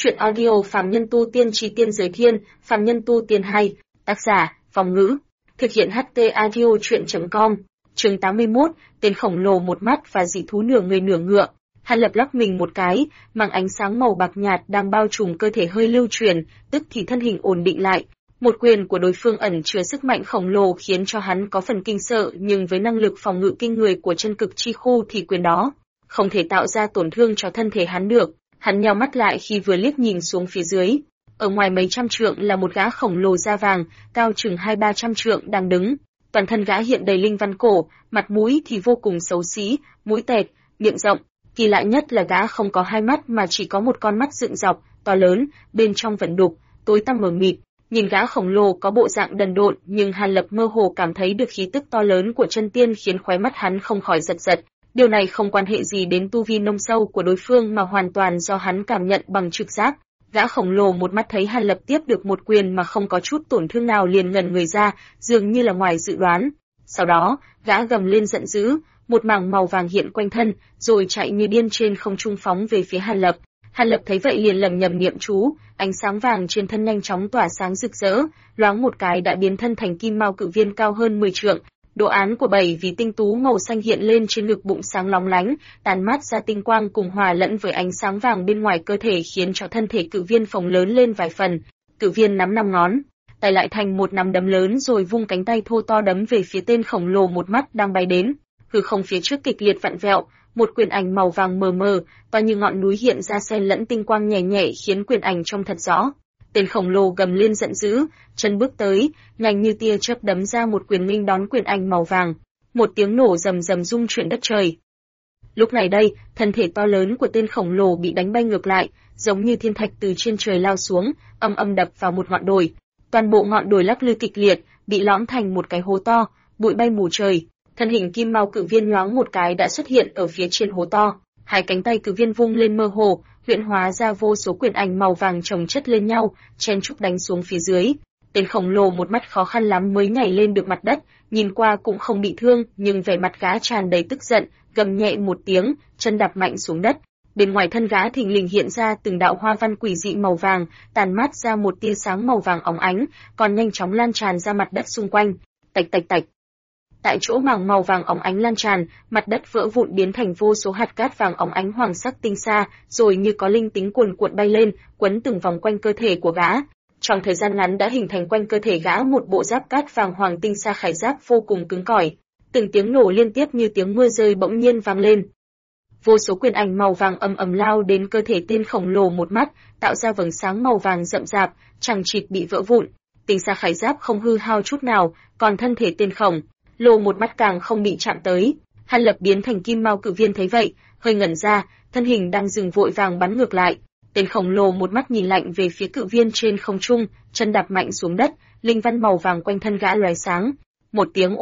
Chuyện audio Phàm Nhân Tu Tiên Chí Tiên Giới Thiên, Phàm Nhân Tu Tiên hay, tác giả, Phong Ngữ. Thực hiện HT Audio Chuyện.com, chương 81, tên khổng lồ một mắt và dị thú nửa người nửa ngựa. Hàn Lập lắc mình một cái, màng ánh sáng màu bạc nhạt đang bao trùm cơ thể hơi lưu chuyển, tức thì thân hình ổn định lại. Một quyền của đối phương ẩn chứa sức mạnh khổng lồ khiến cho hắn có phần kinh sợ, nhưng với năng lực phòng ngự kinh người của chân cực chi khu thì quyền đó không thể tạo ra tổn thương cho thân thể hắn được. Hắn nheo mắt lại khi vừa liếc nhìn xuống phía dưới. Ở ngoài mấy trăm trượng là một gã khổng lồ da vàng, cao chừng 200-300 trượng đang đứng. Toàn thân gã hiện đầy linh văn cổ, mặt mũi thì vô cùng xấu xí, mũi tẹt, miệng rộng. Kỳ lạ nhất là gã không có hai mắt mà chỉ có một con mắt dựng dọc, to lớn, bên trong vẫn đục, tối tăm mờ mịt. Nhìn gã khổng lồ có bộ dạng đần độn, nhưng Hàn Lập mơ hồ cảm thấy được khí tức to lớn của chân tiên khiến khóe mắt hắn không khỏi giật giật. Điều này không quan hệ gì đến tu vi nông sâu của đối phương mà hoàn toàn do hắn cảm nhận bằng trực giác. Gã khổng lồ một mắt thấy Hàn Lập tiếp được một quyền mà không có chút tổn thương nào liền ngẩn người ra, dường như là ngoài dự đoán. Sau đó, gã gầm lên giận dữ, một mảng màu vàng hiện quanh thân, rồi chạy như điên trên không trung phóng về phía Hàn Lập. Hàn Lập thấy vậy liền lẩm nhẩm niệm chú, ánh sáng vàng trên thân nhanh chóng tỏa sáng rực rỡ, loáng một cái đã biến thân thành kim mao cự viên cao hơn 10 trượng. Đồ án của 7 vì tinh tú màu xanh hiện lên trên ngực bụng sáng lóng lánh, tàn mát ra tinh quang cùng hòa lẫn với ánh sáng vàng bên ngoài cơ thể khiến cho thân thể cự viên phồng lớn lên vài phần. Cự viên nắm 5 ngón tay lại thành một nắm đấm lớn rồi vung cánh tay thô to đấm về phía tên khổng lồ một mắt đang bay đến. Hư không phía trước kịch liệt vặn vẹo, một quyền ảnh màu vàng mờ mờ, to như ngọn núi hiện ra xen lẫn tinh quang nhẹ nhẹ khiến quyền ảnh trông thật rõ. Tên khổng lồ gầm lên giận dữ, chân bước tới, nhanh như tia chớp đấm ra một quyền nghênh đón quyền ảnh màu vàng. Một tiếng nổ rầm rầm rung chuyển đất trời. Lúc này đây, thân thể to lớn của tên khổng lồ bị đánh bay ngược lại, giống như thiên thạch từ trên trời lao xuống, ầm ầm đập vào một ngọn đồi. Toàn bộ ngọn đồi lắc lư kịch liệt, bị lõm thành một cái hố to, bụi bay mù trời. Thân hình kim mao cự viên nhoáng một cái đã xuất hiện ở phía trên hố to. Hai cánh tay cự viên vung lên mơ hồ, huyễn hóa ra vô số quyền ảnh màu vàng chồng chất lên nhau, chen chúc đánh xuống phía dưới. Tên khổng lồ một mắt khó khăn lắm mới nhảy lên được mặt đất, nhìn qua cũng không bị thương, nhưng vẻ mặt gã tràn đầy tức giận, gầm nhẹ một tiếng, chân đạp mạnh xuống đất. Bên ngoài thân gã thình lình hiện ra từng đạo hoa văn quỷ dị màu vàng, tàn mát ra một tia sáng màu vàng óng ánh, còn nhanh chóng lan tràn ra mặt đất xung quanh. Tạch tạch tạch. Tại chỗ mảng màu vàng óng ánh lan tràn, mặt đất vỡ vụn biến thành vô số hạt cát vàng óng ánh hoàng sắc tinh xa, rồi như có linh tính cuồn cuộn bay lên, quấn từng vòng quanh cơ thể của gã. Trong thời gian ngắn đã hình thành quanh cơ thể gã một bộ giáp cát vàng hoàng tinh xa khải giáp vô cùng cứng cỏi. Từng tiếng nổ liên tiếp như tiếng mưa rơi bỗng nhiên vang lên. Vô số quyền ảnh màu vàng ầm ầm lao đến cơ thể tên khổng lồ một mắt, tạo ra vầng sáng màu vàng rậm rạp, chằng chịt bị vỡ vụn. Tinh xa khải giáp không hư hao chút nào, còn thân thể tên khổng lồ một mắt càng không bị chạm tới. Hàn Lập biến thành kim mao cự viên thấy vậy, hơi ngẩn ra, thân hình đang dừng vội vàng bắn ngược lại. Tên khổng lồ một mắt nhìn lạnh về phía cự viên trên không trung, chân đạp mạnh xuống đất, linh văn màu vàng quanh thân gã lóe sáng. Một tiếng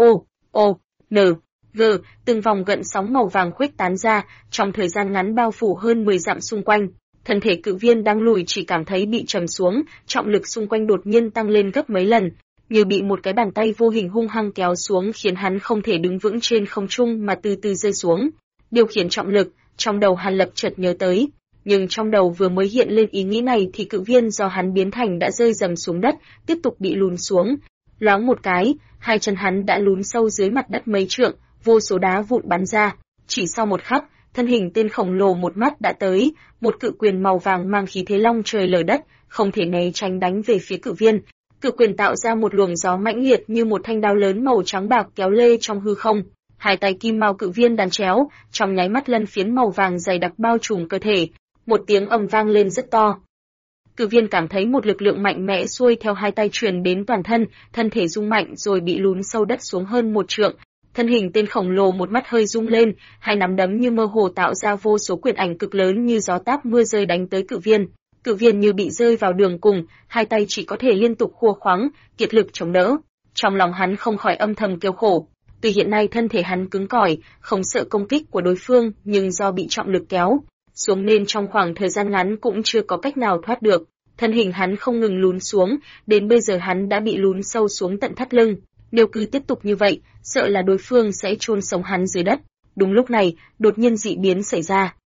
g, từng vòng gợn sóng màu vàng khuếch tán ra, trong thời gian ngắn bao phủ hơn 10 dặm xung quanh. Thân thể cự viên đang lùi chỉ cảm thấy bị trầm xuống, trọng lực xung quanh đột nhiên tăng lên gấp mấy lần, như bị một cái bàn tay vô hình hung hăng kéo xuống khiến hắn không thể đứng vững trên không trung mà từ từ rơi xuống. Điều khiển trọng lực, trong đầu Hàn Lập chợt nhớ tới, nhưng trong đầu vừa mới hiện lên ý nghĩ này thì cự viên do hắn biến thành đã rơi rầm xuống đất, tiếp tục bị lún xuống. Loáng một cái, hai chân hắn đã lún sâu dưới mặt đất mấy trượng, vô số đá vụn bắn ra. Chỉ sau một khắc, thân hình tên khổng lồ một mắt đã tới, một cự quyền màu vàng mang khí thế long trời lở đất, không thể né tránh đánh về phía cự viên. Cự quyền tạo ra một luồng gió mãnh liệt như một thanh đao lớn màu trắng bạc kéo lê trong hư không. Hai tay kim mao cự viên đan chéo, trong nháy mắt lân phiến màu vàng dày đặc bao trùm cơ thể. Một tiếng ầm vang lên rất to. Cự viên cảm thấy một lực lượng mạnh mẽ xuôi theo hai tay truyền đến toàn thân, thân thể rung mạnh rồi bị lún sâu đất xuống hơn 1 trượng. Thân hình tên khổng lồ một mắt hơi rung lên, hai nắm đấm như mơ hồ tạo ra vô số quyền ảnh cực lớn như gió táp mưa rơi đánh tới cự viên. Cự viên như bị rơi vào đường cùng, hai tay chỉ có thể liên tục khua khoắng, kiệt lực chống đỡ. Trong lòng hắn không khỏi âm thầm kêu khổ. Tuy hiện nay thân thể hắn cứng cỏi, không sợ công kích của đối phương, nhưng do bị trọng lực kéo xuống nên trong khoảng thời gian ngắn cũng chưa có cách nào thoát được. Thân hình hắn không ngừng lún xuống, đến bây giờ hắn đã bị lún sâu xuống tận thắt lưng. Nếu cứ tiếp tục như vậy, sợ là đối phương sẽ chôn sống hắn dưới đất. Đúng lúc này, đột nhiên dị biến xảy ra.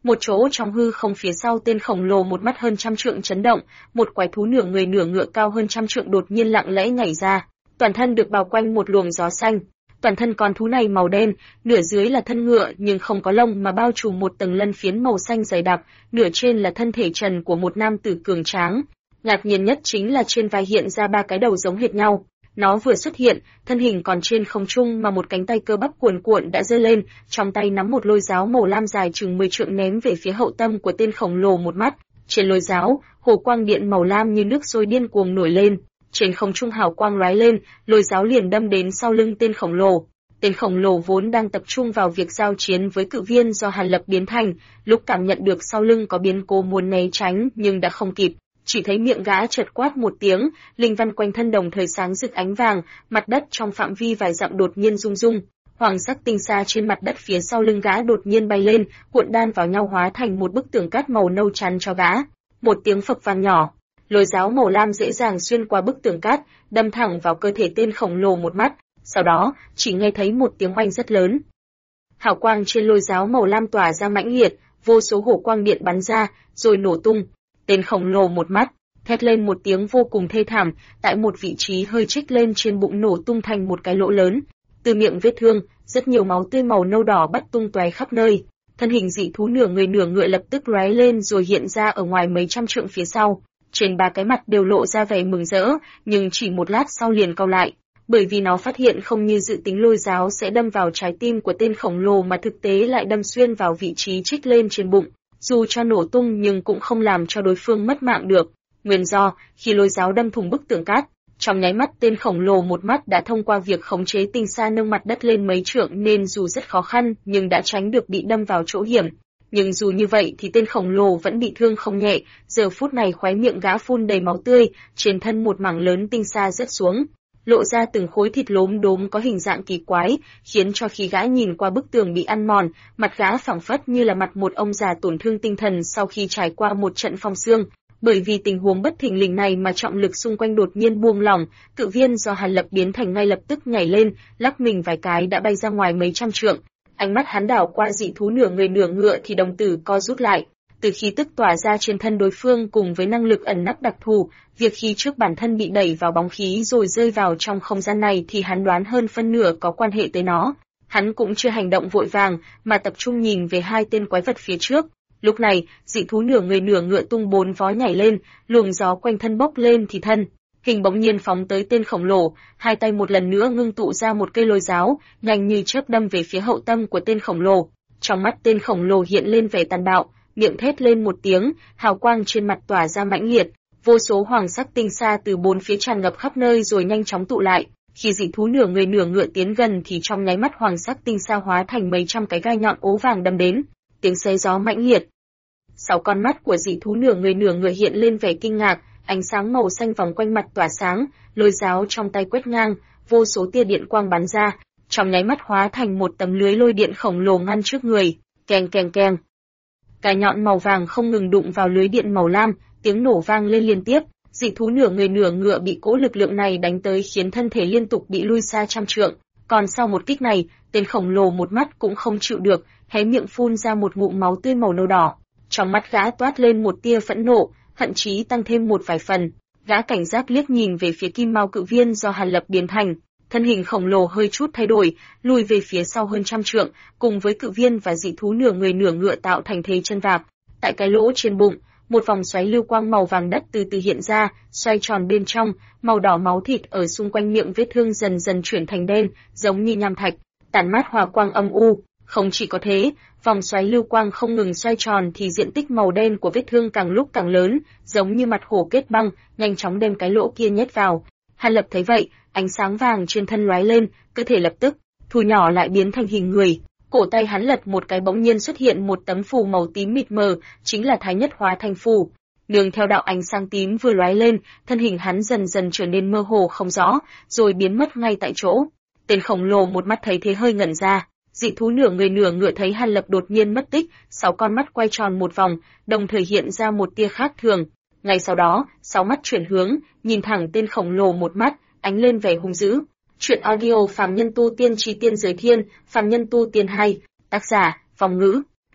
Một chỗ trong hư không phía sau tên khổng lồ một mắt hơn trăm trượng chấn động, một quái thú nửa người nửa ngựa cao hơn trăm trượng đột nhiên lặng lẽ nhảy ra, toàn thân được bao quanh một luồng gió xanh. Toàn thân con thú này màu đen, nửa dưới là thân ngựa nhưng không có lông mà bao trùm một tầng lân phiến màu xanh dày đặc, nửa trên là thân thể trần của một nam tử cường tráng. Ngạc nhiên nhất chính là trên vai hiện ra ba cái đầu giống hệt nhau. Nó vừa xuất hiện, thân hình còn trên không trung mà một cánh tay cơ bắp cuồn cuộn đã giơ lên, trong tay nắm một lôi giáo màu lam dài chừng 10 trượng ném về phía hậu tâm của tên khổng lồ một mắt. Trên lôi giáo, hồ quang điện màu lam như nước sôi điên cuồng nổi lên. Trên không trung hào quang lóe lên, lôi giáo liền đâm đến sau lưng tên khổng lồ. Tên khổng lồ vốn đang tập trung vào việc giao chiến với cự viên do Hàn Lập biến thành, lúc cảm nhận được sau lưng có biến cố muốn né tránh nhưng đã không kịp. Chỉ thấy miệng gã chợt quát một tiếng, linh văn quanh thân đồng thời sáng rực ánh vàng, mặt đất trong phạm vi vài dặm đột nhiên rung rung. Hoàng sắc tinh sa trên mặt đất phía sau lưng gã đột nhiên bay lên, cuộn đan vào nhau hóa thành một bức tường cát màu nâu chắn cho gã. Một tiếng phập vang nhỏ, lôi giáo màu lam dễ dàng xuyên qua bức tường cát, đâm thẳng vào cơ thể tên khổng lồ một mắt. Sau đó, chỉ nghe thấy một tiếng oanh rất lớn. Hào quang trên lôi giáo màu lam tỏa ra mãnh liệt, vô số hổ quang điện bắn ra, rồi nổ tung. Tên khổng lồ một mắt, thét lên một tiếng vô cùng thê thảm, tại một vị trí hơi chích lên trên bụng nổ tung thành một cái lỗ lớn. Từ miệng vết thương, rất nhiều máu tươi màu nâu đỏ bắt tung tóe khắp nơi. Thân hình dị thú nửa người nửa ngựa lập tức lóe lên rồi hiện ra ở ngoài mấy trăm trượng phía sau. Trên ba cái mặt đều lộ ra vẻ mừng rỡ, nhưng chỉ một lát sau liền cau lại. Bởi vì nó phát hiện không như dự tính lôi giáo sẽ đâm vào trái tim của tên khổng lồ mà thực tế lại đâm xuyên vào vị trí chích lên trên bụng. Dù cho nổ tung nhưng cũng không làm cho đối phương mất mạng được. Nguyên do, khi lôi giáo đâm thủng bức tường cát, trong nháy mắt tên khổng lồ một mắt đã thông qua việc khống chế tinh sa nâng mặt đất lên mấy trượng nên dù rất khó khăn nhưng đã tránh được bị đâm vào chỗ hiểm. Nhưng dù như vậy thì tên khổng lồ vẫn bị thương không nhẹ, giờ phút này khóe miệng gã phun đầy máu tươi, trên thân một mảng lớn tinh sa rớt xuống, lộ ra từng khối thịt lốm đốm có hình dạng kỳ quái, khiến cho khi gã nhìn qua bức tường bị ăn mòn, mặt gã phảng phất như là mặt một ông già tổn thương tinh thần sau khi trải qua một trận phong xương. Bởi vì tình huống bất thình lình này mà trọng lực xung quanh đột nhiên buông lỏng, cự viên do Hàn Lập biến thành ngay lập tức nhảy lên, lắc mình vài cái đã bay ra ngoài mấy trăm trượng. Ánh mắt hắn đảo qua dị thú nửa người nửa ngựa thì đồng tử co rút lại. Từ khí tức tỏa ra trên thân đối phương cùng với năng lực ẩn nấp đặc thù, việc khi trước bản thân bị đẩy vào bóng khí rồi rơi vào trong không gian này thì hắn đoán hơn phân nửa có quan hệ tới nó. Hắn cũng chưa hành động vội vàng, mà tập trung nhìn về hai tên quái vật phía trước. Lúc này, dị thú nửa người nửa ngựa tung bốn vó nhảy lên, luồng gió quanh thân bốc lên thì thân hình bỗng nhiên phóng tới tên khổng lồ, hai tay một lần nữa ngưng tụ ra một cây lôi giáo, nhanh như chớp đâm về phía hậu tâm của tên khổng lồ. Trong mắt tên khổng lồ hiện lên vẻ tàn bạo, miệng thét lên một tiếng, hào quang trên mặt tỏa ra mãnh liệt, vô số hoàng sắc tinh sa từ bốn phía tràn ngập khắp nơi rồi nhanh chóng tụ lại. Khi dị thú nửa người nửa ngựa tiến gần thì trong nháy mắt hoàng sắc tinh sa hóa thành mấy trăm cái gai nhọn ố vàng đâm đến, tiếng xé gió mãnh liệt. Sáu con mắt của dị thú nửa người nửa ngựa hiện lên vẻ kinh ngạc, ánh sáng màu xanh vòng quanh mặt tỏa sáng, lôi giáo trong tay quét ngang, vô số tia điện quang bắn ra, trong nháy mắt hóa thành một tấm lưới lôi điện khổng lồ ngăn trước người, keng keng keng. Cái nhọn màu vàng không ngừng đụng vào lưới điện màu lam, tiếng nổ vang lên liên tiếp, dị thú nửa người nửa ngựa bị cỗ lực lượng này đánh tới khiến thân thể liên tục bị lui xa trăm trượng. Còn sau một kích này, tên khổng lồ một mắt cũng không chịu được, hé miệng phun ra một ngụm máu tươi màu nâu đỏ. Trong mắt gã toát lên một tia phẫn nộ, thậm chí tăng thêm một vài phần. Gã cảnh giác liếc nhìn về phía kim mao cự viên do Hàn Lập biến thành, thân hình khổng lồ hơi chút thay đổi, lùi về phía sau hơn trăm trượng, cùng với cự viên và dị thú nửa người nửa ngựa tạo thành thế chân vạc. Tại cái lỗ trên bụng, một vòng xoáy lưu quang màu vàng đất từ từ hiện ra, xoay tròn bên trong, màu đỏ máu thịt ở xung quanh miệng vết thương dần dần chuyển thành đen, giống như nham thạch, tản mát hỏa quang âm u. Không chỉ có thế, vòng xoáy lưu quang không ngừng xoay tròn thì diện tích màu đen của vết thương càng lúc càng lớn, giống như mặt hổ kết băng, nhanh chóng đem cái lỗ kia nhét vào. Hàn Lập thấy vậy, ánh sáng vàng trên thân lóe lên, cơ thể lập tức thu nhỏ lại biến thành hình người. Cổ tay hắn lật một cái bỗng nhiên xuất hiện một tấm phù màu tím mịt mờ, chính là Thái Nhất Hóa Thành Phù. Nương theo đạo ánh sáng tím vừa lóe lên, thân hình hắn dần dần trở nên mơ hồ không rõ, rồi biến mất ngay tại chỗ. Tên khổng lồ một mắt thấy thế hơi ngẩn ra. Dị thú nửa người nửa ngựa thấy Hàn Lập đột nhiên mất tích, sáu con mắt quay tròn một vòng, đồng thời hiện ra một tia khác thường. Ngay sau đó, sáu mắt chuyển hướng, nhìn thẳng tên khổng lồ một mắt, ánh lên vẻ hung dữ. Truyện audio Phàm Nhân Tu Tiên Chi Tiên Giới Thiên, Phàm Nhân Tu Tiên 2, tác giả, Phong Ngữ.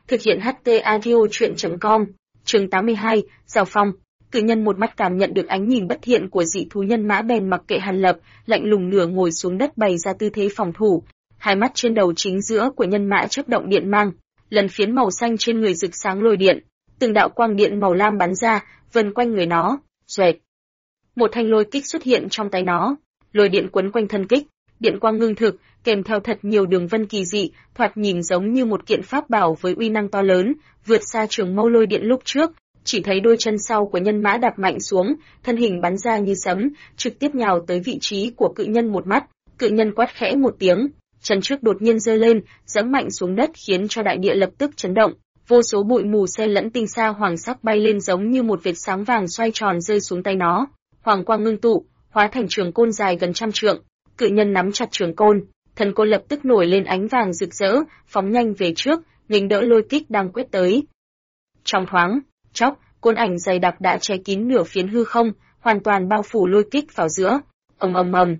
Thực hiện HT Audio truyện.com. Chương 82, Giao phong. Cự nhân một mắt cảm nhận được ánh nhìn bất thiện của dị thú nhân mã bèn mặc kệ Hàn Lập, lạnh lùng nửa ngồi xuống đất bày ra tư thế phòng thủ. Hai mắt trên đầu chính giữa của nhân mã chớp động điện mang, lần phiến màu xanh trên người rực sáng lôi điện, từng đạo quang điện màu lam bắn ra, vần quanh người nó. Xoẹt. Một thanh lôi kích xuất hiện trong tay nó, lôi điện quấn quanh thân kích, điện quang ngưng thực, kèm theo thật nhiều đường vân kỳ dị, thoạt nhìn giống như một kiện pháp bảo với uy năng to lớn, vượt xa trường mâu lôi điện lúc trước. Chỉ thấy đôi chân sau của nhân mã đạp mạnh xuống, thân hình bắn ra như sấm, trực tiếp nhào tới vị trí của cự nhân một mắt. Cự nhân quát khẽ một tiếng, chân trước đột nhiên giơ lên, giẫm mạnh xuống đất khiến cho đại địa lập tức chấn động. Vô số bụi mù xen lẫn tinh sa hoàng sắc bay lên giống như một vệt sáng vàng xoay tròn rơi xuống tay nó. Hoàng quang ngưng tụ, hóa thành trường côn dài gần trăm trượng. Cự nhân nắm chặt trường côn, thân côn lập tức nổi lên ánh vàng rực rỡ, phóng nhanh về trước, nghênh đỡ lôi kích đang quét tới. Trong thoáng chốc, côn ảnh dày đặc đã che kín nửa phiến hư không, hoàn toàn bao phủ lôi kích vào giữa. Ầm ầm ầm.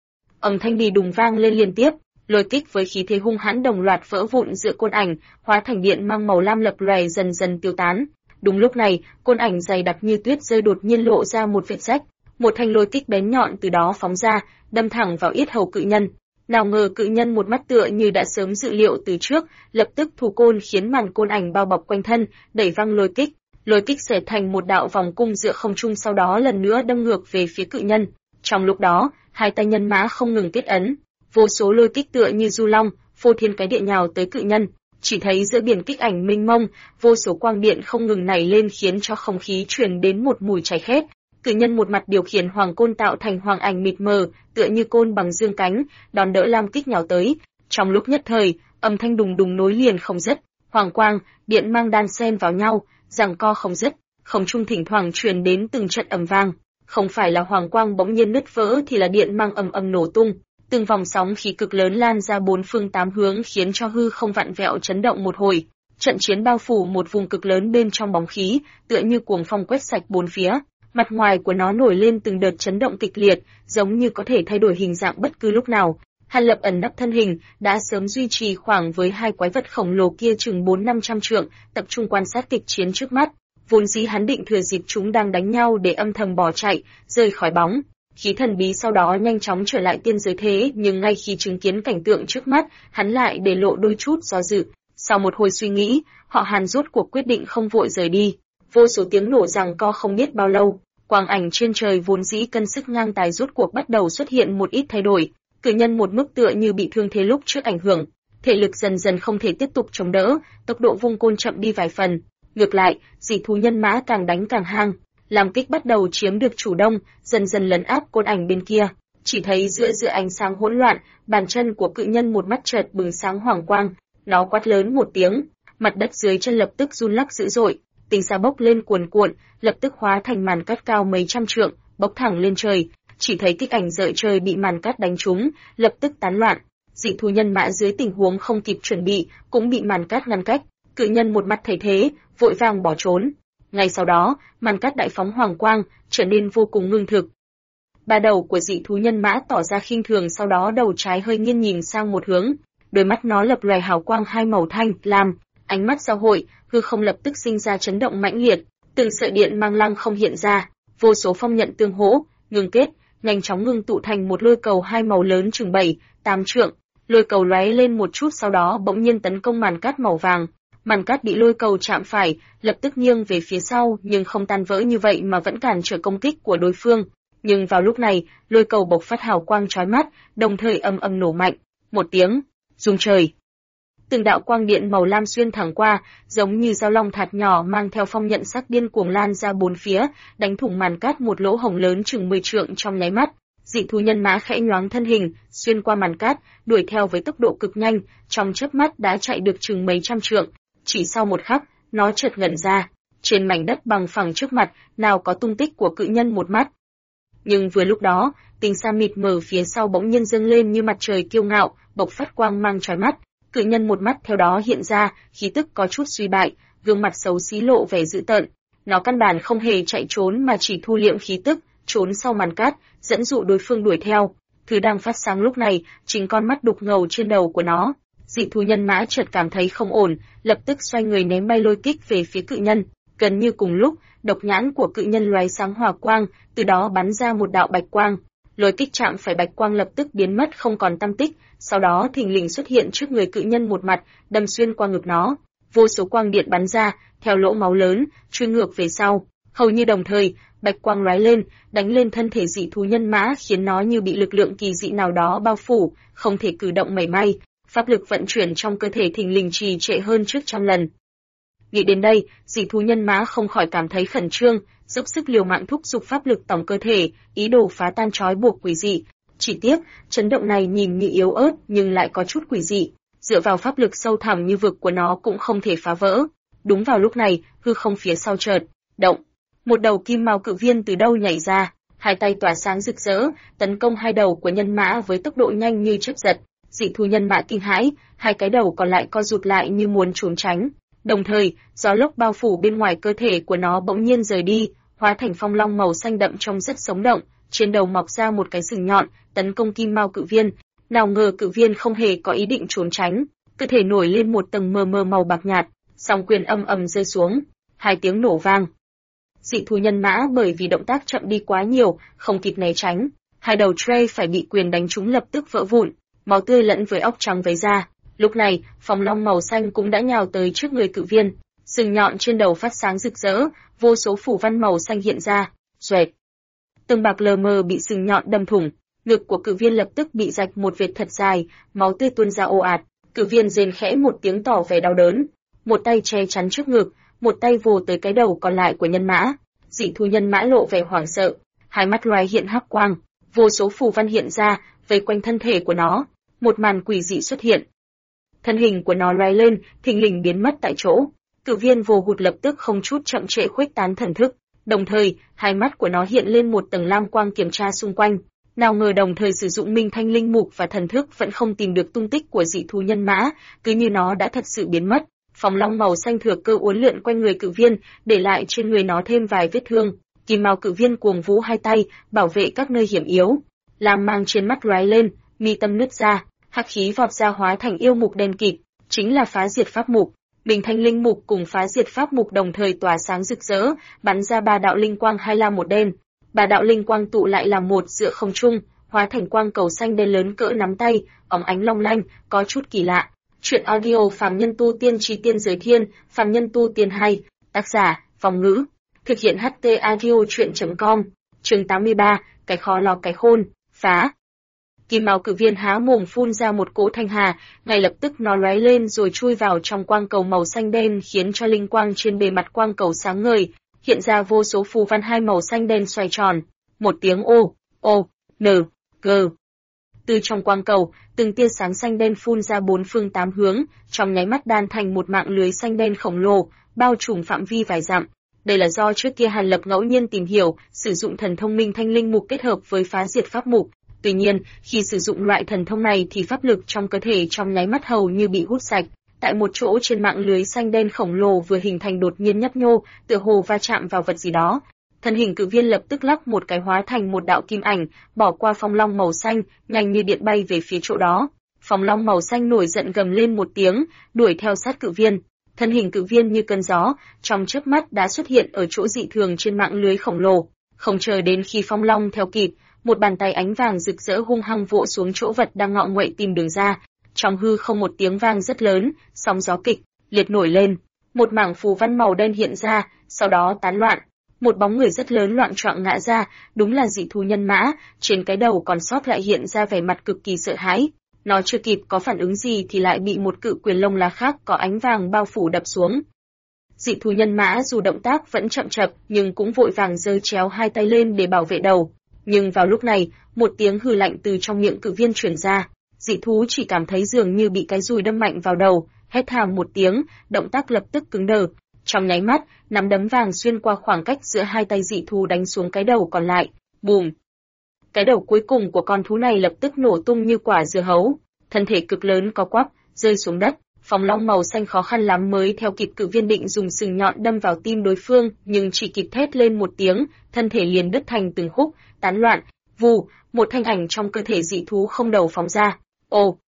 Âm thanh đi đùng vang lên liên tiếp, lôi kích với khí thế hung hãn đồng loạt vỡ vụn giữa côn ảnh, hóa thành điện mang màu lam lập lòe dần dần tiêu tán. Đúng lúc này, côn ảnh dày đặc như tuyết rơi đột nhiên lộ ra một vết rách, một thanh lôi kích bén nhọn từ đó phóng ra, đâm thẳng vào yết hầu cự nhân. Nào ngờ cự nhân một mắt tựa như đã sớm dự liệu từ trước, lập tức thu côn khiến màn côn ảnh bao bọc quanh thân, đẩy văng lôi kích. Lôi kích xẻ thành một đạo vòng cung giữa không trung, sau đó lần nữa đâm ngược về phía cự nhân. Trong lúc đó, hai tay nhân mã không ngừng kết ấn, vô số lôi kích tựa như du long, phô thiên cái địa nhào tới cự nhân. Chỉ thấy giữa biển kích ảnh mênh mông, vô số quang điện không ngừng nảy lên khiến cho không khí truyền đến một mùi cháy khét. Cự nhân một mặt điều khiển hoàng côn tạo thành hoàng ảnh mịt mờ, tựa như côn bằng dương cánh, đòn đỡ lam kích nhào tới. Trong lúc nhất thời, âm thanh đùng đùng nối liền không dứt, hoàng quang, điện mang đan xen vào nhau, giằng co không dứt, không trung thỉnh thoảng truyền đến từng trận ầm vang. Không phải là hoàng quang bỗng nhiên nứt vỡ thì là điện mang ầm ầm nổ tung, từng vòng sóng khí cực lớn lan ra bốn phương tám hướng khiến cho hư không vặn vẹo chấn động một hồi. Trận chiến bao phủ một vùng cực lớn bên trong bóng khí, tựa như cuồng phong quét sạch bốn phía. Mặt ngoài của nó nổi lên từng đợt chấn động kịch liệt, giống như có thể thay đổi hình dạng bất cứ lúc nào. Hàn Lập ẩn nấp thân hình, đã sớm duy trì khoảng với hai quái vật khổng lồ kia chừng 400-500 trượng, tập trung quan sát kịch chiến trước mắt. Vốn dĩ hắn định thừa dịp chúng đang đánh nhau để âm thầm bỏ chạy, rời khỏi bóng. Khí thần bí sau đó nhanh chóng trở lại tiên giới thế, nhưng ngay khi chứng kiến cảnh tượng trước mắt, hắn lại để lộ đôi chút do dự. Sau một hồi suy nghĩ, họ Hàn rốt cuộc quyết định không vội rời đi. Vô số tiếng nổ giằng co không biết bao lâu, quang ảnh trên trời vốn dĩ cân sức ngang tài rốt cuộc bắt đầu xuất hiện một ít thay đổi. Cự nhân một mức tựa như bị thương thế lúc trước ảnh hưởng, thể lực dần dần không thể tiếp tục chống đỡ, tốc độ vung côn chậm đi vài phần. Ngược lại, dị thú nhân mã càng đánh càng hăng, làm kích bắt đầu chiếm được chủ động, dần dần lấn áp côn ảnh bên kia. Chỉ thấy giữa ánh sáng hỗn loạn, bàn chân của cự nhân một mắt chợt bừng sáng hoàng quang, nó quát lớn một tiếng, mặt đất dưới chân lập tức run lắc dữ dội, tinh sa bốc lên cuồn cuộn, lập tức hóa thành màn cát cao mấy trăm trượng, bốc thẳng lên trời. Chỉ thấy kích ảnh rợi trời bị màn cát đánh trúng, lập tức tán loạn. Dị thú nhân mã dưới tình huống không kịp chuẩn bị, cũng bị màn cát ngăn cách. Cự nhân một mặt thấy thế, vội vàng bỏ trốn. Ngay sau đó, màn cát đại phóng hoàng quang, trở nên vô cùng ngưng thực. Ba đầu của dị thú nhân mã tỏ ra khinh thường, sau đó đầu trái hơi nghiêng nhìn sang một hướng, đôi mắt nó lập lòe hào quang hai màu thanh lam, ánh mắt giao hội, hư không lập tức sinh ra chấn động mãnh liệt, từng sợi điện mang lăng không hiện ra, vô số phong nhận tương hỗ, ngưng kết, nhanh chóng ngưng tụ thành một lôi cầu hai màu lớn chừng 7-8 trượng. Lôi cầu lóe lên một chút sau đó bỗng nhiên tấn công màn cát màu vàng. Màn cát bị lôi cầu chạm phải, lập tức nghiêng về phía sau, nhưng không tan vỡ như vậy mà vẫn cản trở công kích của đối phương. Nhưng vào lúc này, lôi cầu bộc phát hào quang chói mắt, đồng thời ầm ầm nổ mạnh, một tiếng rung trời. Từng đạo quang điện màu lam xuyên thẳng qua, giống như dao long thạt nhỏ mang theo phong nhận sắc điên cuồng lan ra bốn phía, đánh thủng màn cát một lỗ hổng lớn chừng 10 trượng trong nháy mắt. Dị thú nhân mã khẽ nhoáng thân hình, xuyên qua màn cát, đuổi theo với tốc độ cực nhanh, trong chớp mắt đã chạy được chừng mấy trăm trượng. Chỉ sau một khắc, nó chợt ngẩn ra, trên mảnh đất bằng phẳng trước mặt, nào có tung tích của cự nhân một mắt. Nhưng vừa lúc đó, tinh sa mịt mờ phía sau bỗng nhiên dâng lên như mặt trời kiêu ngạo, bộc phát quang mang chói mắt. Cự nhân một mắt theo đó hiện ra, khí tức có chút suy bại, gương mặt xấu xí lộ vẻ dữ tợn. Nó căn bản không hề chạy trốn mà chỉ thu liệm khí tức, trốn sau màn cát, dẫn dụ đối phương đuổi theo. Thứ đang phát sáng lúc này, chính con mắt đục ngầu trên đầu của nó. Dị thú nhân mã chợt cảm thấy không ổn, lập tức xoay người ném bay lôi kích về phía cự nhân. Gần như cùng lúc, độc nhãn của cự nhân lóe sáng hỏa quang, từ đó bắn ra một đạo bạch quang. Lôi kích chạm phải bạch quang lập tức biến mất không còn tăm tích, sau đó thình lình xuất hiện trước người cự nhân một mặt, đâm xuyên qua ngực nó. Vô số quang điện bắn ra, theo lỗ máu lớn, truy ngược về sau. Hầu như đồng thời, bạch quang lóe lên, đánh lên thân thể dị thú nhân mã khiến nó như bị lực lượng kỳ dị nào đó bao phủ, không thể cử động mảy may. Pháp lực vận chuyển trong cơ thể thình lình trì trệ hơn trước trăm lần. Nghĩ đến đây, dị thú nhân mã không khỏi cảm thấy khẩn trương, dốc sức liều mạng thúc giục pháp lực tổng cơ thể, ý đồ phá tan trói buộc quỷ dị. Chỉ tiếc, chấn động này nhìn như yếu ớt nhưng lại có chút quỷ dị, dựa vào pháp lực sâu thẳm như vực của nó cũng không thể phá vỡ. Đúng vào lúc này, hư không phía sau chợt động, một đầu kim mao cự viên từ đâu nhảy ra, hai tay tỏa sáng rực rỡ, tấn công hai đầu của nhân mã với tốc độ nhanh như chớp giật. Dị thú nhân mã kinh hãi, hai cái đầu còn lại co rụt lại như muốn trốn tránh. Đồng thời, gió lốc bao phủ bên ngoài cơ thể của nó bỗng nhiên rời đi, hóa thành phong long màu xanh đậm trông rất sống động, trên đầu mọc ra một cái sừng nhọn, tấn công kim mao cự viên. Nào ngờ cự viên không hề có ý định trốn tránh, cơ thể nổi lên một tầng mờ mờ màu bạc nhạt, song quyền âm ầm rơi xuống, hai tiếng nổ vang. Dị thú nhân mã bởi vì động tác chậm đi quá nhiều, không kịp né tránh, hai đầu tray phải bị quyền đánh trúng lập tức vỡ vụn, máu tươi lẫn với óc trắng vấy ra. Lúc này, phong long màu xanh cũng đã nhào tới trước người cự viên, sừng nhọn trên đầu phát sáng rực rỡ, vô số phủ văn màu xanh hiện ra, xoẹt. Tầng bạc lờ mờ bị sừng nhọn đâm thủng, ngực của cự viên lập tức bị rạch một vệt thật dài, máu tươi tuôn ra ồ ạt. Cự viên rên khẽ một tiếng tỏ vẻ đau đớn, một tay che chắn trước ngực, một tay vồ tới cái đầu còn lại của nhân mã. Dị thú nhân mã lộ vẻ hoảng sợ, hai mắt loé hiện hắc quang, vô số phù văn hiện ra vây quanh thân thể của nó, một màn quỷ dị xuất hiện. Thân hình của nó lóe lên, thình lình biến mất tại chỗ. Cự viên vồ hụt lập tức không chút chậm trễ khuếch tán thần thức, đồng thời, hai mắt của nó hiện lên một tầng lam quang kiểm tra xung quanh. Nào ngờ đồng thời sử dụng minh thanh linh mục và thần thức vẫn không tìm được tung tích của dị thú nhân mã, cứ như nó đã thật sự biến mất. Phong long màu xanh thừa cơ uốn lượn quanh người cự viên, để lại trên người nó thêm vài vết thương. Kim mao cự viên cuồng vũ hai tay, bảo vệ các nơi hiểm yếu. Lam mang trên mắt lóe lên, mi tâm nứt ra, hắc khí vọt ra hóa thành yêu mục đen kịt, chính là phá diệt pháp mục. Bình thanh linh mục cùng phá diệt pháp mục đồng thời tỏa sáng rực rỡ, bắn ra ba đạo linh quang hai lam một đen. Ba đạo linh quang tụ lại làm một giữa không trung, hóa thành quang cầu xanh đen lớn cỡ nắm tay, óng ánh long lanh, có chút kỳ lạ. Truyện audio Phàm Nhân Tu Tiên Chí Tiên Giới Thiên, Phàm Nhân Tu Tiên 2, tác giả, Phong Ngữ, thực hiện HT audio truyện.com, chương 83, cái khó lò cái khôn, phá. Kim mao cự viên há mồm phun ra một cỗ thanh hà, ngay lập tức nó lóe lên rồi chui vào trong quang cầu màu xanh đen khiến cho linh quang trên bề mặt quang cầu sáng ngời, hiện ra vô số phù văn hai màu xanh đen xoay tròn. Một tiếng O, N, G. Từ trong quang cầu, từng tia sáng xanh đen phun ra bốn phương tám hướng, trong nháy mắt đan thành một mạng lưới xanh đen khổng lồ, bao trùm phạm vi vài dặm. Đây là do trước kia Hàn Lập ngẫu nhiên tìm hiểu, sử dụng thần thông minh thanh linh mục kết hợp với phá diệt pháp mục. Tuy nhiên, khi sử dụng loại thần thông này thì pháp lực trong cơ thể trong nháy mắt hầu như bị hút sạch. Tại một chỗ trên mạng lưới xanh đen khổng lồ vừa hình thành đột nhiên nhấp nhô, tựa hồ va chạm vào vật gì đó. Thân hình cự viên lập tức lắc một cái hóa thành một đạo kim ảnh, bỏ qua phong long màu xanh, nhanh như điện bay về phía chỗ đó. Phong long màu xanh nổi giận gầm lên một tiếng, đuổi theo sát cự viên. Thân hình cự viên như cơn gió, trong chớp mắt đã xuất hiện ở chỗ dị thường trên mạng lưới khổng lồ. Không chờ đến khi phong long theo kịp, một bàn tay ánh vàng rực rỡ hung hăng vỗ xuống chỗ vật đang ngọ nguậy tìm đường ra. Trong hư không một tiếng vang rất lớn, sóng gió kịch liệt nổi lên, một mảng phù văn màu đen hiện ra, sau đó tán loạn. Một bóng người rất lớn loạng choạng ngã ra, đúng là dị thú nhân mã, trên cái đầu còn sót lại hiện ra vẻ mặt cực kỳ sợ hãi. Nó chưa kịp có phản ứng gì thì lại bị một cự quyền lông lá khác có ánh vàng bao phủ đập xuống. Dị thú nhân mã dù động tác vẫn chậm chập nhưng cũng vội vàng giơ chéo hai tay lên để bảo vệ đầu. Nhưng vào lúc này, một tiếng hừ lạnh từ trong miệng cự viên truyền ra. Dị thú chỉ cảm thấy dường như bị cái dùi đâm mạnh vào đầu, hét thảm một tiếng, động tác lập tức cứng đờ. Trong nháy mắt, nắm đấm vàng xuyên qua khoảng cách giữa hai tay dị thú đánh xuống cái đầu còn lại. Bùm! Cái đầu cuối cùng của con thú này lập tức nổ tung như quả dưa hấu, thân thể cực lớn co quắp, rơi xuống đất. Phong long màu xanh khó khăn lắm mới theo kịp cự viên định dùng sừng nhọn đâm vào tim đối phương, nhưng chỉ kịp thét lên một tiếng, thân thể liền đứt thành từng khúc, tán loạn. Vù, một thanh ảnh trong cơ thể dị thú không đầu phóng ra. Ồ!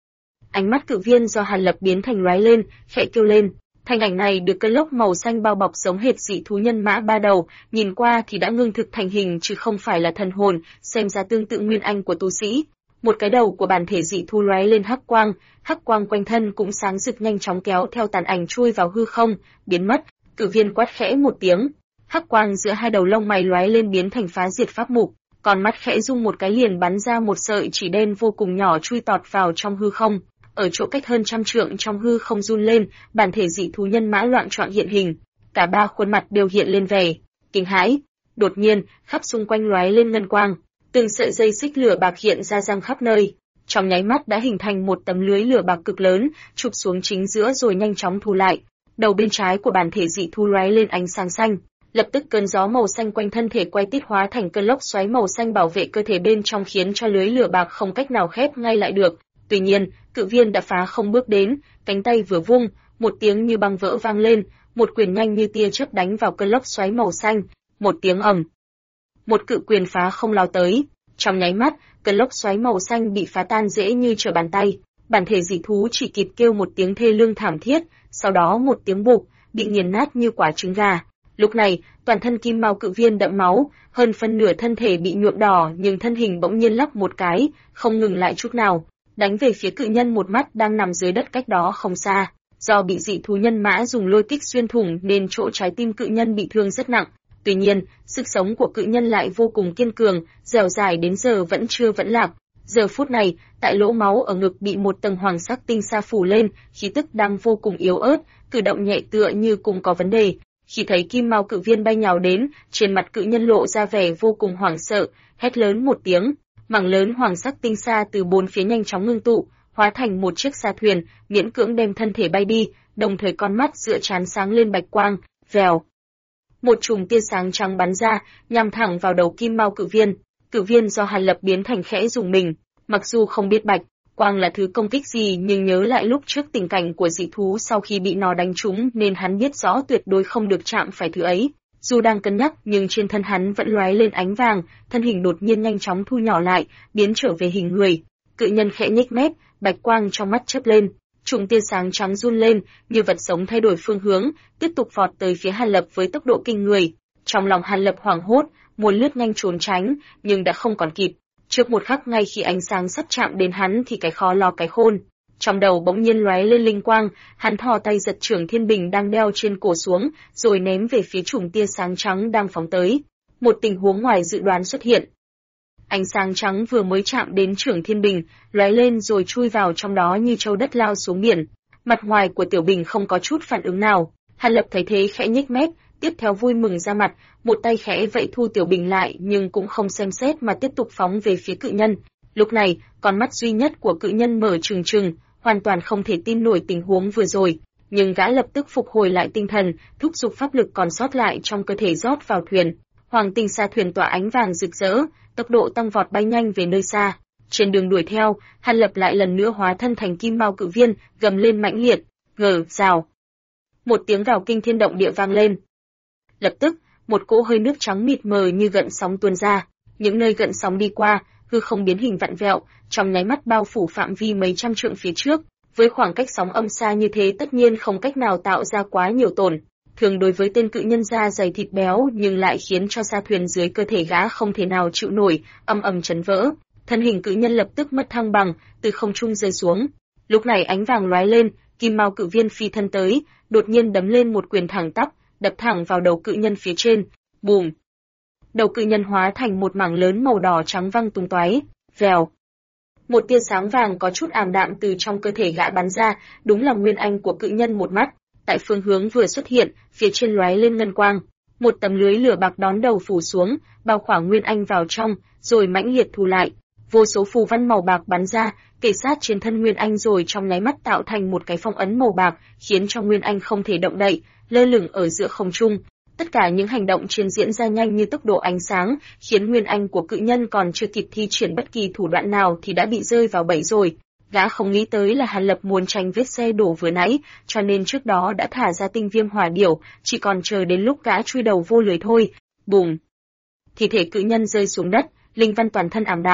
Ánh mắt Cự Viên do Hàn Lập biến thành lóe lên, khẽ kêu lên. Thành ảnh này được cơn lốc màu xanh bao bọc giống hệt dị thú nhân mã ba đầu, nhìn qua thì đã ngưng thực thành hình chứ không phải là thần hồn, xem ra tương tự nguyên anh của tu sĩ. Một cái đầu của bản thể dị thú lóe lên hắc quang quanh thân cũng sáng rực nhanh chóng kéo theo tàn ảnh chui vào hư không, biến mất. Cự Viên quát khẽ một tiếng, hắc quang giữa hai đầu lông mày lóe lên biến thành phá diệt pháp mục, còn mắt khẽ rung một cái liền bắn ra một sợi chỉ đen vô cùng nhỏ chui tọt vào trong hư không. Ở chỗ cách hơn 100 trượng trong hư không run lên, bản thể dị thú nhân mã loạn choạng hiện hình, cả ba khuôn mặt đều hiện lên vẻ kinh hãi. Đột nhiên, khắp xung quanh lóe lên ngân quang, từng sợi dây xích lửa bạc hiện ra răng khắp nơi, trong nháy mắt đã hình thành một tấm lưới lửa bạc cực lớn, chụp xuống chính giữa rồi nhanh chóng thu lại. Đầu bên trái của bản thể dị thú lóe lên ánh sáng xanh, lập tức cơn gió màu xanh quanh thân thể quay tít hóa thành cơn lốc xoáy màu xanh bảo vệ cơ thể bên trong khiến cho lưới lửa bạc không cách nào khép ngay lại được. Tuy nhiên, Cự Viên đã phá không bước đến, cánh tay vừa vung, một tiếng như băng vỡ vang lên, một quyền nhanh như tia chớp đánh vào cơn lốc xoáy màu xanh, một tiếng ầm. Một cự quyền phá không lao tới, trong nháy mắt, cơn lốc xoáy màu xanh bị phá tan dễ như trở bàn tay. Bản thể dị thú chỉ kịp kêu một tiếng thê lương thảm thiết, sau đó một tiếng bụp, bị nghiền nát như quả trứng gà. Lúc này, toàn thân Kim Mao Cự Viên đẫm máu, hơn phân nửa thân thể bị nhuộm đỏ, nhưng thân hình bỗng nhiên lắc một cái, không ngừng lại chút nào, đánh về phía cự nhân một mắt đang nằm dưới đất cách đó không xa. Do bị dị thú nhân mã dùng lôi kích xuyên thủng nên chỗ trái tim cự nhân bị thương rất nặng. Tuy nhiên, sức sống của cự nhân lại vô cùng kiên cường, dẻo dai đến giờ vẫn chưa vẫn lạc. Giờ phút này, tại lỗ máu ở ngực bị một tầng hoàng sắc tinh sa phủ lên, khí tức đang vô cùng yếu ớt, cử động nhẹ tựa như cũng có vấn đề. Khi thấy Kim Mao Cự Viên bay nhào đến, trên mặt cự nhân lộ ra vẻ vô cùng hoảng sợ, hét lớn một tiếng, mảng lớn hoàng sắc tinh sa từ bốn phía nhanh chóng ngưng tụ, hóa thành một chiếc sa thuyền, miễn cưỡng đem thân thể bay đi, đồng thời con mắt giữa trán sáng lên bạch quang, vèo. Một chùm tia sáng trắng bắn ra, nhằm thẳng vào đầu Kim Mao Cự Viên. Cự Viên do Hàn Lập biến thành khẽ rùng mình, mặc dù không biết bạch quang là thứ công kích gì nhưng nhớ lại lúc trước tình cảnh của dị thú sau khi bị nó đánh trúng nên hắn biết rõ tuyệt đối không được chạm phải thứ ấy. Dù đang cân nhắc nhưng trên thân hắn vẫn lóe lên ánh vàng, thân hình đột nhiên nhanh chóng thu nhỏ lại, biến trở về hình người. Cự nhân khẽ nhếch mép, bạch quang trong mắt chớp lên, chùm tia sáng trắng run lên, như vật sống thay đổi phương hướng, tiếp tục vọt tới phía Hàn Lập với tốc độ kinh người. Trong lòng Hàn Lập hoảng hốt, muốn lướt nhanh trốn tránh, nhưng đã không còn kịp. Trước một khắc ngay khi ánh sáng sắp chạm đến hắn thì cái khó lo cái khôn. Trong đầu bỗng nhiên lóe lên linh quang, hắn thò tay giật Chưởng Thiên Bình đang đeo trên cổ xuống, rồi ném về phía chùm tia sáng trắng đang phóng tới. Một tình huống ngoài dự đoán xuất hiện. Ánh sáng trắng vừa mới chạm đến Chưởng Thiên Bình, lóe lên rồi chui vào trong đó như trâu đất lao xuống biển. Mặt ngoài của Tiểu Bình không có chút phản ứng nào. Hàn Lập thấy thế khẽ nhếch mép, tiếp theo vui mừng ra mặt, một tay khẽ vẫy thu Tiểu Bình lại nhưng cũng không xem xét mà tiếp tục phóng về phía cự nhân. Lúc này, con mắt duy nhất của cự nhân mở trừng trừng, hoàn toàn không thể tin nổi tình huống vừa rồi, nhưng gã lập tức phục hồi lại tinh thần, thúc giục pháp lực còn sót lại trong cơ thể rót vào thuyền. Hoàng tinh sa thuyền tỏa ánh vàng rực rỡ, tốc độ tăng vọt bay nhanh về nơi xa. Trên đường đuổi theo, Hàn Lập lại lần nữa hóa thân thành Kim Mao Cự Viên, gầm lên mãnh liệt, gờ rào. Một tiếng gào kinh thiên động địa vang lên. Lập tức, một cỗ hơi nước trắng mịt mờ như gợn sóng tuôn ra, những nơi gợn sóng đi qua, hư không biến hình vặn vẹo, trong nháy mắt bao phủ phạm vi mấy trăm trượng phía trước. Với khoảng cách sóng âm xa như thế tất nhiên không cách nào tạo ra quá nhiều tổn. Thường đối với tên cự nhân da dày thịt béo nhưng lại khiến cho sa thuyền dưới cơ thể gã không thể nào chịu nổi, ầm ầm chấn vỡ. Thân hình cự nhân lập tức mất thăng bằng, từ không trung rơi xuống. Lúc này ánh vàng lóe lên, Kim Mao Cự Viên phi thân tới, đột nhiên đấm lên một quyền thẳng tắp, đập thẳng vào đầu cự nhân phía trên. Bùm! Đầu cự nhân hóa thành một mảng lớn màu đỏ trắng văng tung tóe. Vèo! Một tia sáng vàng có chút ảm đạm từ trong cơ thể gã bắn ra, đúng là nguyên anh của cự nhân một mắt. Tại phương hướng vừa xuất hiện, phía trên lóe lên ngân quang, một tấm lưới lửa bạc đón đầu phủ xuống, bao khoảng nguyên anh vào trong, rồi mãnh liệt thu lại. Vô số phù văn màu bạc bắn ra, kề sát trên thân nguyên anh rồi trong nháy mắt tạo thành một cái phong ấn màu bạc, khiến cho nguyên anh không thể động đậy, lơ lửng ở giữa không trung. Tất cả những hành động trên diễn ra nhanh như tốc độ ánh sáng, khiến nguyên anh của cự nhân còn chưa kịp thi triển bất kỳ thủ đoạn nào thì đã bị rơi vào bẫy rồi. Gã không nghĩ tới là Hàn Lập muốn tránh vết xe đổ vừa nãy, cho nên trước đó đã thả ra tinh viêm hỏa điểu, chỉ còn chờ đến lúc gã chui đầu vô lưới thôi. Bùm! Thi thể cự nhân rơi xuống đất, linh văn toàn thân ảm đạm,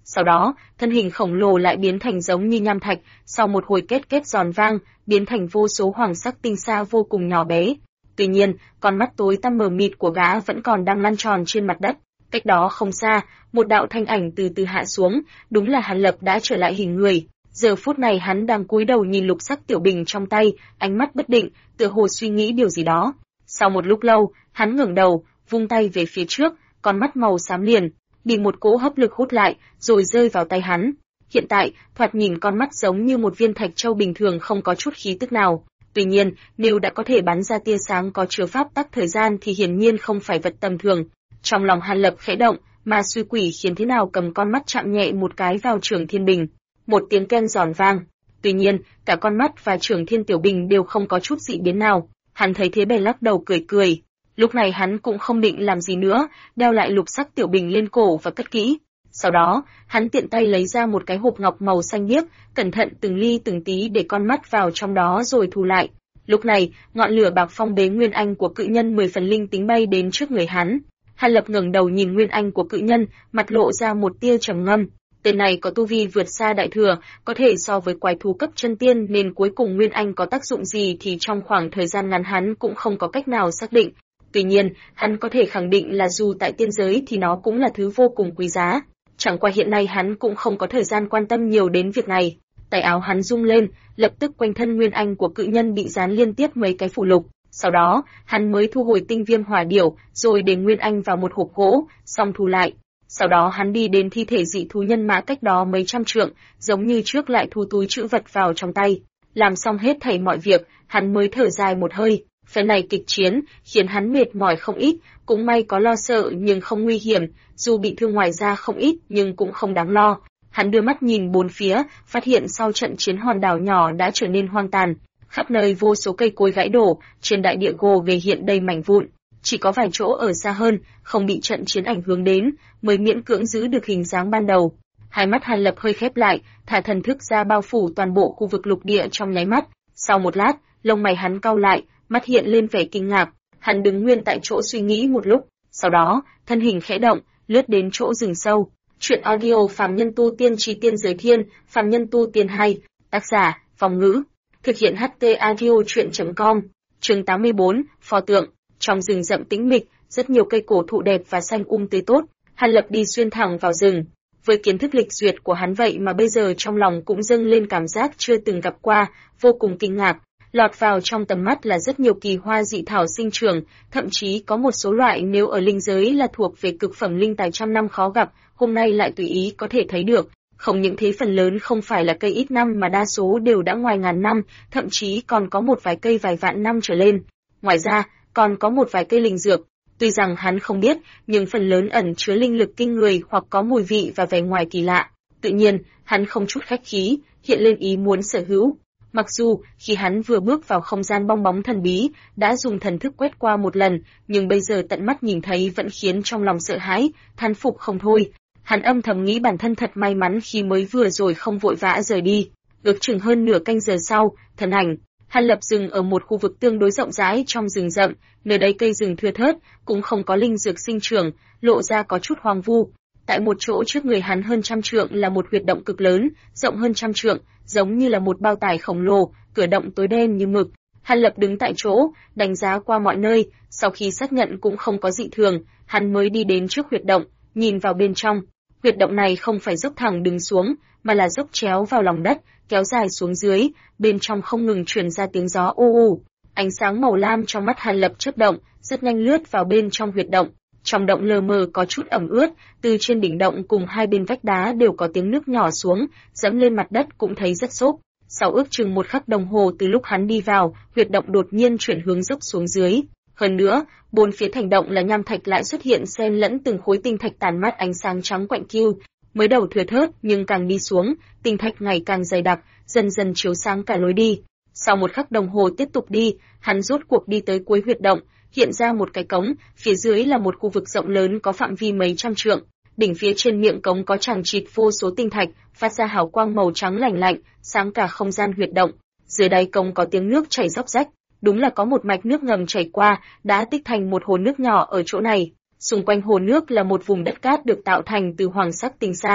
Sau đó, thân hình khổng lồ lại biến thành giống như nham thạch, sau một hồi kết giòn vang, biến thành vô số hoàng sắc tinh sa vô cùng nhỏ bé. Tuy nhiên, con mắt tối tăm mờ mịt của gã vẫn còn đang lăn tròn trên mặt đất. Cách đó không xa, một đạo thanh ảnh từ từ hạ xuống, đúng là Hàn Lập đã trở lại hình người. Giờ phút này hắn đang cúi đầu nhìn lục sắc tiểu bình trong tay, ánh mắt bất định, tựa hồ suy nghĩ điều gì đó. Sau một lúc lâu, hắn ngẩng đầu, vung tay về phía trước, con mắt màu xám liền, bị một cỗ hấp lực hút lại, rồi rơi vào tay hắn. Hiện tại, thoạt nhìn con mắt giống như một viên thạch châu bình thường không có chút khí tức nào. Tuy nhiên, nếu đã có thể bắn ra tia sáng có chứa pháp tắc thời gian thì hiển nhiên không phải vật tầm thường. Trong lòng Hàn Lập khẽ động, mà suy quỷ khiến thế nào cầm con mắt chạm nhẹ một cái vào Trường Thiên Bình. Một tiếng keng giòn vang. Tuy nhiên, cả con mắt và Trường Thiên Tiểu Bình đều không có chút dị biến nào. Hắn thấy thế bèn lắc đầu cười cười. Lúc này hắn cũng không định làm gì nữa, đeo lại lục sắc tiểu bình lên cổ và cất kỹ. Sau đó, hắn tiện tay lấy ra một cái hộp ngọc màu xanh biếc, cẩn thận từng ly từng tí để con mắt vào trong đó rồi thu lại. Lúc này, ngọn lửa bạc phong bế nguyên anh của cự nhân 10 phần linh tính bay đến trước người hắn. Hàn Lập ngẩng đầu nhìn nguyên anh của cự nhân, mặt lộ ra một tia trầm ngâm. Tên này có tu vi vượt xa đại thừa, có thể so với quái thú cấp chân tiên nên cuối cùng nguyên anh có tác dụng gì thì trong khoảng thời gian ngắn hắn cũng không có cách nào xác định. Tuy nhiên, hắn có thể khẳng định là dù tại tiên giới thì nó cũng là thứ vô cùng quý giá. Chẳng qua hiện nay hắn cũng không có thời gian quan tâm nhiều đến việc này. Tay áo hắn rung lên, lập tức quanh thân nguyên anh của cự nhân bị dán liên tiếp mấy cái phù lục. Sau đó, hắn mới thu hồi tinh viêm hỏa điểu, rồi để nguyên anh vào một hộp gỗ, xong thu lại. Sau đó hắn đi đến thi thể dị thú nhân mã cách đó mấy trăm trượng, giống như trước lại thu túi trữ vật vào trong tay. Làm xong hết thảy mọi việc, hắn mới thở dài một hơi. Phen này kịch chiến, khiến hắn mệt mỏi không ít, cũng may có lo sợ nhưng không nguy hiểm, dù bị thương ngoài da không ít nhưng cũng không đáng lo. Hắn đưa mắt nhìn bốn phía, phát hiện sau trận chiến hòn đảo nhỏ đã trở nên hoang tàn. Khắp nơi vô số cây cối gãy đổ, trên đại địa gồ ghề hiện đầy mảnh vụn. Chỉ có vài chỗ ở xa hơn, không bị trận chiến ảnh hưởng đến, mới miễn cưỡng giữ được hình dáng ban đầu. Hai mắt Hàn Lập hơi khép lại, thả thần thức ra bao phủ toàn bộ khu vực lục địa trong nháy mắt. Sau một lát, lông mày hắn cau lại, mắt hiện lên vẻ kinh ngạc. Hắn đứng nguyên tại chỗ suy nghĩ một lúc, sau đó, thân hình khẽ động, lướt đến chỗ rừng sâu. Truyện audio Phàm Nhân Tu Tiên Chí Tiên Giới Thiên, Phàm Nhân Tu Tiên 2, tác giả, Phong Ngữ. Thực hiện HT audio truyện.com. Chương 84, Pho tượng. Trong rừng rậm tĩnh mịch, rất nhiều cây cổ thụ đẹp và xanh tươi tốt. Hàn Lập đi xuyên thẳng vào rừng. Với kiến thức lịch duyệt của hắn vậy mà bây giờ trong lòng cũng dâng lên cảm giác chưa từng gặp qua, vô cùng kinh ngạc. Lọt vào trong tầm mắt là rất nhiều kỳ hoa dị thảo sinh trưởng, thậm chí có một số loại nếu ở linh giới là thuộc về cực phẩm linh tài trăm năm khó gặp, hôm nay lại tùy ý có thể thấy được. Không những thế phần lớn không phải là cây ít năm mà đa số đều đã ngoài ngàn năm, thậm chí còn có một vài cây vài vạn năm trở lên. Ngoài ra, còn có một vài cây linh dược. Tuy rằng hắn không biết, nhưng phần lớn ẩn chứa linh lực kinh người hoặc có mùi vị và vẻ ngoài kỳ lạ. Tự nhiên, hắn không chút khách khí, hiện lên ý muốn sở hữu. Mặc dù, khi hắn vừa bước vào không gian bong bóng thần bí, đã dùng thần thức quét qua một lần, nhưng bây giờ tận mắt nhìn thấy vẫn khiến trong lòng sợ hãi, thán phục không thôi. Hắn âm thầm nghĩ bản thân thật may mắn khi mới vừa rồi không vội vã rời đi. Ước chừng hơn nửa canh giờ sau, thân ảnh Hàn Lập dừng ở một khu vực tương đối rộng rãi trong rừng rậm, nơi đây cây rừng thưa thớt, cũng không có linh dược sinh trưởng, lộ ra có chút hoang vu. Tại một chỗ trước người hắn hơn trăm trượng là một huyệt động cực lớn, rộng hơn trăm trượng, giống như là một bao tải khổng lồ, cửa động tối đen như mực. Hàn Lập đứng tại chỗ, đánh giá qua mọi nơi, sau khi xác nhận cũng không có dị thường, hắn mới đi đến trước huyệt động, nhìn vào bên trong. Huyệt động này không phải dốc thẳng đứng xuống, mà là dốc chéo vào lòng đất, kéo dài xuống dưới, bên trong không ngừng truyền ra tiếng gió u u. Ánh sáng màu lam trong mắt Hàn Lập chớp động, rất nhanh lướt vào bên trong huyệt động. Trong động lờ mờ có chút ẩm ướt, từ trên đỉnh động cùng hai bên vách đá đều có tiếng nước nhỏ xuống, dẫm lên mặt đất cũng thấy rất xốp. Sau ước chừng một khắc đồng hồ từ lúc hắn đi vào, huyệt động đột nhiên chuyển hướng dốc xuống dưới. Hơn nữa, bốn phía thành động là nham thạch lại xuất hiện xen lẫn từng khối tinh thạch tàn mát ánh sáng trắng quạnh kiu. Mới đầu thưa thớt nhưng càng đi xuống, tinh thạch ngày càng dày đặc, dần dần chiếu sáng cả lối đi. Sau một khắc đồng hồ tiếp tục đi, hắn rốt cuộc đi tới cuối huyệt động, hiện ra một cái cống, phía dưới là một khu vực rộng lớn có phạm vi mấy trăm trượng. Đỉnh phía trên miệng cống có chằng chịt vô số tinh thạch, phát ra hào quang màu trắng lạnh lạnh, sáng cả không gian huyệt động. Dưới đáy cống có tiếng nước chảy róc rách, đúng là có một mạch nước ngầm chảy qua, đã tích thành một hồ nước nhỏ ở chỗ này. Xung quanh hồ nước là một vùng đất cát được tạo thành từ hoàng sắc tinh sa.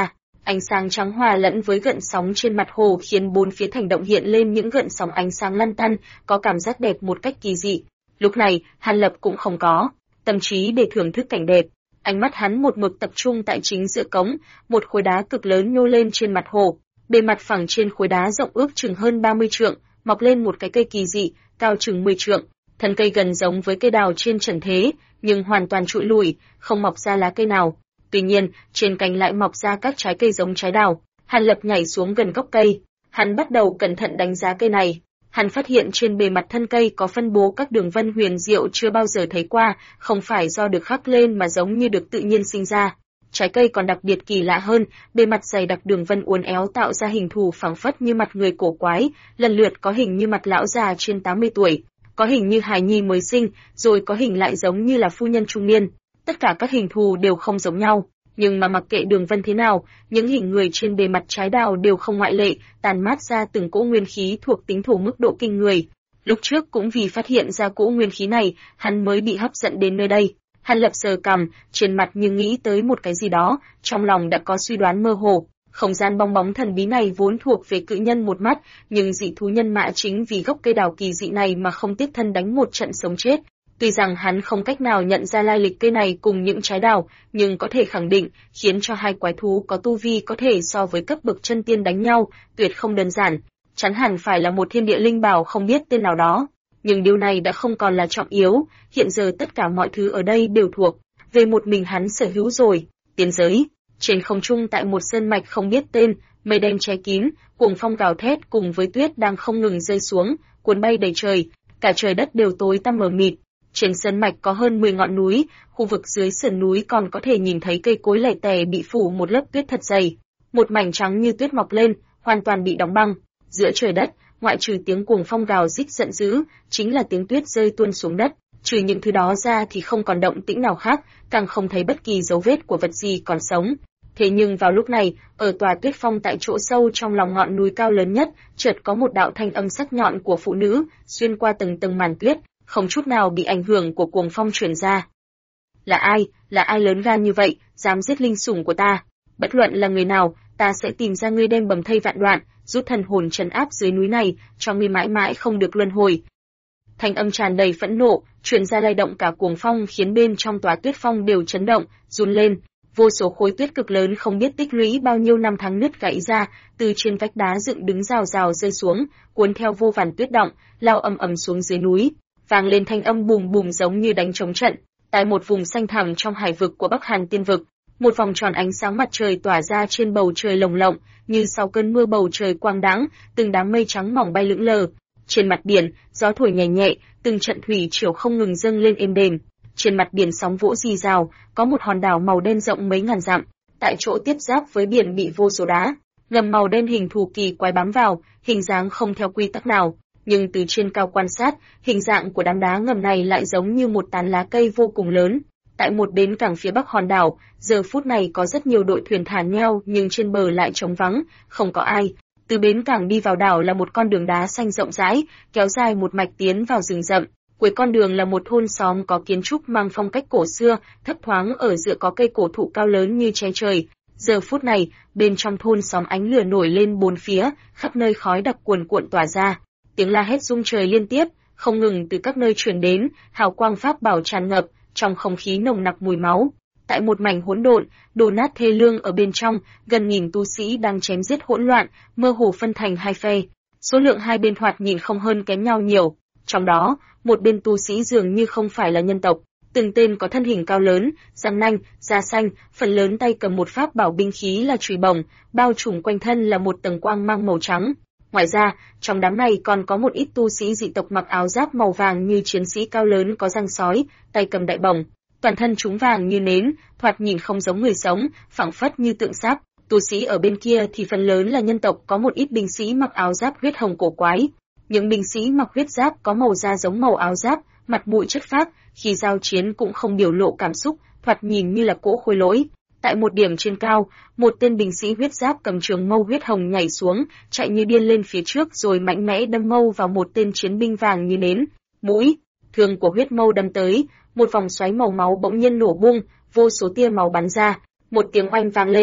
Ánh sáng trắng hòa lẫn với gợn sóng trên mặt hồ khiến bốn phía thành động hiện lên những gợn sóng ánh sáng lăn tăn, có cảm giác đẹp một cách kỳ dị. Lúc này, Hàn Lập cũng không có tâm trí để thưởng thức cảnh đẹp. Ánh mắt hắn một mực tập trung tại chính giữa cống, một khối đá cực lớn nhô lên trên mặt hồ. Bề mặt phẳng trên khối đá rộng ước chừng hơn 30 trượng, mọc lên một cái cây kỳ dị, cao chừng 10 trượng. Thân cây gần giống với cây đào trên trần thế, nhưng hoàn toàn trụi lủi, không mọc ra lá cây nào. Tuy nhiên, trên cành lại mọc ra các trái cây giống trái đào. Hàn Lập nhảy xuống gần gốc cây, hắn bắt đầu cẩn thận đánh giá cây này. Hắn phát hiện trên bề mặt thân cây có phân bố các đường vân huyền diệu chưa bao giờ thấy qua, không phải do được khắc lên mà giống như được tự nhiên sinh ra. Trái cây còn đặc biệt kỳ lạ hơn, bề mặt dày đặc đường vân uốn éo tạo ra hình thù phảng phất như mặt người cổ quái, lần lượt có hình như mặt lão già trên 80 tuổi, có hình như hài nhi mới sinh, rồi có hình lại giống như là phu nhân trung niên. Tất cả các hình thù đều không giống nhau, nhưng mà mặc kệ đường vân thế nào, những hình người trên bề mặt trái đào đều không ngoại lệ, tàn mát ra từng cỗ nguyên khí thuộc tính thổ mức độ kinh người. Lúc trước cũng vì phát hiện ra cỗ nguyên khí này, hắn mới bị hấp dẫn đến nơi đây. Hàn Lập sờ cằm, trên mặt như nghĩ tới một cái gì đó, trong lòng đã có suy đoán mơ hồ. Không gian bong bóng thần bí này vốn thuộc về cự nhân một mắt, nhưng dị thú nhân mã chính vì gốc cây đào kỳ dị này mà không tiếc thân đánh một trận sống chết. Tuy rằng hắn không cách nào nhận ra lai lịch cây này cùng những trái đào, nhưng có thể khẳng định, khiến cho hai quái thú có tu vi có thể so với cấp bậc chân tiên đánh nhau, tuyệt không đơn giản. Chắn hẳn phải là một thiên địa linh bảo không biết tên nào đó. Nhưng điều này đã không còn là trọng yếu, hiện giờ tất cả mọi thứ ở đây đều thuộc về một mình hắn sở hữu rồi. Tiên giới, trên không trung tại một sơn mạch không biết tên, mây đen che kín, cuồng phong gào thét cùng với tuyết đang không ngừng rơi xuống, cuốn bay đầy trời, cả trời đất đều tối tăm mờ mịt. Trên sơn mạch có hơn 10 ngọn núi, khu vực dưới sườn núi còn có thể nhìn thấy cây cối lẻ tẻ bị phủ một lớp tuyết thật dày. Một mảnh trắng như tuyết mọc lên, hoàn toàn bị đóng băng. Giữa trời đất, ngoại trừ tiếng cuồng phong gào rít giận dữ, chính là tiếng tuyết rơi tuôn xuống đất. Trừ những thứ đó ra thì không còn động tĩnh nào khác, càng không thấy bất kỳ dấu vết của vật gì còn sống. Thế nhưng vào lúc này, ở tòa tuyết phong tại chỗ sâu trong lòng ngọn núi cao lớn nhất, chợt có một đạo thanh âm sắc nhọn của phụ nữ, xuyên qua từng tầng màn tuyết, không chút nào bị ảnh hưởng của cuồng phong truyền ra. Là ai lớn gan như vậy, dám giết linh sủng của ta? Bất luận là người nào, ta sẽ tìm ra ngươi đem bầm thây vạn đoạn, rút thần hồn trấn áp dưới núi này, cho ngươi mãi mãi không được luân hồi. Thanh âm tràn đầy phẫn nộ, truyền ra lay động cả cuồng phong khiến bên trong tòa tuyết phong đều chấn động, run lên. Vô số khối tuyết cực lớn không biết tích lũy bao nhiêu năm tháng nứt gãy ra, từ trên vách đá dựng đứng rào rào rơi xuống, cuốn theo vô vàn tuyết động, lao ầm ầm xuống dưới núi, vang lên thanh âm bùm bùm giống như đánh trống trận. Tại một vùng xanh thẳm trong hải vực của Bắc Hàn Tiên vực, một vòng tròn ánh sáng mặt trời tỏa ra trên bầu trời lồng lộng, như sau cơn mưa bầu trời quang đãng, từng đám mây trắng mỏng bay lững lờ. Trên mặt biển, gió thổi nhẹ nhẹ, từng trận thủy triều không ngừng dâng lên êm đềm. Trên mặt biển sóng vỗ rì rào, có một hòn đảo màu đen rộng mấy ngàn dặm, tại chỗ tiếp giáp với biển bị vô số đá ngầm màu đen hình thù kỳ quái bám vào, hình dáng không theo quy tắc nào, nhưng từ trên cao quan sát, hình dạng của đám đá ngầm này lại giống như một tán lá cây vô cùng lớn. Tại một bến cảng phía bắc hòn đảo, giờ phút này có rất nhiều đội thuyền thả neo nhưng trên bờ lại trống vắng, không có ai. Từ bến cảng đi vào đảo là một con đường đá xanh rộng rãi, kéo dài một mạch tiến vào rừng rậm. Cuối con đường là một thôn xóm có kiến trúc mang phong cách cổ xưa, thấp thoáng ở giữa có cây cổ thụ cao lớn như che trời. Giờ phút này, bên trong thôn xóm ánh lửa nổi lên bốn phía, khắp nơi khói đặc cuồn cuộn tỏa ra. Tiếng la hét rung trời liên tiếp, không ngừng từ các nơi truyền đến, hào quang pháp bảo tràn ngập, trong không khí nồng nặc mùi máu. Tại một mảnh hỗn độn, đổ nát thê lương ở bên trong, gần nghìn tu sĩ đang chém giết hỗn loạn, mơ hồ phân thành hai phe. Số lượng hai bên thoạt nhìn không hơn kém nhau nhiều. Trong đó, một bên tu sĩ dường như không phải là nhân tộc, từng tên có thân hình cao lớn, răng nanh, da xanh, phần lớn tay cầm một pháp bảo binh khí là chùy bổng, bao trùm quanh thân là một tầng quang mang màu trắng. Ngoài ra, trong đám này còn có một ít tu sĩ dị tộc mặc áo giáp màu vàng như chiến sĩ cao lớn có răng sói, tay cầm đại bổng, toàn thân chúng vàng như nến, thoạt nhìn không giống người sống, phảng phất như tượng sáp. Tu sĩ ở bên kia thì phần lớn là nhân tộc, có một ít binh sĩ mặc áo giáp huyết hồng cổ quái. Những binh sĩ mặc huyết giáp có màu da giống màu áo giáp, mặt mũi chất phác, khi giao chiến cũng không biểu lộ cảm xúc, thoạt nhìn như là cỗ khôi lỗi. Tại một điểm trên cao, một tên binh sĩ huyết giáp cầm trường mâu huyết hồng nhảy xuống, chạy như điên lên phía trước rồi mạnh mẽ đâm mâu vào một tên chiến binh vàng như nến. Mũi, thương của huyết mâu đâm tới, một vòng xoáy màu máu bỗng nhiên nổ bung, vô số tia máu bắn ra, một tiếng oanh vang lên.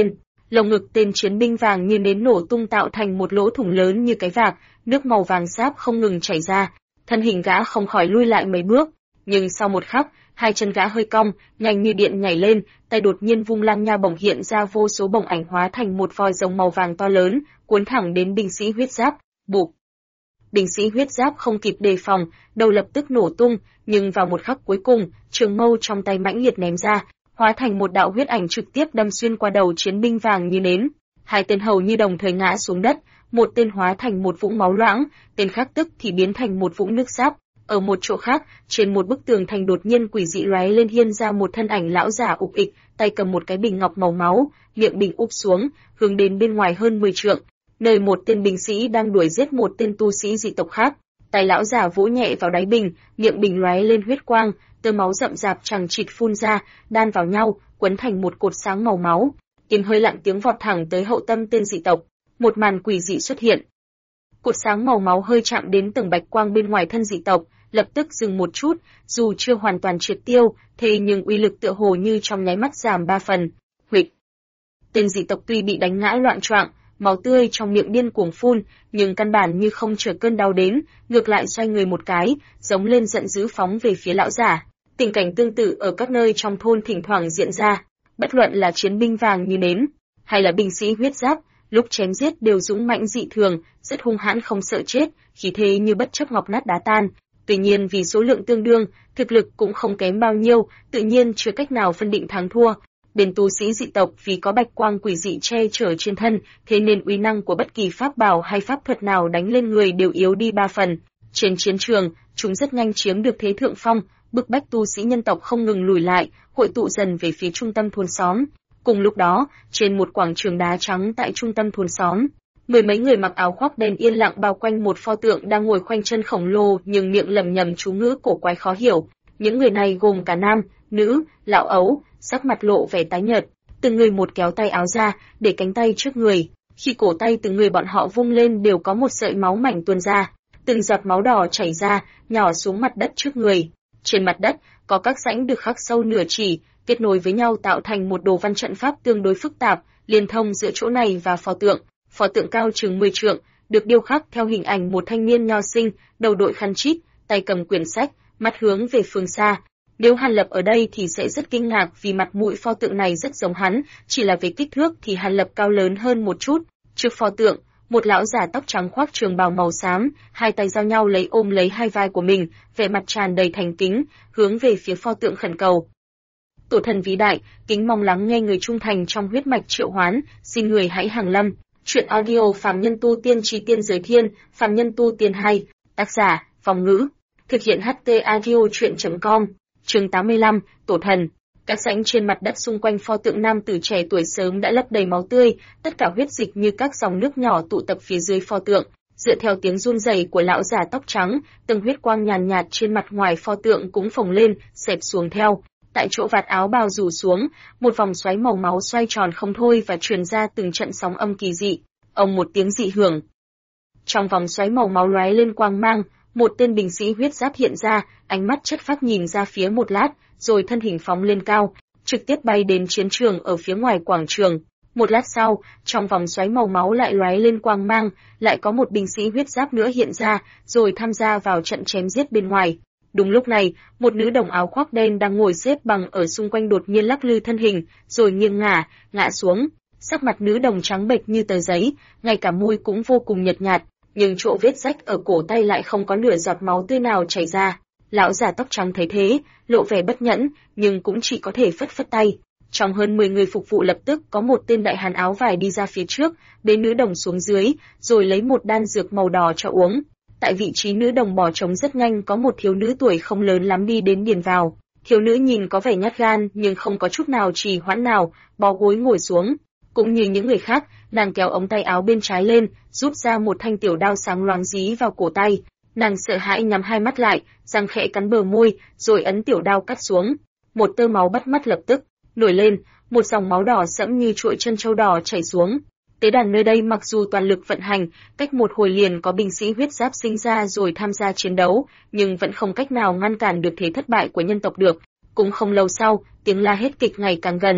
Lồng ngực tên chiến binh vàng như nến nổ tung tạo thành một lỗ thủng lớn như cái vạc, nước màu vàng sáp không ngừng chảy ra, thân hình gã không khỏi lui lại mấy bước, nhưng sau một khắc, hai chân gã hơi cong, nhanh như điện nhảy lên, tay đột nhiên vung lang nha bổng hiện ra vô số bổng ảnh hóa thành một vòi rồng màu vàng to lớn, cuốn thẳng đến binh sĩ huyết giáp, bụp. Binh sĩ huyết giáp không kịp đề phòng, đầu lập tức nổ tung, nhưng vào một khắc cuối cùng, trường mâu trong tay mãnh liệt ném ra, hóa thành một đạo huyết ảnh trực tiếp đâm xuyên qua đầu chiến binh vàng như nến. Hai tên hầu như đồng thời ngã xuống đất, một tên hóa thành một vũng máu loãng, tên khác tức thì biến thành một vũng nước sáp. Ở một chỗ khác, trên một bức tường thành đột nhiên quỷ dị lóe lên hiên ra một thân ảnh lão giả ục ịch, tay cầm một cái bình ngọc màu máu, miệng bình úp xuống, hướng đến bên ngoài hơn 10 trượng, nơi một tên binh sĩ đang đuổi giết một tên tu sĩ dị tộc khác. Tay lão giả vỗ nhẹ vào đáy bình, miệng bình lóe lên huyết quang, tơ máu rậm rạp chằng chịt phun ra, đan vào nhau, quấn thành một cột sáng màu máu. Kiếm hơi lặng tiếng vọt thẳng tới hậu tâm tên dị tộc. Một màn quỷ dị xuất hiện. Cột sáng màu máu hơi chạm đến tầng bạch quang bên ngoài thân dị tộc, lập tức dừng một chút, dù chưa hoàn toàn triệt tiêu, thế nhưng uy lực tựa hồ như trong nháy mắt giảm 3 phần. Huỵch. Tên dị tộc tuy bị đánh ngã loạn choạng, máu tươi trong miệng điên cuồng phun, nhưng căn bản như không chờ cơn đau đến, ngược lại xoay người một cái, giống lên giận dữ phóng về phía lão giả. Tình cảnh tương tự ở các nơi trong thôn thỉnh thoảng diễn ra, bất luận là chiến binh vàng như nến, hay là binh sĩ huyết giáp, lúc chém giết đều dũng mãnh dị thường, rất hung hãn không sợ chết, khí thế như bất chấp ngọc nát đá tan. Tuy nhiên vì số lượng tương đương, thực lực cũng không kém bao nhiêu, tự nhiên chưa cách nào phân định thắng thua. Bên tu sĩ dị tộc vì có bạch quang quỷ dị che chở trên thân, thế nên uy năng của bất kỳ pháp bảo hay pháp thuật nào đánh lên người đều yếu đi 3 phần. Trên chiến trường, chúng rất nhanh chiếm được thế thượng phong, bức bách tu sĩ nhân tộc không ngừng lùi lại, hội tụ dần về phía trung tâm thôn xóm. Cùng lúc đó, trên một quảng trường đá trắng tại trung tâm thôn xóm, mười mấy người mặc áo khoác đen yên lặng bao quanh một pho tượng đang ngồi khoanh chân khổng lồ nhưng miệng lẩm nhẩm chú ngữ cổ quái khó hiểu. Những người này gồm cả nam, nữ, lão ấu, sắc mặt lộ vẻ tái nhợt, từng người một kéo tay áo ra, để cánh tay trước người. Khi cổ tay từng người bọn họ vung lên đều có một sợi máu mảnh tuôn ra, từng giọt máu đỏ chảy ra, nhỏ xuống mặt đất trước người. Trên mặt đất có các rãnh được khắc sâu nửa chỉ, kết nối với nhau tạo thành một đồ văn trận pháp tương đối phức tạp, liên thông giữa chỗ này và pho tượng. Pho tượng cao chừng 10 trượng, được điêu khắc theo hình ảnh một thanh niên nho sinh, đầu đội khăn chít, tay cầm quyển sách, mắt hướng về phương xa. Nếu Hàn Lập ở đây thì sẽ rất kinh ngạc vì mặt mũi pho tượng này rất giống hắn, chỉ là về kích thước thì Hàn Lập cao lớn hơn một chút. Trước pho tượng, một lão giả tóc trắng khoác trường bào màu xám, hai tay giao nhau ôm lấy hai vai của mình, vẻ mặt tràn đầy thành kính, hướng về phía pho tượng khẩn cầu. Tổ thần vĩ đại, kính mong lắng nghe người trung thành trong huyết mạch triệu hoán, xin người hãy hàng lâm. Chuyện audio Phàm Nhân Tu Tiên Chí Tiên Giới Thiên, Phàm Nhân Tu Tiên 2, tác giả, Phong Ngữ, thực hiện HT Audio Chuyện.com, chương 85, Tổ Thần. Các rãnh trên mặt đất xung quanh pho tượng nam tử trẻ tuổi sớm đã lấp đầy máu tươi, tất cả huyết dịch như các dòng nước nhỏ tụ tập phía dưới pho tượng. Dựa theo tiếng run rẩy của lão già tóc trắng, từng huyết quang nhàn nhạt trên mặt ngoài pho tượng cũng phồng lên, xẹp xuống theo. Tại chỗ vạt áo bào rủ xuống, một vòng xoáy màu máu xoay tròn không thôi và truyền ra từng trận sóng âm kỳ dị. Ông một tiếng dị hưởng. Trong vòng xoáy màu máu lóe lên quang mang, một tên binh sĩ huyết giáp hiện ra, ánh mắt chất phác nhìn ra phía một lát, rồi thân hình phóng lên cao, trực tiếp bay đến chiến trường ở phía ngoài quảng trường. Một lát sau, trong vòng xoáy màu máu lại lóe lên quang mang, lại có một binh sĩ huyết giáp nữa hiện ra, rồi tham gia vào trận chém giết bên ngoài. Đúng lúc này, một nữ đồng áo khoác đen đang ngồi xếp bằng ở xung quanh đột nhiên lắc lư thân hình, rồi nghiêng ngã xuống. Sắc mặt nữ đồng trắng bệch như tờ giấy, ngay cả môi cũng vô cùng nhợt nhạt, nhưng chỗ vết rách ở cổ tay lại không có nửa giọt máu tươi nào chảy ra. Lão già tóc trắng thấy thế, lộ vẻ bất nhẫn, nhưng cũng chỉ có thể phất phất tay. Trong hơn 10 người phục vụ lập tức có một tên đại hán áo vải đi ra phía trước, bế nữ đồng xuống dưới, rồi lấy một đan dược màu đỏ cho uống. Tại vị trí nữ đồng bỏ trống rất nhanh có một thiếu nữ tuổi không lớn lắm đi đến điền vào. Thiếu nữ nhìn có vẻ nhát gan nhưng không có chút nào trì hoãn nào, bó gối ngồi xuống. Cũng như những người khác, nàng kéo ống tay áo bên trái lên, rút ra một thanh tiểu đao sáng loáng dí vào cổ tay. Nàng sợ hãi nhắm hai mắt lại, răng khẽ cắn bờ môi, rồi ấn tiểu đao cắt xuống. Một tơ máu bắt mắt lập tức nổi lên, một dòng máu đỏ sẫm như chuỗi chân châu đỏ chảy xuống. Tế đàn nơi đây mặc dù toàn lực vận hành, cách một hồi liền có binh sĩ huyết giáp sinh ra rồi tham gia chiến đấu, nhưng vẫn không cách nào ngăn cản được thế thất bại của nhân tộc được. Cũng không lâu sau, tiếng la hét kịch ngày càng gần.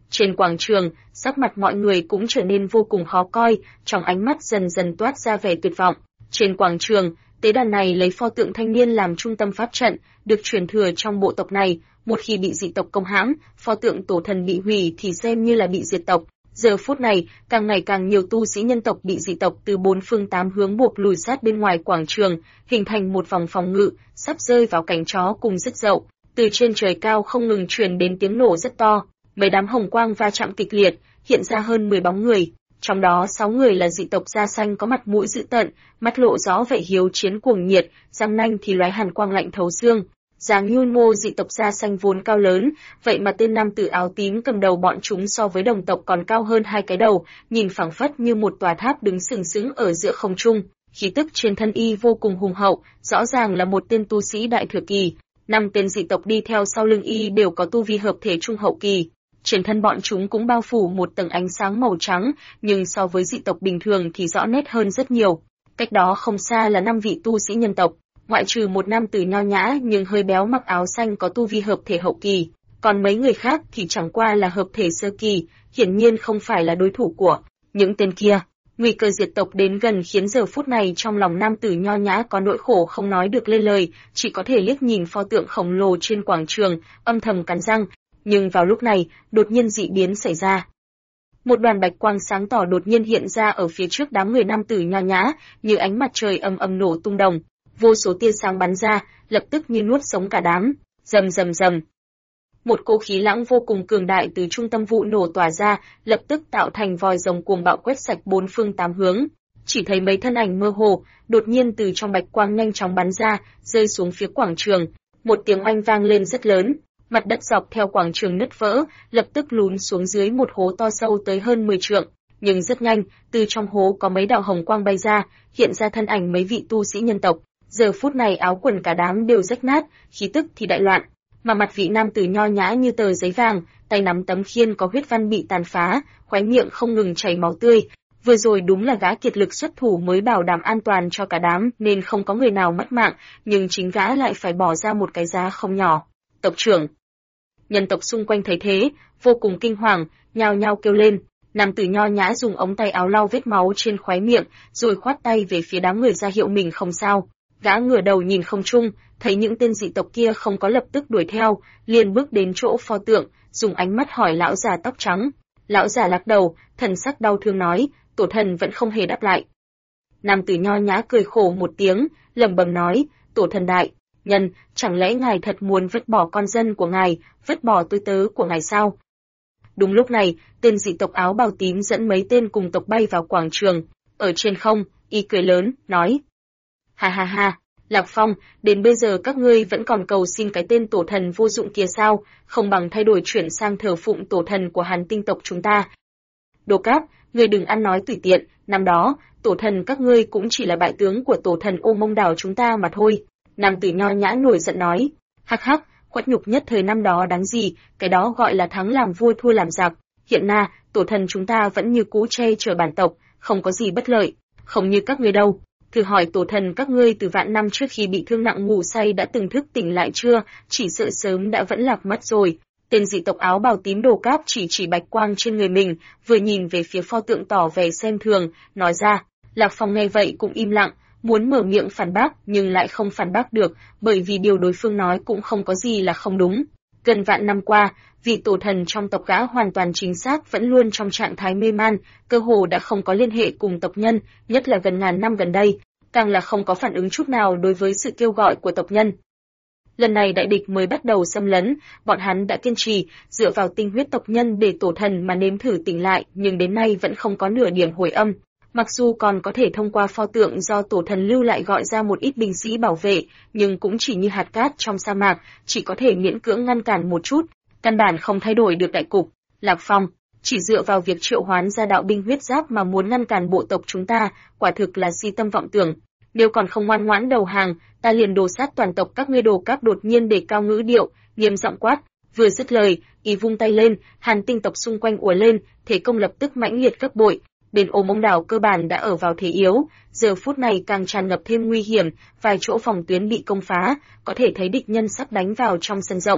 Trên quảng trường, sắc mặt mọi người cũng trở nên vô cùng khó coi, trong ánh mắt dần dần toát ra vẻ tuyệt vọng. Trên quảng trường, tế đàn này lấy pho tượng thanh niên làm trung tâm pháp trận, được truyền thừa trong bộ tộc này. Một khi bị dị tộc công hãm, pho tượng tổ thần bị hủy thì xem như là bị diệt tộc. Giờ phút này, càng ngày càng nhiều tu sĩ nhân tộc bị dị tộc từ bốn phương tám hướng buộc lùi sát bên ngoài quảng trường, hình thành một vòng phòng ngự, sắp rơi vào cảnh chó cùng rứt dậu. Từ trên trời cao không ngừng truyền đến tiếng nổ rất to, mấy đám hồng quang va chạm kịch liệt, hiện ra hơn 10 bóng người. Trong đó 6 người là dị tộc da xanh có mặt mũi dữ tợn, mắt lộ rõ vẻ hiếu chiến cuồng nhiệt, răng nanh thì lóe hàn quang lạnh thấu xương. Dáng nhu mô dị tộc da xanh vốn cao lớn, vậy mà tên nam tử áo tím cầm đầu bọn chúng so với đồng tộc còn cao hơn 2 cái đầu, nhìn phảng phất như một tòa tháp đứng sừng sững ở giữa không trung. Khí tức trên thân y vô cùng hùng hậu, rõ ràng là một tên tu sĩ đại thừa kỳ. 5 tên dị tộc đi theo sau lưng y đều có tu vi hợp thể trung hậu kỳ. Trên thân bọn chúng cũng bao phủ một tầng ánh sáng màu trắng, nhưng so với dị tộc bình thường thì rõ nét hơn rất nhiều. Cách đó không xa là 5 vị tu sĩ nhân tộc, ngoại trừ một nam tử nho nhã nhưng hơi béo mặc áo xanh có tu vi hợp thể hậu kỳ, còn mấy người khác thì chẳng qua là hợp thể sơ kỳ, hiển nhiên không phải là đối thủ của những tên kia. Nguy cơ diệt tộc đến gần khiến giờ phút này trong lòng nam tử nho nhã có nỗi khổ không nói được lên lời, chỉ có thể liếc nhìn pho tượng khổng lồ trên quảng trường, âm thầm cắn răng. Nhưng vào lúc này, đột nhiên dị biến xảy ra. Một đoàn bạch quang sáng tỏ đột nhiên hiện ra ở phía trước đám người nam tử nho nhã, như ánh mặt trời ầm ầm nổ tung đồng. Vô số tia sáng bắn ra, lập tức như nuốt sống cả đám. Rầm rầm rầm. Một cỗ khí lãng vô cùng cường đại từ trung tâm vụ nổ tỏa ra, lập tức tạo thành vòi rồng cuồng bạo quét sạch bốn phương tám hướng. Chỉ thấy mấy thân ảnh mơ hồ, đột nhiên từ trong bạch quang nhanh chóng bắn ra, rơi xuống phía quảng trường. Một tiếng oanh vang lên rất lớn. Mặt đất dọc theo quảng trường nứt vỡ, lập tức lún xuống dưới một hố to sâu tới hơn 10 trượng. Nhưng rất nhanh, từ trong hố có mấy đạo hồng quang bay ra, hiện ra thân ảnh mấy vị tu sĩ nhân tộc. Giờ phút này áo quần cả đám đều rách nát, khí tức thì đại loạn. Mà mặt vị nam tử nho nhã như tờ giấy vàng, tay nắm tấm khiên có huyết văn bị tàn phá, khóe miệng không ngừng chảy máu tươi. Vừa rồi đúng là gã kiệt lực xuất thủ mới bảo đảm an toàn cho cả đám nên không có người nào mất mạng, nhưng chính gã lại phải bỏ ra một cái giá không nhỏ. Tộc trưởng. Nhân tộc xung quanh thấy thế, vô cùng kinh hoàng, nhao nhao kêu lên. Nam tử nho nhã dùng ống tay áo lau vết máu trên khóe miệng, rồi khoát tay về phía đám người ra hiệu mình không sao. Gã ngửa đầu nhìn không trung, thấy những tên dị tộc kia không có lập tức đuổi theo, liền bước đến chỗ pho tượng, dùng ánh mắt hỏi lão già tóc trắng. Lão già lắc đầu, thần sắc đau thương nói, tổ thần vẫn không hề đáp lại. Nam tử nho nhã cười khổ một tiếng, lẩm bẩm nói, tổ thần đại nhân, chẳng lẽ ngài thật muốn vứt bỏ con dân của ngài, vứt bỏ tôi tớ của ngài sao? Đúng lúc này, tên dị tộc áo bào tím dẫn mấy tên cùng tộc bay vào quảng trường. Ở trên không, y cười lớn, nói. Ha ha ha, Lạc Phong, đến bây giờ các ngươi vẫn còn cầu xin cái tên tổ thần vô dụng kia sao, không bằng thay đổi chuyển sang thờ phụng tổ thần của Hàn Tinh tộc chúng ta. Đồ Cáp, ngươi đừng ăn nói tùy tiện, năm đó, tổ thần các ngươi cũng chỉ là bại tướng của tổ thần Ô Mông Đảo chúng ta mà thôi. Nam tử nho nhã nổi giận nói, hắc hắc, khuất nhục nhất thời năm đó đáng gì, cái đó gọi là thắng làm vua thua làm giặc. Hiện na, tổ thần chúng ta vẫn như cũ che chở bản tộc, không có gì bất lợi, không như các ngươi đâu. Thử hỏi tổ thần các ngươi từ vạn năm trước khi bị thương nặng ngủ say đã từng thức tỉnh lại chưa, chỉ sợ sớm đã vẫn lạc mất rồi. Tên dị tộc áo bào tím Đồ Cáp chỉ bạch quang trên người mình, vừa nhìn về phía pho tượng tỏ vẻ xem thường, nói ra. Lạc Phong nghe vậy cũng im lặng, muốn mở miệng phản bác nhưng lại không phản bác được, bởi vì điều đối phương nói cũng không có gì là không đúng. Gần vạn năm qua, vị tổ thần trong tộc gã hoàn toàn chính xác vẫn luôn trong trạng thái mê man, cơ hồ đã không có liên hệ cùng tộc nhân, nhất là gần ngàn năm gần đây, càng là không có phản ứng chút nào đối với sự kêu gọi của tộc nhân. Lần này đại địch mới bắt đầu xâm lấn, bọn hắn đã kiên trì, dựa vào tinh huyết tộc nhân để tổ thần mà nếm thử tỉnh lại, nhưng đến nay vẫn không có nửa điểm hồi âm. Mặc dù còn có thể thông qua pho tượng do tổ thần lưu lại gọi ra một ít binh sĩ bảo vệ, nhưng cũng chỉ như hạt cát trong sa mạc, chỉ có thể miễn cưỡng ngăn cản một chút, căn bản không thay đổi được đại cục. Lạc Phong, chỉ dựa vào việc triệu hoán ra đạo binh huyết giáp mà muốn ngăn cản bộ tộc chúng ta, quả thực là si tâm vọng tưởng. Nếu còn không ngoan ngoãn đầu hàng, ta liền đồ sát toàn tộc các ngươi. Đồ Cáp đột nhiên đề cao ngữ điệu, nghiêm giọng quát. Vừa dứt lời, y vung tay lên, Hàn Tinh tộc xung quanh ùa lên, thế công lập tức mãnh liệt gấp bội. Bên Ô Mông Đảo cơ bản đã ở vào thế yếu, giờ phút này càng tràn ngập thêm nguy hiểm, vài chỗ phòng tuyến bị công phá, có thể thấy địch nhân sắp đánh vào trong sân rộng.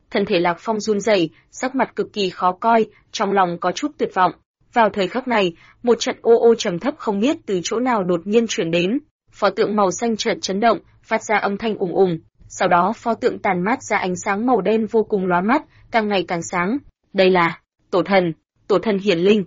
Thân thể Lạc Phong run rẩy, sắc mặt cực kỳ khó coi, trong lòng có chút tuyệt vọng. Vào thời khắc này, một trận ô ô trầm thấp không biết từ chỗ nào đột nhiên truyền đến. Pho tượng màu xanh chợt chấn động, phát ra âm thanh ùng ùng. Sau đó pho tượng tàn mát ra ánh sáng màu đen vô cùng lóa mắt, càng ngày càng sáng. Đây là tổ thần hiển linh.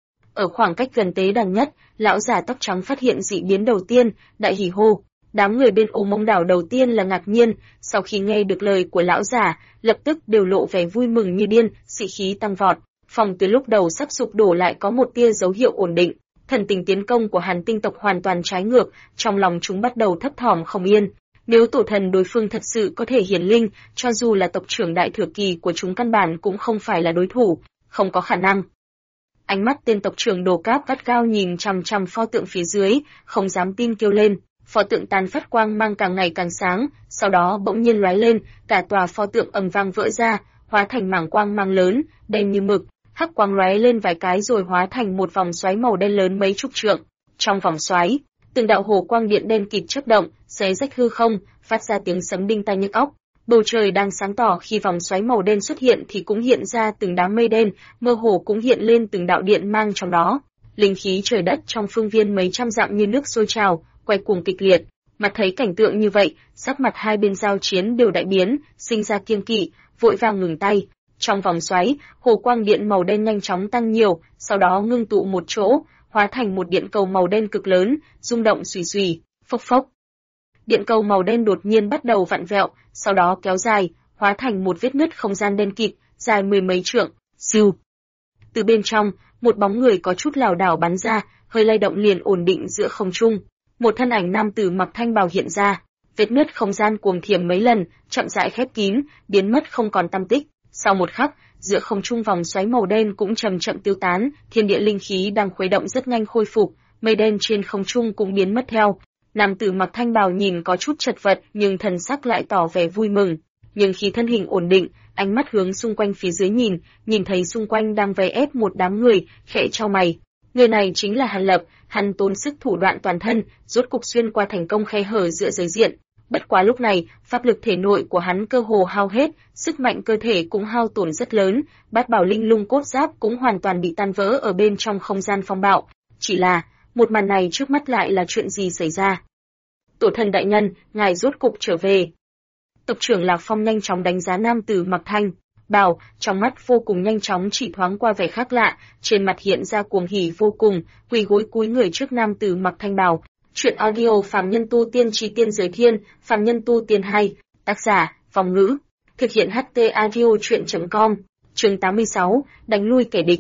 Ở khoảng cách gần tế đàn nhất, lão già tóc trắng phát hiện dị biến đầu tiên, đại hỉ hô. Đám người bên Ô Mông Đảo đầu tiên là ngạc nhiên, sau khi nghe được lời của lão già, lập tức đều lộ vẻ vui mừng như điên, sĩ khí tăng vọt. Phòng từ lúc đầu sắp sụp đổ lại có một tia dấu hiệu ổn định. Thần tình tiến công của Hàn Tinh tộc hoàn toàn trái ngược, trong lòng chúng bắt đầu thấp thỏm không yên. Nếu tổ thần đối phương thật sự có thể hiển linh, cho dù là tộc trưởng đại thừa kỳ của chúng căn bản cũng không phải là đối thủ, không có khả năng. Ánh mắt tên tộc trưởng Đồ Cáp gắt gao nhìn chằm chằm pho tượng phía dưới, không dám tin kêu lên. Pho tượng tàn phát quang mang càng ngày càng sáng, sau đó bỗng nhiên lóe lên, cả tòa pho tượng ầm vang vỡ ra, hóa thành mảng quang mang lớn, đen như mực, hắc quang lóe lên vài cái rồi hóa thành một vòng xoáy màu đen lớn mấy chục trượng. Trong vòng xoáy, từng đạo hồ quang điện đen kịt chớp động, xé rách hư không, phát ra tiếng sấm đinh tai nhức óc. Bầu trời đang sáng tỏ, khi vòng xoáy màu đen xuất hiện thì cũng hiện ra từng đám mây đen, mơ hồ cũng hiện lên từng đạo điện mang trong đó. Linh khí trời đất trong phương viên mấy trăm dặm như nước sôi trào, quay cuồng kịch liệt. Mặt thấy cảnh tượng như vậy, sắc mặt hai bên giao chiến đều đại biến, sinh ra kiêng kỵ, vội vàng ngừng tay. Trong vòng xoáy, hồ quang điện màu đen nhanh chóng tăng nhiều, sau đó ngưng tụ một chỗ, hóa thành một điện cầu màu đen cực lớn, rung động xùy xùy, phốc phốc. Điện cầu màu đen đột nhiên bắt đầu vặn vẹo, sau đó kéo dài, hóa thành một vết nứt không gian đen kịt, dài mười mấy trượng. Siêu. Từ bên trong, một bóng người có chút lảo đảo bắn ra, hơi lay động liền ổn định giữa không trung. Một thân ảnh nam tử mặc thanh bào hiện ra, vết nứt không gian cuồng thiểm mấy lần, chậm rãi khép kín, biến mất không còn tăm tích. Sau một khắc, giữa không trung vòng xoáy màu đen cũng chậm chậm tiêu tán, thiên địa linh khí đang khuấy động rất nhanh khôi phục, mây đen trên không trung cũng biến mất theo. Nam tử mặc thanh bào nhìn có chút chật vật, nhưng thần sắc lại tỏ vẻ vui mừng. Nhưng khi thân hình ổn định, ánh mắt hướng xung quanh phía dưới nhìn thấy xung quanh đang vây ép một đám người, khẽ chau mày. Người này chính là Hàn Lập, hắn tốn sức thủ đoạn toàn thân, rốt cục xuyên qua thành công khe hở giữa giới diện. Bất quá lúc này, pháp lực thể nội của hắn cơ hồ hao hết, sức mạnh cơ thể cũng hao tổn rất lớn, bát bảo linh lung cốt giáp cũng hoàn toàn bị tan vỡ ở bên trong không gian phong bạo. Chỉ là, một màn này trước mắt lại là chuyện gì xảy ra? Tổ thần đại nhân, ngài rốt cục trở về. Tộc trưởng Lạc Phong nhanh chóng đánh giá nam tử mặc thanh bào, trong mắt vô cùng nhanh chóng chỉ thoáng qua vẻ khác lạ, trên mặt hiện ra cuồng hỉ vô cùng, quỳ gối cúi người trước nam tử mặc thanh bào. Chuyện audio Phàm Nhân Tu Tiên Chí Tiên Giới Thiên, Phàm Nhân Tu Tiên hay, tác giả, Vong Ngữ, thực hiện HT Audio Chuyện.com, chương 86, đánh lui kẻ địch,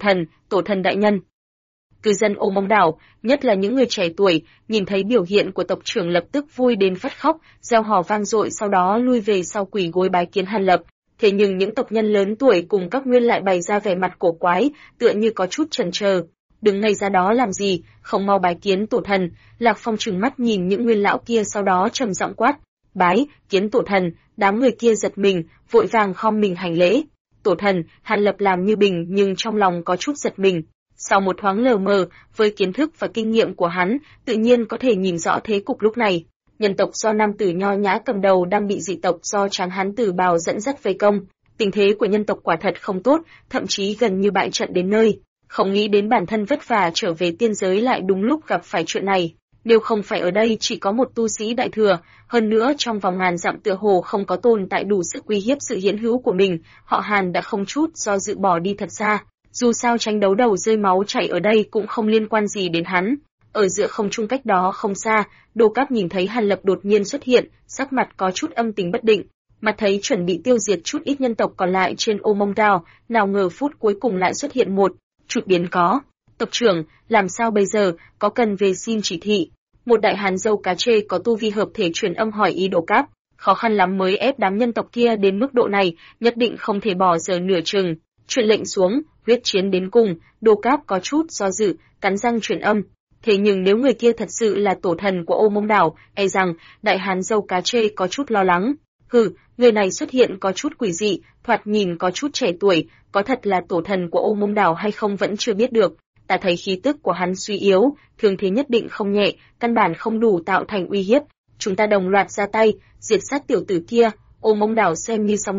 tổ thần đại nhân. Cư dân Ô Mông Đảo, nhất là những người trẻ tuổi, nhìn thấy biểu hiện của tộc trưởng lập tức vui đến phát khóc, reo hò vang dội, sau đó lui về sau quỳ gối bái kiến Hàn Lập. Thế nhưng những tộc nhân lớn tuổi cùng các nguyên lại bày ra vẻ mặt cổ quái, tựa như có chút chần chờ. Đứng ngay ra đó làm gì, không mau bái kiến tổ thần. Lạc Phong trừng mắt nhìn những nguyên lão kia, sau đó trầm giọng quát: bái kiến tổ thần. Đám người kia giật mình, vội vàng khom mình hành lễ. Tổ thần. Hàn Lập làm như bình nhưng trong lòng có chút giật mình. Sau một thoáng lờ mờ, với kiến thức và kinh nghiệm của hắn, tự nhiên có thể nhìn rõ thế cục lúc này. Nhân tộc do nam tử nho nhã cầm đầu đang bị dị tộc do tráng hán tử bào dẫn dắt vây công. Tình thế của nhân tộc quả thật không tốt, thậm chí gần như bại trận đến nơi. Không nghĩ đến bản thân vất vả trở về tiên giới lại đúng lúc gặp phải chuyện này. Nếu không phải ở đây chỉ có một tu sĩ đại thừa, hơn nữa trong vòng ngàn dặm tựa hồ không có tồn tại đủ sức uy hiếp sự hiển hữu của mình, họ Hàn đã không chút do dự bỏ đi thật xa. Dù sao tranh đấu đầu rơi máu chảy ở đây cũng không liên quan gì đến hắn. Ở giữa không trung cách đó không xa, Đồ Cáp nhìn thấy Hàn Lập đột nhiên xuất hiện, sắc mặt có chút âm tình bất định. Mặt thấy chuẩn bị tiêu diệt chút ít nhân tộc còn lại trên Ô Mông Đảo, nào ngờ phút cuối cùng lại xuất hiện một chút biến có. Tộc trưởng, làm sao bây giờ, có cần về xin chỉ thị? Một đại hán dâu cá chê có tu vi hợp thể truyền âm hỏi ý Đồ Cáp. Khó khăn lắm mới ép đám nhân tộc kia đến mức độ này, nhất định không thể bỏ giờ nửa chừng. Truyền lệnh xuống, huyết chiến đến cùng. Đồ Cáp có chút do dự, cắn răng truyền âm. Thế nhưng nếu người kia thật sự là tổ thần của Ô Mông Đảo, e rằng đại hán dâu cá chê có chút lo lắng. Người này xuất hiện có chút quỷ dị, thoạt nhìn có chút trẻ tuổi, có thật là tổ thần của Ô Mông Đảo hay không vẫn chưa biết được. Ta thấy khí tức của hắn suy yếu, thương thế nhất định không nhẹ, căn bản không đủ tạo thành uy hiếp. Chúng ta đồng loạt ra tay, diệt sát tiểu tử kia, Ô Mông Đảo xem như xong đời.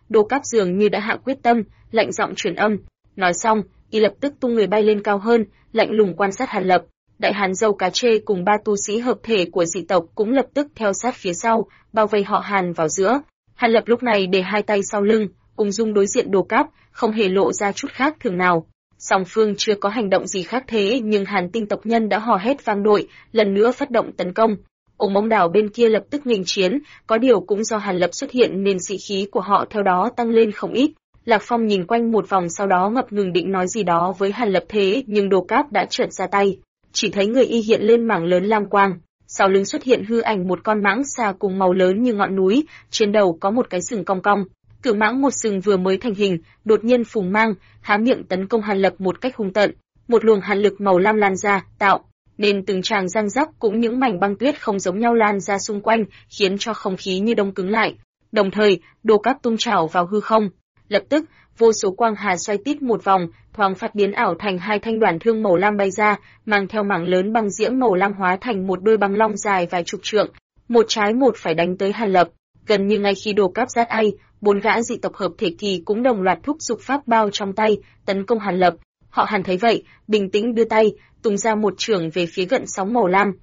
Đồ Cáp dường như đã hạ quyết tâm, lạnh giọng truyền âm. Nói xong, y lập tức tung người bay lên cao hơn, lạnh lùng quan sát Hàn Lập. Đại Hán dâu cá trê cùng 3 tu sĩ hợp thể của dị tộc cũng lập tức theo sát phía sau, bao vây họ Hàn vào giữa. Hàn Lập lúc này để hai tay sau lưng, ung dung đối diện Đồ Cáp, không hề lộ ra chút khác thường nào. Song phương chưa có hành động gì khác thế, nhưng Hàn Tinh tộc nhân đã hò hét vang dội, lần nữa phát động tấn công. Ống Mông Đảo bên kia lập tức nghênh chiến, có điều cũng do Hàn Lập xuất hiện nên sĩ khí của họ theo đó tăng lên không ít. Lạc Phong nhìn quanh một vòng sau đó ngập ngừng định nói gì đó với Hàn Lập thế, nhưng Đồ Cáp đã chợt ra tay, chỉ thấy người y hiện lên mảng lớn lam quang, sau lưng xuất hiện hư ảnh một con mãng xà cùng màu lớn như ngọn núi, trên đầu có một cái sừng cong cong. Cự mãng một sừng vừa mới thành hình, đột nhiên phùng mang, há miệng tấn công Hàn Lập một cách hung tợn. Một luồng hàn lực màu lam lan ra, tạo nên từng tràng răng rắc cũng những mảnh băng tuyết không giống nhau lan ra xung quanh, khiến cho không khí như đông cứng lại. Đồng thời, Đồ Cáp tung chảo vào hư không, lập tức vô số quang hà xoay tít một vòng, thoáng phát biến ảo thành hai thanh đoản thương màu lam bay ra, mang theo mảng lớn băng diễm màu lam hóa thành một đôi băng long dài vài chục trượng, một trái một phải đánh tới Hàn Lập. Gần như ngay khi Đồ Cáp giát ai, 4 gã dị tộc hợp thể kỳ cũng đồng loạt thúc giục pháp bao trong tay, tấn công Hàn Lập. Họ Hàn thấy vậy, bình tĩnh đưa tay, tung ra một chưởng về phía gợn sóng màu lam.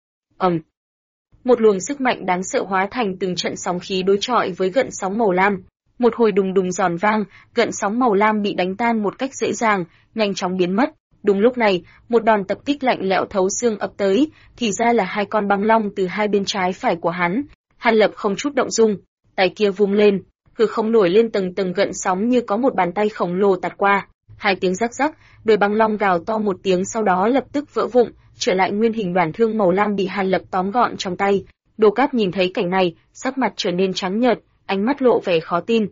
Một luồng sức mạnh đáng sợ hóa thành từng trận sóng khí đối chọi với gợn sóng màu lam. Một hồi đùng đùng giòn vang, gợn sóng màu lam bị đánh tan một cách dễ dàng, nhanh chóng biến mất. Đúng lúc này, một đòn tập kích lạnh lẽo thấu xương ập tới, thì ra là hai con băng long từ hai bên trái phải của hắn. Hàn Lập không chút động dung, tay kia vung lên, hư không nổi lên từng tầng gợn sóng như có một bàn tay khổng lồ tạt qua. Hai tiếng rắc rắc, đôi băng long gào to một tiếng sau đó lập tức vỡ vụn, trở lại nguyên hình đoản thương màu lam bị Hàn Lập tóm gọn trong tay. Đồ Cáp nhìn thấy cảnh này, sắc mặt trở nên trắng nhợt, ánh mắt lộ vẻ khó tin.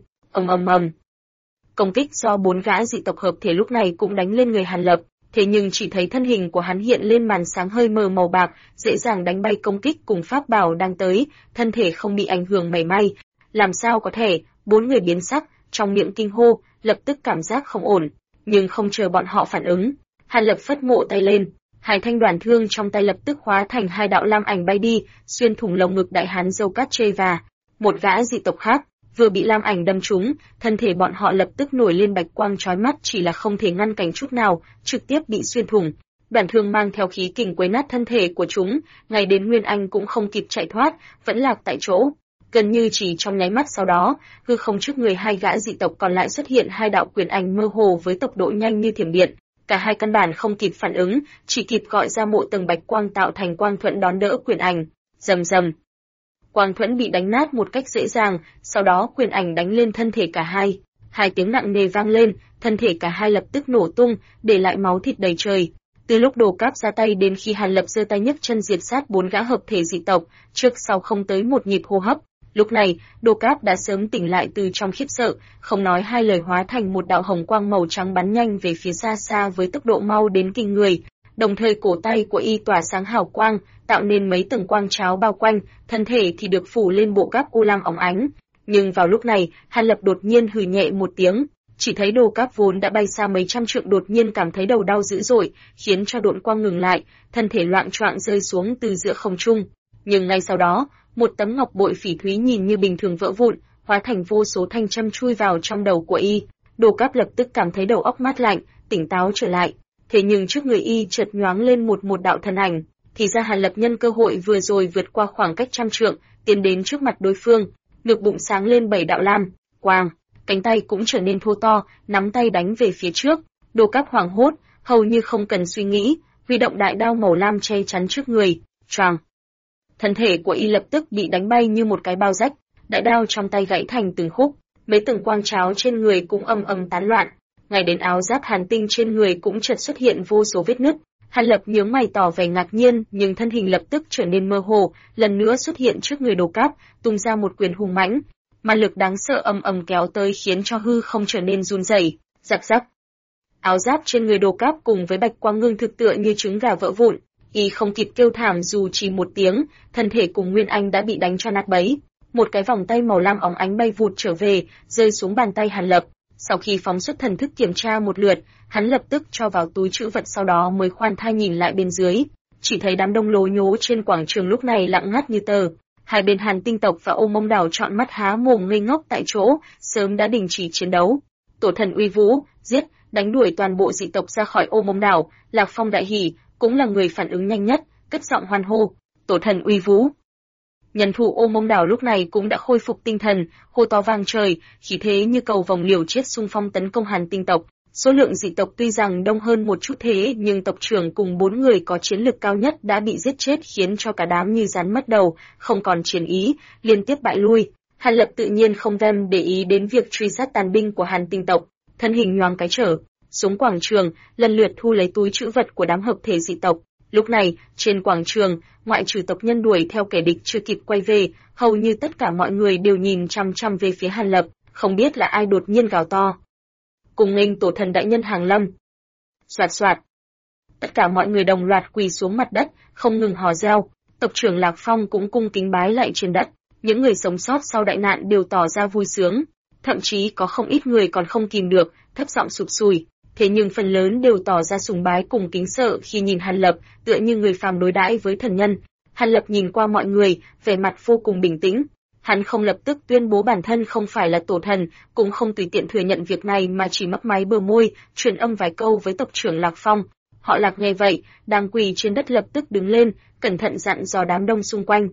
Công kích do 4 gã dị tộc hợp thể lúc này cũng đánh lên người Hàn Lập, thế nhưng chỉ thấy thân hình của hắn hiện lên màn sáng hơi mờ màu bạc, dễ dàng đánh bay công kích cùng pháp bảo đang tới, thân thể không bị ảnh hưởng mảy may. Làm sao có thể? 4 người biến sắc, trong miệng kinh hô, lập tức cảm giác không ổn, nhưng không chờ bọn họ phản ứng, Hàn Lập phất mộ tay lên, hai thanh đoản thương trong tay lập tức hóa thành hai đạo lam ảnh bay đi, xuyên thủng lồng ngực đại hán râu cát chê và một gã dị tộc khác. Vừa bị lam ảnh đâm trúng, thân thể bọn họ lập tức nổi lên bạch quang chói mắt, chỉ là không thể ngăn cản chút nào, trực tiếp bị xuyên thủng. Đoản thương mang theo khí kình quấy nát thân thể của chúng, ngay đến Nguyên Anh cũng không kịp chạy thoát, vẫn lạc tại chỗ. Gần như chỉ trong nháy mắt sau đó, hư không trước người hai gã dị tộc còn lại xuất hiện hai đạo quyền ảnh mơ hồ với tốc độ nhanh như thiểm điện. Cả hai căn bản không kịp phản ứng, chỉ kịp gọi ra một tầng bạch quang tạo thành quang thuẫn đón đỡ quyền ảnh. Rầm rầm. Quang thuẫn bị đánh nát một cách dễ dàng, sau đó quyền ảnh đánh lên thân thể cả hai. Hai tiếng nặng nề vang lên, thân thể cả hai lập tức nổ tung, để lại máu thịt đầy trời. Từ lúc Đồ Cáp ra tay đến khi Hàn Lập giơ tay nhấc chân diệt sát 4 gã hợp thể dị tộc, trước sau không tới một nhịp hô hấp. Lúc này, Đồ Cáp đã sớm tỉnh lại từ trong khiếp sợ, không nói hai lời hóa thành một đạo hồng quang màu trắng bắn nhanh về phía xa xa với tốc độ mau đến kinh người. Đồng thời cổ tay của y tỏa sáng hào quang, tạo nên mấy tầng quang cháo bao quanh, thân thể thì được phủ lên bộ giáp u lam óng ánh. Nhưng vào lúc này, Hàn Lập đột nhiên hừ nhẹ một tiếng, chỉ thấy Đồ Cáp vốn đã bay xa mấy trăm trượng đột nhiên cảm thấy đầu đau dữ dội, khiến cho độn quang ngừng lại, thân thể loạng choạng rơi xuống từ giữa không trung. Nhưng ngay sau đó, một tấm ngọc bội phỉ thúy nhìn như bình thường vỡ vụn, hóa thành vô số thanh châm chui vào trong đầu của y. Đồ Cáp lập tức cảm thấy đầu óc mát lạnh, tỉnh táo trở lại. Thế nhưng trước người y chợt nhoáng lên một đạo thân ảnh, thì ra Hàn Lập nhân cơ hội vừa rồi vượt qua khoảng cách trăm trượng, tiến đến trước mặt đối phương, ngực bụng sáng lên 7 đạo lam quang, cánh tay cũng trở nên thô to, nắm tay đánh về phía trước. Đồ Cáp hoảng hốt, hầu như không cần suy nghĩ, huy động đại đao màu lam che chắn trước người, choàng. Thân thể của y lập tức bị đánh bay như một cái bao rách, đại đao trong tay gãy thành từng khúc, mấy tầng quang cháo trên người cũng ầm tán loạn. Ngay đến áo giáp Hàn Tinh trên người cũng chợt xuất hiện vô số vết nứt. Hàn Lập nhướng mày tỏ vẻ ngạc nhiên, nhưng thân hình lập tức trở nên mơ hồ, lần nữa xuất hiện trước người Đồ Cáp, tung ra một quyền hùng mãnh. Ma lực đáng sợ kéo tới khiến cho hư không trở nên run rẩy, rắc rắc. Áo giáp trên người Đồ Cáp cùng với bạch quang ngưng thực tựa như trứng gà vỡ vụn, y không kịp kêu thảm dù chỉ một tiếng, thân thể cùng Nguyên Anh đã bị đánh cho nát bấy. Một cái vòng tay màu lam óng ánh bay vụt trở về, rơi xuống bàn tay Hàn Lập. Sau khi phóng xuất thần thức kiểm tra một lượt, hắn lập tức cho vào túi trữ vật, sau đó mới khoan thai nhìn lại bên dưới, chỉ thấy đám đông lố nhố trên quảng trường lúc này lặng ngắt như tờ. Hai bên Hàn Tinh tộc và Ô Mông đảo trọn mắt há mồm ngây ngốc tại chỗ, sớm đã đình chỉ chiến đấu. Tổ thần uy vũ, giết, đánh đuổi toàn bộ dị tộc ra khỏi Ô Mông đảo. Lạc Phong đại hỉ, cũng là người phản ứng nhanh nhất, cất giọng hoan hô. Tổ thần uy vũ. Nhân thủ Ô Mông đảo lúc này cũng đã khôi phục tinh thần, hô to vang trời, khí thế như cầu vồng liều chết xung phong tấn công Hàn Tinh tộc. Số lượng dị tộc tuy rằng đông hơn một chút thế, nhưng tộc trưởng cùng 4 người có chiến lực cao nhất đã bị giết chết, khiến cho cả đám như rắn mất đầu, không còn chiến ý, liên tiếp bại lui. Hàn Lập tự nhiên không thèm để ý đến việc truy sát tàn binh của Hàn Tinh tộc, thân hình nhoáng cái trở xuống quảng trường, lần lượt thu lấy túi trữ vật của đám hợp thể dị tộc. Lúc này, trên quảng trường, ngoại trừ tộc nhân đuổi theo kẻ địch chưa kịp quay về, hầu như tất cả mọi người đều nhìn chăm chăm về phía Hàn Lập, không biết là ai đột nhiên gào to. Cùng nghênh tổ thần đại nhân hàng lâm. Soạt soạt. Tất cả mọi người đồng loạt quỳ xuống mặt đất, không ngừng hò reo. Tộc trưởng Lạc Phong cũng cung kính bái lạy trên đất. Những người sống sót sau đại nạn đều tỏ ra vui sướng. Thậm chí có không ít người còn không kìm được, thấp giọng sụp sùi. Thế nhưng phần lớn đều tỏ ra sùng bái cùng kính sợ khi nhìn Hàn Lập, tựa như người phàm đối đãi với thần nhân. Hàn Lập nhìn qua mọi người, vẻ mặt vô cùng bình tĩnh. Hắn không lập tức tuyên bố bản thân không phải là tổ thần, cũng không tùy tiện thừa nhận việc này mà chỉ mấp máy bờ môi, truyền âm vài câu với tộc trưởng Lạc Phong. Họ Lạc nghe vậy, đang quỳ trên đất lập tức đứng lên, cẩn thận dặn dò đám đông xung quanh.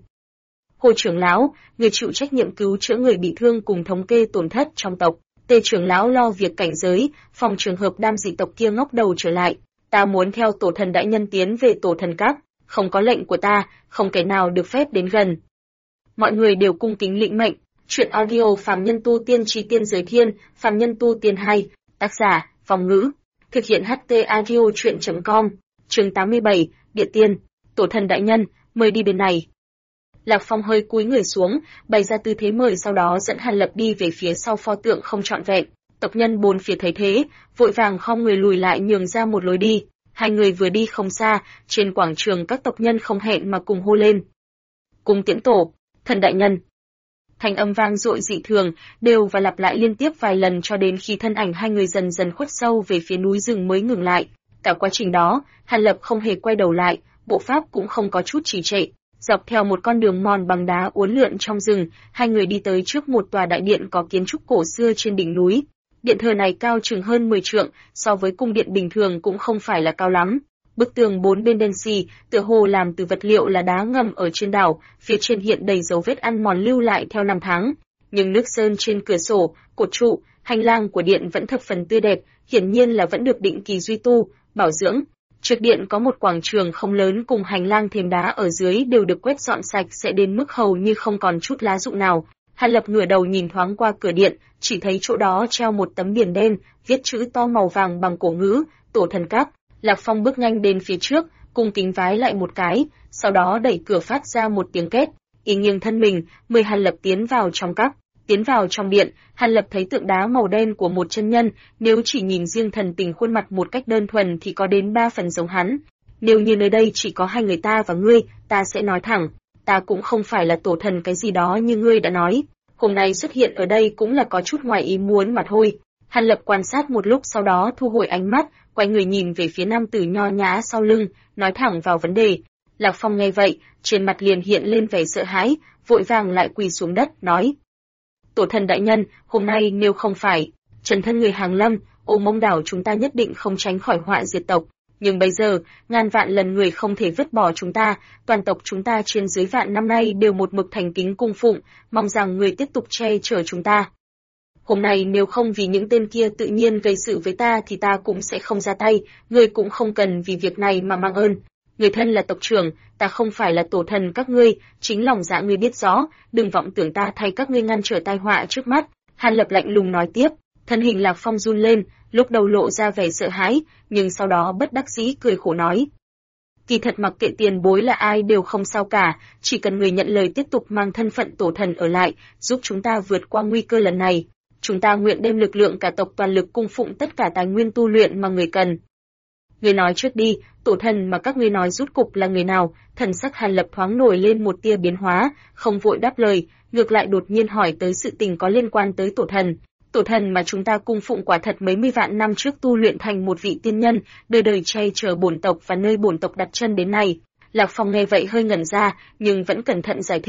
Hồ trưởng lão, người chịu trách nhiệm cứu chữa người bị thương cùng thống kê tổn thất trong tộc. Tề trưởng lão lo việc cảnh giới, phòng trường hợp đám dị tộc kia ngóc đầu trở lại. Ta muốn theo tổ thần đại nhân tiến về tổ thần các, không có lệnh của ta, không kẻ nào được phép đến gần. Mọi người đều cung kính lĩnh mệnh. Truyện audio Phàm Nhân Tu Tiên Chi Tiên Giới Thiên, Phàm Nhân Tu Tiên 2, tác giả, Phong Ngữ. Thực hiện HT audio chuyện.com, chương 87, Địa Tiên. Tổ thần đại nhân, mời đi bên này. Lạc Phong hơi cúi người xuống, bày ra tư thế mời, sau đó dẫn Hàn Lập đi về phía sau pho tượng không trọn vẹn. Tộc nhân bốn phía thấy thế, vội vàng khom người lùi lại nhường ra một lối đi. Hai người vừa đi không xa, trên quảng trường các tộc nhân không hẹn mà cùng hô lên. Cung tiễn tổ, thần đại nhân. Thanh âm vang dội dị thường, đều và lặp lại liên tiếp vài lần cho đến khi thân ảnh hai người dần dần khuất sâu về phía núi rừng mới ngừng lại. Cả quá trình đó, Hàn Lập không hề quay đầu lại, bộ pháp cũng không có chút trì trệ. Dọc theo một con đường mòn bằng đá uốn lượn trong rừng, hai người đi tới trước một tòa đại điện có kiến trúc cổ xưa trên đỉnh núi. Điện thờ này cao chừng hơn 10 trượng, so với cung điện bình thường cũng không phải là cao lắm. Bức tường bốn bên đen xì, tựa hồ làm từ vật liệu là đá ngầm ở trên đảo, phía trên hiện đầy dấu vết ăn mòn lưu lại theo năm tháng. Nhưng nước sơn trên cửa sổ, cột trụ, hành lang của điện vẫn thập phần tươi đẹp, hiển nhiên là vẫn được định kỳ duy tu, bảo dưỡng. Trước điện có một quảng trường không lớn cùng hành lang thềm đá ở dưới đều được quét dọn sạch sẽ đến mức hầu như không còn chút lá rụng nào. Hàn Lập ngửa đầu nhìn thoáng qua cửa điện, chỉ thấy chỗ đó treo một tấm biển đen, viết chữ to màu vàng bằng cổ ngữ, tổ thần các. Lạc Phong bước nhanh đến phía trước, cung kính vái lại một cái, sau đó đẩy cửa phát ra một tiếng két, y nghiêng thân mình, mời Hàn Lập tiến vào trong các. Tiến vào trong điện, Hàn Lập thấy tượng đá màu đen của một chân nhân, nếu chỉ nhìn riêng thần tình khuôn mặt một cách đơn thuần thì có đến 3 phần giống hắn. Nếu như nơi đây chỉ có hai người ta và ngươi, ta sẽ nói thẳng, ta cũng không phải là tổ thần cái gì đó như ngươi đã nói. Hôm nay xuất hiện ở đây cũng là có chút ngoài ý muốn mà thôi. Hàn Lập quan sát một lúc sau đó thu hồi ánh mắt, quay người nhìn về phía nam tử nho nhã sau lưng, nói thẳng vào vấn đề. Lạc Phong nghe vậy, trên mặt liền hiện lên vẻ sợ hãi, vội vàng lại quỳ xuống đất, nói. Tổ thần đại nhân, hôm nay nếu không phải trần thân người hàng lâm, Ô Mông đảo chúng ta nhất định không tránh khỏi họa diệt tộc. Nhưng bây giờ, ngàn vạn lần người không thể vứt bỏ chúng ta, toàn tộc chúng ta trên dưới vạn năm nay đều một mực thành kính cung phụng, mong rằng người tiếp tục che chở chúng ta. Hôm nay nếu không vì những tên kia tự nhiên gây sự với ta thì ta cũng sẽ không ra tay, người cũng không cần vì việc này mà mang ơn. Người thân là tộc trưởng, ta không phải là tổ thần các ngươi, chính lòng dạ ngươi biết rõ, đừng vọng tưởng ta thay các ngươi ngăn trở tai họa trước mắt. Hàn Lập lạnh lùng nói tiếp, thân hình Lạc Phong run lên, lúc đầu lộ ra vẻ sợ hãi, nhưng sau đó bất đắc dĩ cười khổ nói. Kỳ thật mặc kệ tiền bối là ai đều không sao cả, chỉ cần người nhận lời tiếp tục mang thân phận tổ thần ở lại, giúp chúng ta vượt qua nguy cơ lần này. Chúng ta nguyện đem lực lượng cả tộc toàn lực cung phụng tất cả tài nguyên tu luyện mà người cần. Người nói trước đi, tổ thần mà các ngươi nói rút cục là người nào? Thần sắc Hàn Lập thoáng nổi lên một tia biến hóa, không vội đáp lời, ngược lại đột nhiên hỏi tới sự tình có liên quan tới tổ thần. Tổ thần mà chúng ta cung phụng quả thật mấy mươi vạn năm trước tu luyện thành một vị tiên nhân, đời đời che chở bổn tộc và nơi bổn tộc đặt chân đến nay. Lạc Phong nghe vậy hơi ngẩn ra, nhưng vẫn cẩn thận giải thích.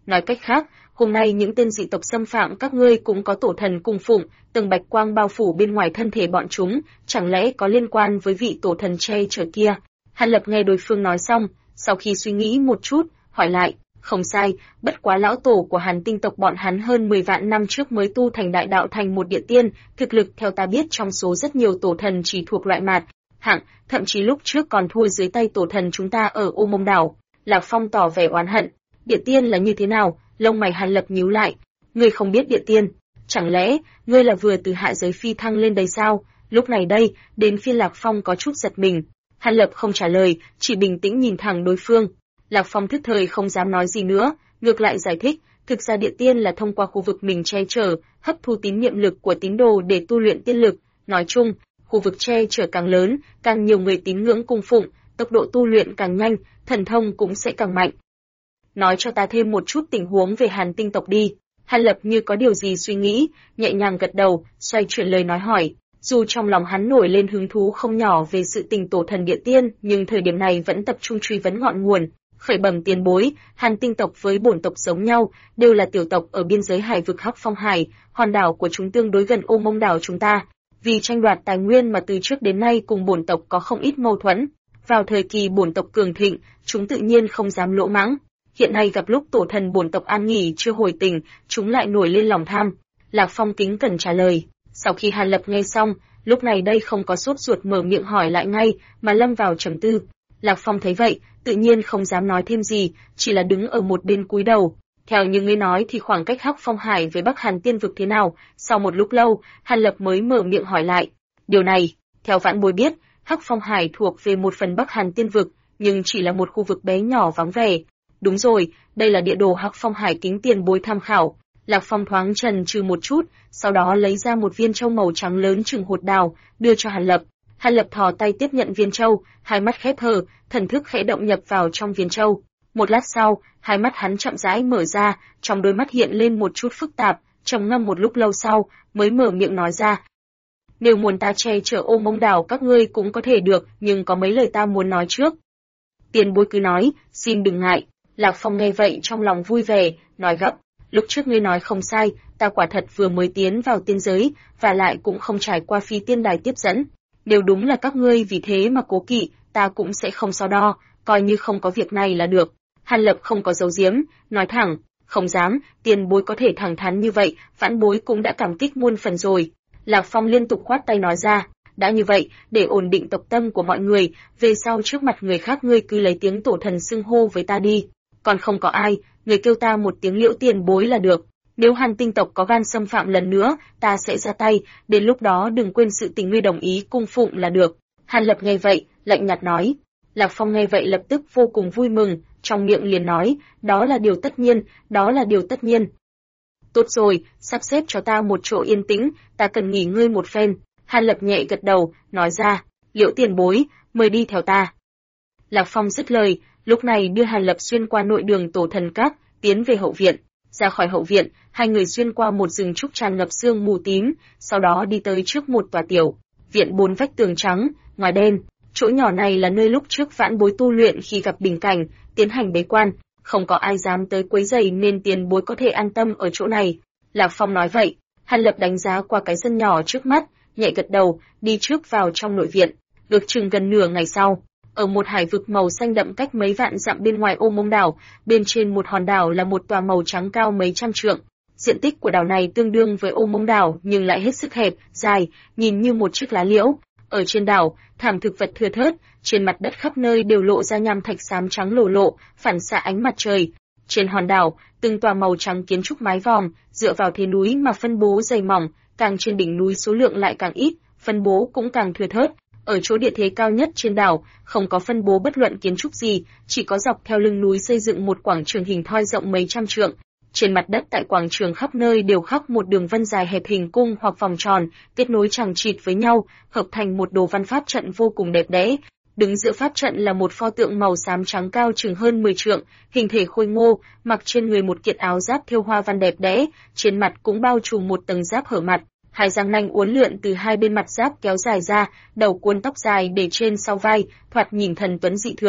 Nói cách khác, hôm nay những tên dị tộc xâm phạm các ngươi cũng có tổ thần cung phụng, từng bạch quang bao phủ bên ngoài thân thể bọn chúng, chẳng lẽ có liên quan với vị tổ thần che chở kia? Hàn Lập nghe đối phương nói xong, sau khi suy nghĩ một chút, hỏi lại, không sai, bất quá lão tổ của Hàn Tinh tộc bọn hắn hơn 10 vạn năm trước mới tu thành đại đạo thành một địa tiên, thực lực theo ta biết trong số rất nhiều tổ thần chỉ thuộc loại mạt hạng, thậm chí lúc trước còn thua dưới tay tổ thần chúng ta ở Ô Mông Đảo. Lạc Phong tỏ vẻ oán hận, địa tiên là như thế nào? Lông mày Hàn Lập nhíu lại, ngươi không biết địa tiên? Chẳng lẽ ngươi là vừa từ hạ giới phi thăng lên đây sao? Lúc này đây, đến phiên Lạc Phong có chút giật mình. Hàn Lập không trả lời, chỉ bình tĩnh nhìn thẳng đối phương. Lạc Phong thức thời không dám nói gì nữa, ngược lại giải thích, thực ra địa tiên là thông qua khu vực mình che chở, hấp thu tín niệm lực của tín đồ để tu luyện tiên lực. Nói chung, khu vực che chở càng lớn, càng nhiều người tín ngưỡng cung phụng, tốc độ tu luyện càng nhanh, thần thông cũng sẽ càng mạnh. Nói cho ta thêm một chút tình huống về Hàn Tinh tộc đi. Hàn Lập như có điều gì suy nghĩ, nhẹ nhàng gật đầu, xoay chuyển lời nói hỏi. Dù trong lòng hắn nổi lên hứng thú không nhỏ về sự tình tổ thần địa tiên, nhưng thời điểm này vẫn tập trung truy vấn ngọn nguồn. Khởi bẩm tiền bối, Hàn Tinh tộc với bổn tộc giống nhau, đều là tiểu tộc ở biên giới hải vực Hắc Phong Hải, hòn đảo của chúng tương đối gần Ô Mông đảo chúng ta. Vì tranh đoạt tài nguyên mà từ trước đến nay cùng bổn tộc có không ít mâu thuẫn. Vào thời kỳ bổn tộc cường thịnh, chúng tự nhiên không dám lỗ mãng. Hiện nay gặp lúc tổ thần bổn tộc an nghỉ chưa hồi tình, chúng lại nổi lên lòng tham. Lạc Phong kính cẩn trả lời. Sau khi Hàn Lập nghe xong, lúc này đây không có sốt ruột mở miệng hỏi lại ngay, mà lâm vào trầm tư. Lạc Phong thấy vậy, tự nhiên không dám nói thêm gì, chỉ là đứng ở một bên cúi đầu. Theo như ngươi nói thì khoảng cách Hắc Phong Hải với Bắc Hàn Tiên vực thế nào? Sau một lúc lâu, Hàn Lập mới mở miệng hỏi lại. Điều này, theo vãn bối biết, Hắc Phong Hải thuộc về một phần Bắc Hàn Tiên vực, nhưng chỉ là một khu vực bé nhỏ vắng vẻ. Đúng rồi, đây là địa đồ Hắc Phong Hải kính tiền bối tham khảo. Lạc Phong thoáng chần chừ một chút, sau đó lấy ra một viên châu màu trắng lớn chừng hột đào, đưa cho Hàn Lập. Hàn Lập thò tay tiếp nhận viên châu, hai mắt khép hờ, thần thức khẽ động nhập vào trong viên châu. Một lát sau, hai mắt hắn chậm rãi mở ra, trong đôi mắt hiện lên một chút phức tạp, trầm ngâm một lúc lâu sau, mới mở miệng nói ra. Nếu muốn ta che chở Ô Mông đảo các ngươi cũng có thể được, nhưng có mấy lời ta muốn nói trước. Tiền bối cứ nói, xin đừng ngại. Lạc Phong nghe vậy trong lòng vui vẻ, nói gấp. Lúc trước ngươi nói không sai, ta quả thật vừa mới tiến vào tiên giới, và lại cũng không trải qua phi tiên đài tiếp dẫn. Nếu đúng là các ngươi vì thế mà cố kỵ, ta cũng sẽ không so đo, coi như không có việc này là được. Hàn Lập không có giấu giếm, nói thẳng, không dám, tiền bối có thể thẳng thắn như vậy, vãn bối cũng đã cảm kích muôn phần rồi. Lạc Phong liên tục khoát tay nói ra, đã như vậy, để ổn định tộc tâm của mọi người, về sau trước mặt người khác ngươi cứ lấy tiếng tổ thần xưng hô với ta đi. Còn không có ai, người kêu ta một tiếng Liễu tiền bối là được. Nếu Hàn Tinh tộc có gan xâm phạm lần nữa, ta sẽ ra tay, đến lúc đó đừng quên sự tình ngươi đồng ý cung phụng là được. Hàn Lập nghe vậy, lạnh nhạt nói. Lạc Phong nghe vậy lập tức vô cùng vui mừng, trong miệng liền nói, đó là điều tất nhiên, đó là điều tất nhiên. Tốt rồi, sắp xếp cho ta một chỗ yên tĩnh, ta cần nghỉ ngơi một phen. Hàn Lập nhẹ gật đầu, nói ra, Liễu tiền bối, mời đi theo ta. Lạc Phong dứt lời, lúc này đưa Hàn Lập xuyên qua nội đường tổ thần các, tiến về hậu viện. Ra khỏi hậu viện, hai người xuyên qua một rừng trúc tràn ngập sương mù tím, sau đó đi tới trước một tòa tiểu viện 4 vách tường trắng, ngoài đen. Chỗ nhỏ này là nơi lúc trước vãn bối tu luyện khi gặp bình cảnh, tiến hành bế quan, không có ai dám tới quấy rầy nên tiền bối có thể an tâm ở chỗ này. Lạc Phong nói vậy, Hàn Lập đánh giá qua cái sân nhỏ trước mắt, nhẹ gật đầu, đi trước vào trong nội viện. Ước chừng gần nửa ngày sau, ở một hải vực màu xanh đậm cách mấy vạn dặm bên ngoài Ô Mông đảo, bên trên một hòn đảo là một tòa màu trắng cao mấy trăm trượng. Diện tích của đảo này tương đương với Ô Mông đảo nhưng lại hết sức hẹp, dài, nhìn như một chiếc lá liễu. Ở trên đảo, thảm thực vật thưa thớt, trên mặt đất khắp nơi đều lộ ra nham thạch xám trắng lổ lộ, phản xạ ánh mặt trời. Trên hòn đảo, từng tòa màu trắng kiến trúc mái vòm, dựa vào thế núi mà phân bố dày mỏng, càng trên đỉnh núi số lượng lại càng ít, phân bố cũng càng thưa thớt. Ở chỗ địa thế cao nhất trên đảo, không có phân bố bất luận kiến trúc gì, chỉ có dọc theo lưng núi xây dựng một quảng trường hình thoi rộng mấy trăm trượng. Trên mặt đất tại quảng trường khắp nơi đều khắc một đường vân dài hẹp hình cung hoặc vòng tròn, kết nối chằng chịt với nhau, hợp thành một đồ văn pháp trận vô cùng đẹp đẽ. Đứng giữa pháp trận là một pho tượng màu xám trắng cao chừng hơn 10 trượng, hình thể khôi ngô, mặc trên người một kiện áo giáp thêu hoa văn đẹp đẽ, trên mặt cũng bao trùm một tầng giáp hở mặt. Hai răng nanh uốn lượn từ hai bên mặt giáp kéo dài ra, đầu cuốn tóc dài để trên sau vai, thoạt nhìn thần tuấn dị thường.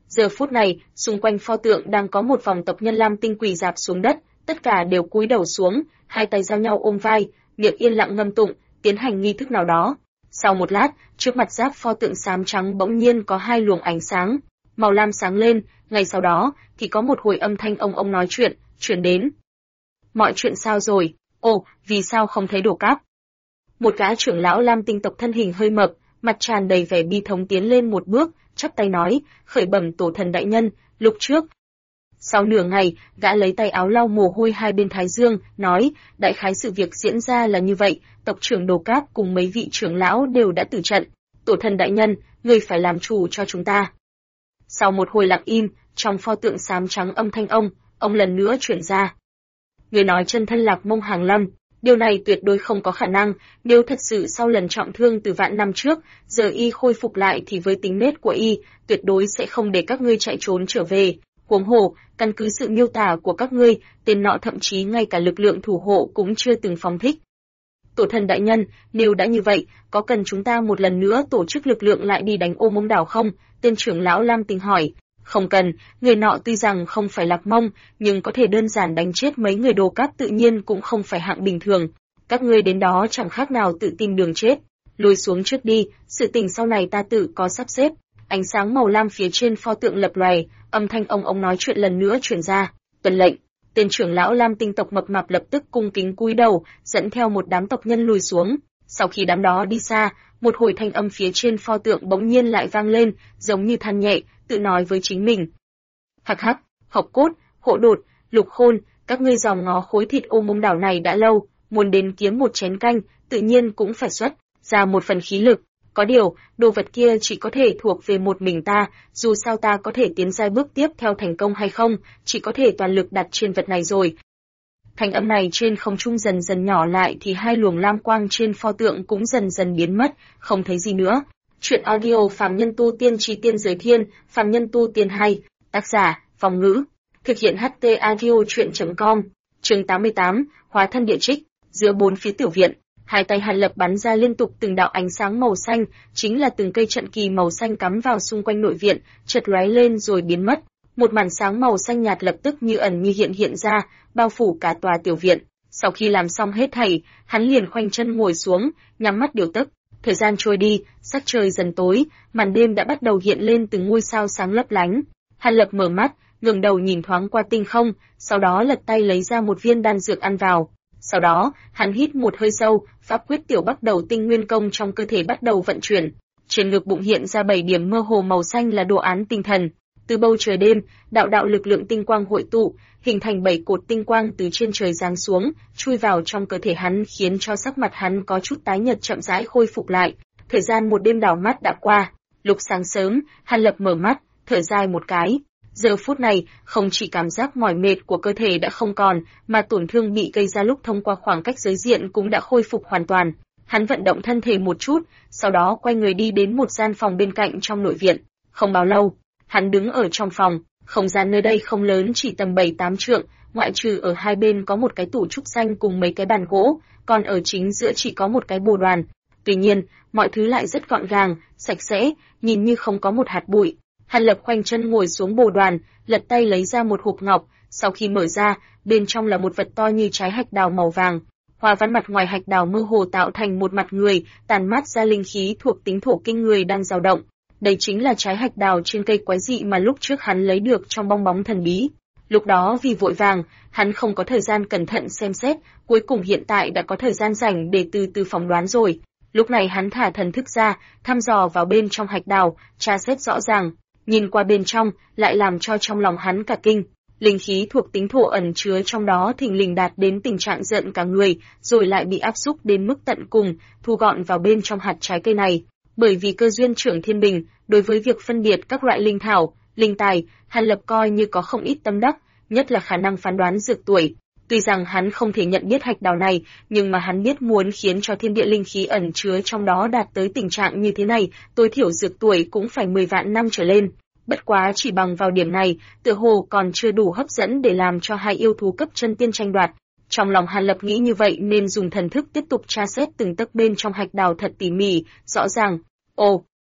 Giờ phút này, xung quanh pho tượng đang có một vòng tộc nhân lam tinh quỳ rạp xuống đất, tất cả đều cúi đầu xuống, hai tay giao nhau ôm vai, miệng yên lặng ngâm tụng, tiến hành nghi thức nào đó. Sau một lát, trước mặt giáp pho tượng xám trắng bỗng nhiên có hai luồng ánh sáng, màu lam sáng lên, ngay sau đó thì có một hồi âm thanh ông nói chuyện, truyền đến. Mọi chuyện sao rồi? Ồ, vì sao không thấy đồ cáp? Một gã trưởng lão lam tinh tộc thân hình hơi mập, mặt tràn đầy vẻ bi thống tiến lên một bước, chắp tay nói, khởi bẩm tổ thần đại nhân, lúc trước. Sau nửa ngày, gã lấy tay áo lau mồ hôi hai bên thái dương, nói, đại khái sự việc diễn ra là như vậy, tộc trưởng Đồ Cáp cùng mấy vị trưởng lão đều đã tử trận. Tổ thần đại nhân, người phải làm chủ cho chúng ta. Sau một hồi lặng im, trong pho tượng xám trắng âm thanh ông lần nữa chuyển ra. Người nói chân thân Lạc Mông Hàng Lâm, điều này tuyệt đối không có khả năng, nếu thật sự sau lần trọng thương từ vạn năm trước, giờ y khôi phục lại thì với tính nết của y, tuyệt đối sẽ không để các ngươi chạy trốn trở về. Huống hồ, căn cứ sự miêu tả của các ngươi, tên nọ thậm chí ngay cả lực lượng thủ hộ cũng chưa từng phóng thích. Tổ thần đại nhân, nếu đã như vậy, có cần chúng ta một lần nữa tổ chức lực lượng lại đi đánh Ô Mông đảo không? Tên trưởng lão Lam Tinh hỏi. Không cần, người nọ tuy rằng không phải Lạc Mông, nhưng có thể đơn giản đánh chết mấy người Đồ Cáp tự nhiên cũng không phải hạng bình thường. Các ngươi đến đó chẳng khác nào tự tìm đường chết. Lùi xuống trước đi, sự tình sau này ta tự có sắp xếp. Ánh sáng màu lam phía trên pho tượng lập lòe, âm thanh ông nói chuyện lần nữa truyền ra. Tuân lệnh. Tên trưởng lão Lam Tinh tộc mập mạp lập tức cung kính cúi đầu, dẫn theo một đám tộc nhân lùi xuống. Sau khi đám đó đi xa, một hồi thanh âm phía trên pho tượng bỗng nhiên lại vang lên, giống như than nhẹ, tự nói với chính mình. Hắc hắc, Học Cốt, Hộ Đột, Lục Khôn, các ngươi dòm ngó khối thịt Ô Mông đảo này đã lâu, muốn đến kiếm một chén canh, tự nhiên cũng phải xuất ra một phần khí lực. Có điều, đồ vật kia chỉ có thể thuộc về một mình ta, dù sao ta có thể tiến giai bước tiếp theo thành công hay không, chỉ có thể toàn lực đặt trên vật này rồi. Thanh âm này trên không trung dần dần nhỏ lại thì hai luồng lam quang trên pho tượng cũng dần dần biến mất, không thấy gì nữa. Chuyện audio Phàm Nhân Tu Tiên Chi Tiên Giới Thiên, Phàm Nhân Tu Tiên 2, tác giả, Phong Ngữ, thực hiện HT Audio Chuyện.com, chương 88, Hóa thân địa trích, giữa bốn phía tiểu viện. Hai tay Hàn Lập bắn ra liên tục từng đạo ánh sáng màu xanh, chính là từng cây trận kỳ màu xanh cắm vào xung quanh nội viện, chợt lóe lên rồi biến mất. Một màn sáng màu xanh nhạt lập tức như ẩn như hiện ra, bao phủ cả tòa tiểu viện. Sau khi làm xong hết thảy, hắn liền khoanh chân ngồi xuống, nhắm mắt điều tức. Thời gian trôi đi, sắc trời dần tối, màn đêm đã bắt đầu hiện lên từng ngôi sao sáng lấp lánh. Hàn Lập mở mắt, ngẩng đầu nhìn thoáng qua tinh không, sau đó lật tay lấy ra một viên đan dược ăn vào. Sau đó, hắn hít một hơi sâu, pháp quyết tiểu Bắc Đầu Tinh Nguyên Công trong cơ thể bắt đầu vận chuyển. Trên ngực bụng hiện ra 7 điểm mơ hồ màu xanh là đồ án tinh thần. Từ bầu trời đêm, đạo lực lượng tinh quang hội tụ, hình thành 7 cột tinh quang từ trên trời giáng xuống, chui vào trong cơ thể hắn, khiến cho sắc mặt hắn có chút tái nhợt chậm rãi khôi phục lại. Thời gian một đêm đảo mắt đã qua, lúc sáng sớm, Hàn Lập mở mắt, thở dài một cái. Giờ phút này, không chỉ cảm giác mỏi mệt của cơ thể đã không còn, mà tổn thương bị gây ra lúc thông qua khoảng cách giới diện cũng đã khôi phục hoàn toàn. Hắn vận động thân thể một chút, sau đó quay người đi đến một gian phòng bên cạnh trong nội viện. Không bao lâu, hắn đứng ở trong phòng, không gian nơi đây không lớn, chỉ tầm 7-8 trượng, ngoại trừ ở hai bên có một cái tủ trúc xanh cùng mấy cái bàn gỗ, còn ở chính giữa chỉ có một cái bồ đoàn. Tuy nhiên, mọi thứ lại rất gọn gàng, sạch sẽ, nhìn như không có một hạt bụi. Hàn Lập khoanh chân ngồi xuống bồ đoàn, lật tay lấy ra một hộp ngọc, sau khi mở ra, bên trong là một vật to như trái hạch đào màu vàng. Hoa văn mặt ngoài hạch đào mơ hồ tạo thành một mặt người, tàn mát ra linh khí thuộc tính thổ kinh người đang dao động. Đây chính là trái hạch đào trên cây quái dị mà lúc trước hắn lấy được trong bong bóng thần bí. Lúc đó vì vội vàng, hắn không có thời gian cẩn thận xem xét, cuối cùng hiện tại đã có thời gian rảnh để từ từ phỏng đoán rồi. Lúc này hắn thả thần thức ra, thăm dò vào bên trong hạch đào, tra xét rõ ràng. Nhìn qua bên trong, lại làm cho trong lòng hắn cả kinh. Linh khí thuộc tính thổ ẩn chứa trong đó thình lình đạt đến tình trạng giận cả người, rồi lại bị áp xúc đến mức tận cùng, thu gọn vào bên trong hạt trái cây này. Bởi vì cơ duyên trưởng thiên bình, đối với việc phân biệt các loại linh thảo, linh tài, Hàn Lập coi như có không ít tâm đắc, nhất là khả năng phán đoán dược tuổi. Tuy rằng hắn không thể nhận biết hạch đào này, nhưng mà hắn biết muốn khiến cho thiên địa linh khí ẩn chứa trong đó đạt tới tình trạng như thế này, tối thiểu dược tuổi cũng phải 10 vạn năm trở lên. Bất quá chỉ bằng vào điểm này, tựa hồ còn chưa đủ hấp dẫn để làm cho hai yêu thú cấp chân tiên tranh đoạt. Trong lòng Hàn Lập nghĩ như vậy nên dùng thần thức tiếp tục tra xét từng tấc bên trong hạch đào thật tỉ mỉ, rõ ràng. Ồ!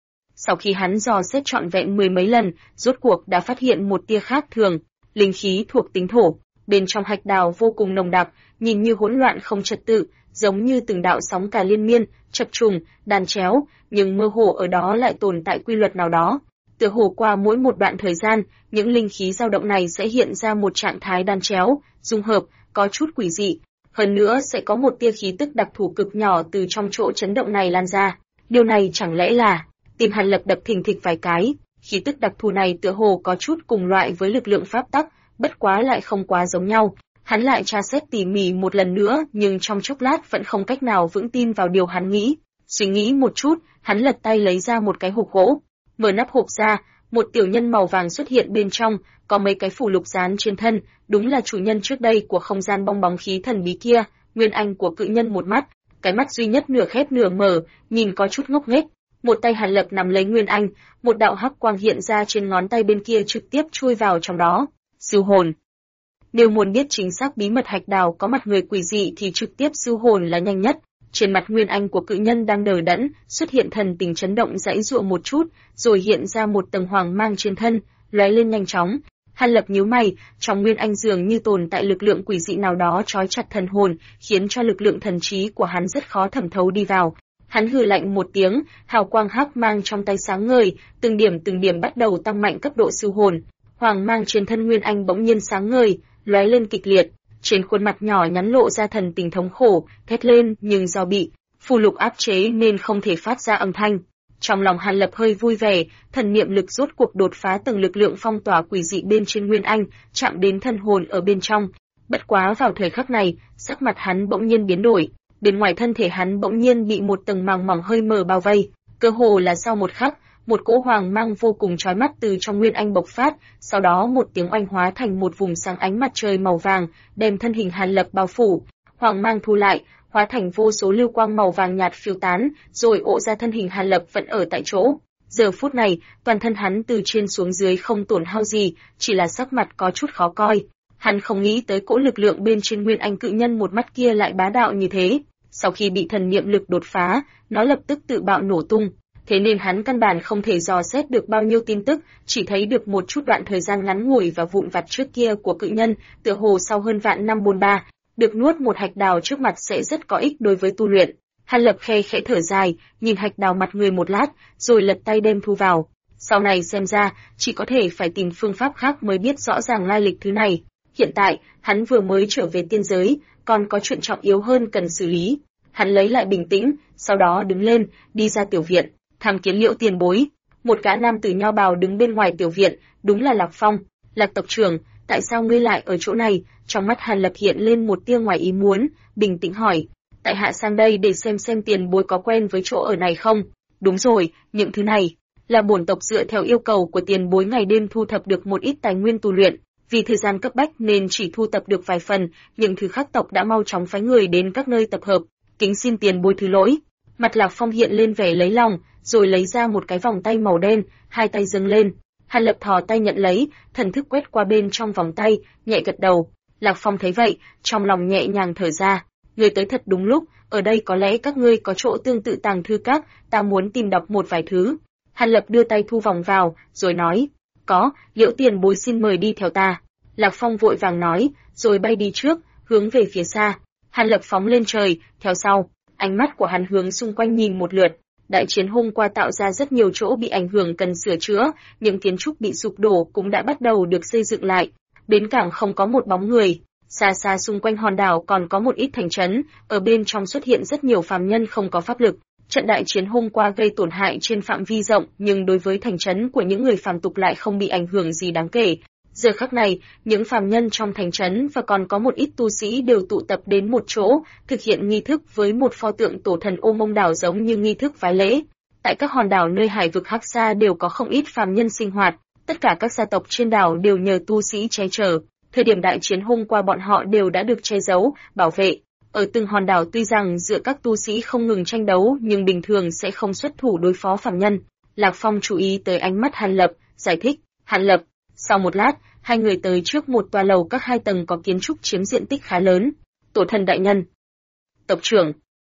Sau khi hắn dò xét trọn vẹn mười mấy lần, rốt cuộc đã phát hiện một tia khác thường, linh khí thuộc tính thổ. Bên trong hạch đào vô cùng nồng đặc, nhìn như hỗn loạn không trật tự, giống như từng đạo sóng cả liên miên, chập trùng, đan chéo, nhưng mơ hồ ở đó lại tồn tại quy luật nào đó. Tựa hồ qua mỗi một đoạn thời gian, những linh khí dao động này sẽ hiện ra một trạng thái đan chéo, dung hợp, có chút quỷ dị. Hơn nữa sẽ có một tia khí tức đặc thù cực nhỏ từ trong chỗ chấn động này lan ra. Điều này chẳng lẽ là... Tim Hàn Lập đập thình thịch vài cái, khí tức đặc thù này tựa hồ có chút cùng loại với lực lượng pháp tắc, bất quá lại không quá giống nhau. Hắn lại tra xét tỉ mỉ một lần nữa, nhưng trong chốc lát vẫn không cách nào vững tin vào điều hắn nghĩ. Suy nghĩ một chút, hắn lật tay lấy ra một cái hộp gỗ, mở nắp hộp ra, một tiểu nhân màu vàng xuất hiện bên trong, có mấy cái phù lục dán trên thân, đúng là chủ nhân trước đây của không gian bong bóng khí thần bí kia. Nguyên anh của cự nhân một mắt, cái mắt duy nhất nửa khép nửa mở, nhìn có chút ngốc nghếch. Một tay Hàn Lập nắm lấy Nguyên Anh, một đạo hắc quang hiện ra trên ngón tay bên kia trực tiếp chui vào trong đó. Siêu hồn. Nếu muốn biết chính xác bí mật hạch đào có mặt người quỷ dị thì trực tiếp siêu hồn là nhanh nhất. Trên mặt Nguyên Anh của cự nhân đang đờ đẫn, xuất hiện thần tình chấn động giãy giụa một chút, rồi hiện ra một tầng hoàng mang trên thân, lóe lên nhanh chóng. Hàn Lập nhíu mày, trong Nguyên Anh dường như tồn tại lực lượng quỷ dị nào đó trói chặt thần hồn, khiến cho lực lượng thần trí của hắn rất khó thẩm thấu đi vào. Hắn hừ lạnh một tiếng, hào quang hắc mang trong tay sáng ngời, từng điểm bắt đầu tăng mạnh cấp độ siêu hồn. Hoàng mang trên thân Nguyên Anh bỗng nhiên sáng ngời, lóe lên kịch liệt, trên khuôn mặt nhỏ nhắn lộ ra thần tình thống khổ, thét lên, nhưng do bị phù lục áp chế nên không thể phát ra âm thanh. Trong lòng Hàn Lập hơi vui vẻ, thần niệm lực rốt cuộc đột phá tầng lực lượng phong tỏa quỷ dị bên trên Nguyên Anh, chạm đến thân hồn ở bên trong. Bất quá vào thời khắc này, sắc mặt hắn bỗng nhiên biến đổi. Bên ngoài thân thể hắn bỗng nhiên bị một tầng màng mỏng hơi mờ bao vây, cơ hồ là sau một khắc, một cỗ hoàng mang vô cùng chói mắt từ trong Nguyên Anh bộc phát, sau đó một tiếng oanh hóa thành một vùng sáng ánh mặt trời màu vàng, đem thân hình Hàn Lập bao phủ. Hoàng mang thu lại, hóa thành vô số lưu quang màu vàng nhạt phiêu tán, rồi ộ ra thân hình Hàn Lập vẫn ở tại chỗ. Giờ phút này, toàn thân hắn từ trên xuống dưới không tổn hao gì, chỉ là sắc mặt có chút khó coi. Hắn không nghĩ tới cỗ lực lượng bên trên Nguyên Anh cự nhân một mắt kia lại bá đạo như thế. Sau khi bị thần niệm lực đột phá, nó lập tức tự bạo nổ tung. Thế nên hắn căn bản không thể dò xét được bao nhiêu tin tức, chỉ thấy được một chút đoạn thời gian ngắn ngủi và vụn vặt trước kia của cự nhân, tựa hồ sau hơn vạn năm bôn ba, được nuốt một hạch đào trước mặt sẽ rất có ích đối với tu luyện. Hàn Lập khẽ thở dài, nhìn hạch đào mặt người một lát, rồi lật tay đem thu vào. Sau này xem ra, chỉ có thể phải tìm phương pháp khác mới biết rõ ràng lai lịch thứ này. Hiện tại, hắn vừa mới trở về tiên giới, còn có chuyện trọng yếu hơn cần xử lý. Hắn lấy lại bình tĩnh, sau đó đứng lên, đi ra tiểu viện, tham kiến Liễu tiền bối. Một gã nam tử nho bào đứng bên ngoài tiểu viện, đúng là Lạc Phong. Lạc tộc trưởng, tại sao ngươi lại ở chỗ này? Trong mắt Hàn Lập hiện lên một tia ngoài ý muốn, bình tĩnh hỏi. Tại hạ sang đây để xem tiền bối có quen với chỗ ở này không? Đúng rồi, những thứ này là bổn tộc dựa theo yêu cầu của tiền bối ngày đêm thu thập được một ít tài nguyên tu luyện. Vì thời gian cấp bách nên chỉ thu tập được vài phần, nhưng thứ khác tộc đã mau chóng phái người đến các nơi tập hợp. Kính xin tiền bối thứ lỗi. Mặt Lạc Phong hiện lên vẻ lấy lòng, rồi lấy ra một cái vòng tay màu đen, hai tay dâng lên. Hàn Lập thò tay nhận lấy, thần thức quét qua bên trong vòng tay, nhẹ gật đầu. Lạc Phong thấy vậy, trong lòng nhẹ nhàng thở ra. Ngươi tới thật đúng lúc, ở đây có lẽ các ngươi có chỗ tương tự tàng thư các, ta muốn tìm đọc một vài thứ. Hàn Lập đưa tay thu vòng vào, rồi nói. Có, Liễu tiền bối xin mời đi theo ta. Lạc Phong vội vàng nói, rồi bay đi trước, hướng về phía xa. Hàn Lập phóng lên trời, theo sau. Ánh mắt của hắn hướng xung quanh nhìn một lượt. Đại chiến hôm qua tạo ra rất nhiều chỗ bị ảnh hưởng cần sửa chữa, những kiến trúc bị sụp đổ cũng đã bắt đầu được xây dựng lại. Bến cảng không có một bóng người. Xa xa xung quanh hòn đảo còn có một ít thành trấn, ở bên trong xuất hiện rất nhiều phàm nhân không có pháp lực. Trận đại chiến hôm qua gây tổn hại trên phạm vi rộng, nhưng đối với thành trấn của những người phàm tục lại không bị ảnh hưởng gì đáng kể. Giờ khắc này, những phàm nhân trong thành trấn và còn có một ít tu sĩ đều tụ tập đến một chỗ, thực hiện nghi thức với một pho tượng tổ thần Ô Mông đảo giống như nghi thức vái lễ. Tại các hòn đảo nơi hải vực Hắc Sa đều có không ít phàm nhân sinh hoạt, tất cả các gia tộc trên đảo đều nhờ tu sĩ che chở. Thời điểm đại chiến hôm qua bọn họ đều đã được che giấu, bảo vệ. Ở từng hòn đảo tuy rằng giữa các tu sĩ không ngừng tranh đấu nhưng bình thường sẽ không xuất thủ đối phó phàm nhân. Lạc Phong chú ý tới ánh mắt Hàn Lập, giải thích. Hàn Lập. Sau một lát, hai người tới trước một tòa lầu các 2 tầng có kiến trúc chiếm diện tích khá lớn. Tổ thần đại nhân. Tộc trưởng.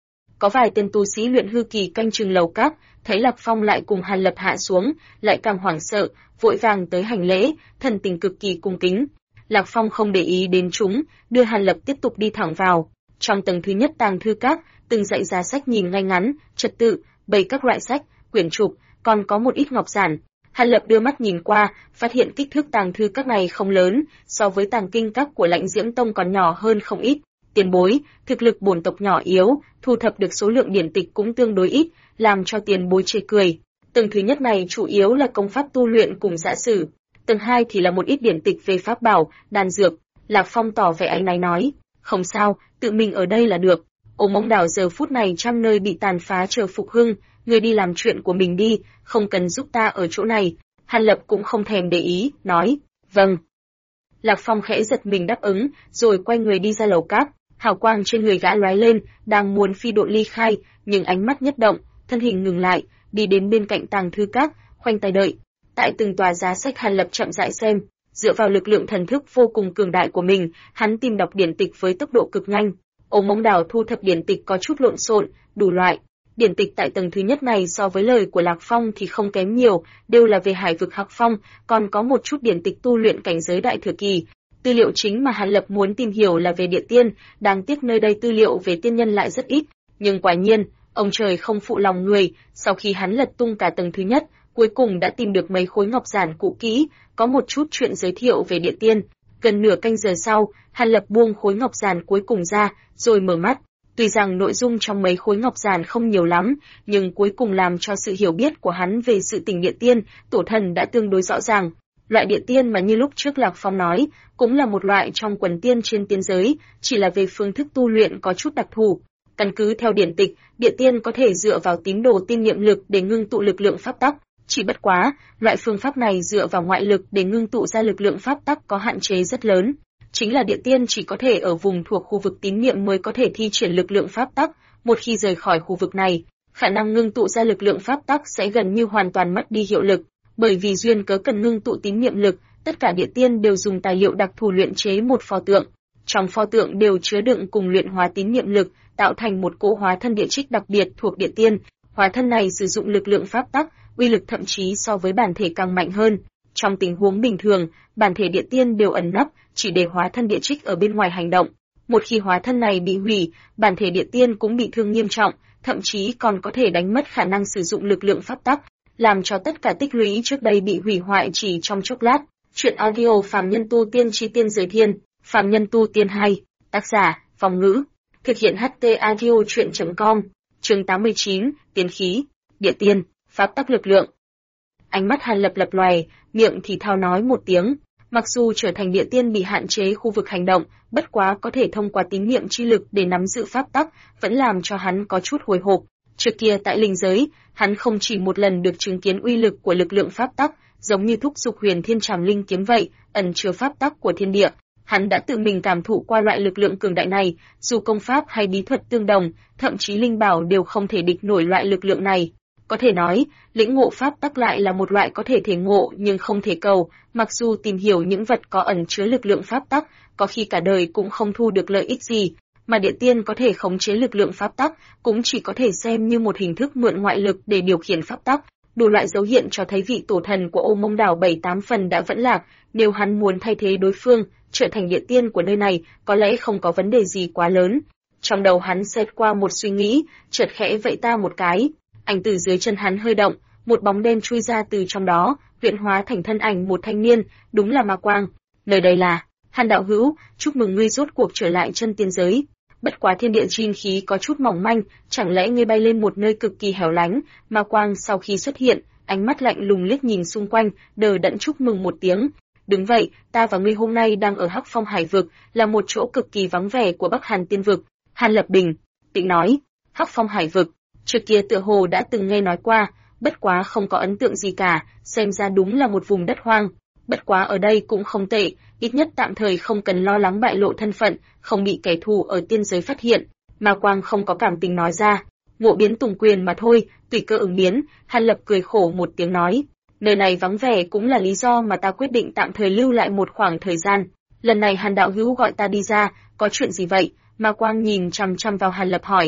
Có vài tên tu sĩ luyện hư kỳ canh chừng lầu các, thấy Lạc Phong lại cùng Hàn Lập hạ xuống, lại càng hoảng sợ, vội vàng tới hành lễ, thần tình cực kỳ cung kính. Lạc Phong không để ý đến chúng, đưa Hàn Lập tiếp tục đi thẳng vào. Trong tầng thứ nhất tàng thư các, từng dãy giá sách nhìn ngay ngắn, trật tự, bày các loại sách, quyển trục, còn có một ít ngọc giản. Hàn Lập đưa mắt nhìn qua, phát hiện kích thước tàng thư các này không lớn, so với tàng kinh các của Lãnh Diễm Tông còn nhỏ hơn không ít. Tiền bối, thực lực bổn tộc nhỏ yếu, thu thập được số lượng điển tịch cũng tương đối ít, làm cho tiền bối chê cười. Tầng thứ nhất này chủ yếu là công pháp tu luyện cùng giả sử. Tầng 2 thì là một ít điển tịch về pháp bảo, đan dược. Lạc Phong tỏ vẻ áy náy nói, không sao, tự mình ở đây là được. Ô Mông Đảo giờ phút này trăm nơi bị tàn phá chờ phục hưng, người đi làm chuyện của mình đi, không cần giúp ta ở chỗ này. Hàn Lập cũng không thèm để ý, nói, vâng. Lạc Phong khẽ giật mình đáp ứng, rồi quay người đi ra lầu các. Hào quang trên người gã lóe lên, đang muốn phi độn ly khai, nhưng ánh mắt nhất động, thân hình ngừng lại, đi đến bên cạnh tàng thư các, khoanh tay đợi. Tại từng tòa giá sách Hàn Lập chậm rãi xem, dựa vào lực lượng thần thức vô cùng cường đại của mình, hắn tìm đọc điển tịch với tốc độ cực nhanh. Ô Mông Đảo thu thập điển tịch có chút lộn xộn, đủ loại. Điển tịch tại tầng thứ nhất này so với lời của Lạc Phong thì không kém nhiều, đều là về hải vực Hắc Phong, còn có một chút điển tịch tu luyện cảnh giới đại thừa kỳ. Tư liệu chính mà Hàn Lập muốn tìm hiểu là về địa tiên, đáng tiếc nơi đây tư liệu về tiên nhân lại rất ít, nhưng quả nhiên, ông trời không phụ lòng người, sau khi hắn lật tung cả tầng thứ nhất, cuối cùng đã tìm được mấy khối ngọc giản cũ kỹ, có một chút chuyện giới thiệu về địa tiên. Gần nửa canh giờ sau, Hàn Lập buông khối ngọc giản cuối cùng ra, rồi mở mắt. Tuy rằng nội dung trong mấy khối ngọc giản không nhiều lắm, nhưng cuối cùng làm cho sự hiểu biết của hắn về sự tình địa tiên, tổ thần đã tương đối rõ ràng. Loại địa tiên mà như lúc trước Lạc Phong nói, cũng là một loại trong quần tiên trên tiên giới, chỉ là về phương thức tu luyện có chút đặc thù. Căn cứ theo điển tịch, địa tiên có thể dựa vào tín đồ tiên niệm lực để ngưng tụ lực lượng pháp tắc. Chỉ bất quá, loại phương pháp này dựa vào ngoại lực để ngưng tụ ra lực lượng pháp tắc có hạn chế rất lớn. Chính là địa tiên chỉ có thể ở vùng thuộc khu vực tín niệm mới có thể thi triển lực lượng pháp tắc, một khi rời khỏi khu vực này, khả năng ngưng tụ ra lực lượng pháp tắc sẽ gần như hoàn toàn mất đi hiệu lực. Bởi vì duyên cớ cần ngưng tụ tín niệm lực, tất cả địa tiên đều dùng tài liệu đặc thù luyện chế một pho tượng. Trong pho tượng đều chứa đựng cùng luyện hóa tín niệm lực, tạo thành một cỗ hóa thân địa trích đặc biệt thuộc địa tiên. Hóa thân này sử dụng lực lượng pháp tắc, uy lực thậm chí so với bản thể càng mạnh hơn. Trong tình huống bình thường, bản thể địa tiên đều ẩn nấp, chỉ để hóa thân địa trích ở bên ngoài hành động. Một khi hóa thân này bị hủy, bản thể địa tiên cũng bị thương nghiêm trọng, thậm chí còn có thể đánh mất khả năng sử dụng lực lượng pháp tắc, làm cho tất cả tích lũy trước đây bị hủy hoại chỉ trong chốc lát. Chuyện audio Phàm Nhân Tu Tiên Chi Tiên Giới Thiên, Phàm Nhân Tu Tiên 2, tác giả, Phong Ngữ, thực hiện HT audio chuyện.com, chương 89, Tiên khí, địa tiên, pháp tắc lực lượng. Ánh mắt Hàn Lập lập loè, miệng thì thào nói một tiếng. Mặc dù trở thành địa tiên bị hạn chế khu vực hành động, bất quá có thể thông qua tín niệm chi lực để nắm giữ pháp tắc, vẫn làm cho hắn có chút hồi hộp. Trước kia tại linh giới, hắn không chỉ một lần được chứng kiến uy lực của lực lượng pháp tắc, giống như thúc dục Huyền Thiên Trảm Linh kiếm vậy, ẩn chứa pháp tắc của thiên địa. Hắn đã tự mình cảm thụ qua loại lực lượng cường đại này, dù công pháp hay bí thuật tương đồng, thậm chí linh bảo đều không thể địch nổi loại lực lượng này. Có thể nói, lĩnh ngộ pháp tắc lại là một loại có thể thể ngộ nhưng không thể cầu, mặc dù tìm hiểu những vật có ẩn chứa lực lượng pháp tắc, có khi cả đời cũng không thu được lợi ích gì, mà địa tiên có thể khống chế lực lượng pháp tắc, cũng chỉ có thể xem như một hình thức mượn ngoại lực để điều khiển pháp tắc. Đủ loại dấu hiện cho thấy vị tổ thần của Ô Mông Đảo 7-8 phần đã vẫn lạc, nếu hắn muốn thay thế đối phương, trở thành địa tiên của nơi này, có lẽ không có vấn đề gì quá lớn. Trong đầu hắn xẹt qua một suy nghĩ, chợt khẽ vẫy ta một cái. Ảnh từ dưới chân hắn hơi động, một bóng đen chui ra từ trong đó, luyện hóa thành thân ảnh một thanh niên, đúng là Ma Quang. Nơi đây là, Hàn đạo hữu, chúc mừng ngươi rốt cuộc trở lại chân tiên giới. Bất quá thiên địa chin khí có chút mỏng manh, chẳng lẽ ngươi bay lên một nơi cực kỳ hẻo lánh? Ma Quang sau khi xuất hiện, ánh mắt lạnh lùng liếc nhìn xung quanh, đờ đẫn chúc mừng một tiếng. Đúng vậy, ta và ngươi hôm nay đang ở Hắc Phong Hải vực, là một chỗ cực kỳ vắng vẻ của Bắc Hàn Tiên vực. Hàn Lập bình tĩnh nói, Hắc Phong Hải vực. Trước kia tựa hồ đã từng nghe nói qua, bất quá không có ấn tượng gì cả, xem ra đúng là một vùng đất hoang. Bất quá ở đây cũng không tệ, ít nhất tạm thời không cần lo lắng bại lộ thân phận, không bị kẻ thù ở tiên giới phát hiện. Ma Quang không có cảm tình nói ra, ngộ biến tùng quyền mà thôi, tùy cơ ứng biến. Hàn Lập cười khổ một tiếng nói, nơi này vắng vẻ cũng là lý do mà ta quyết định tạm thời lưu lại một khoảng thời gian. Lần này Hàn đạo hữu gọi ta đi ra, có chuyện gì vậy? Ma Quang nhìn chằm chằm vào Hàn Lập hỏi.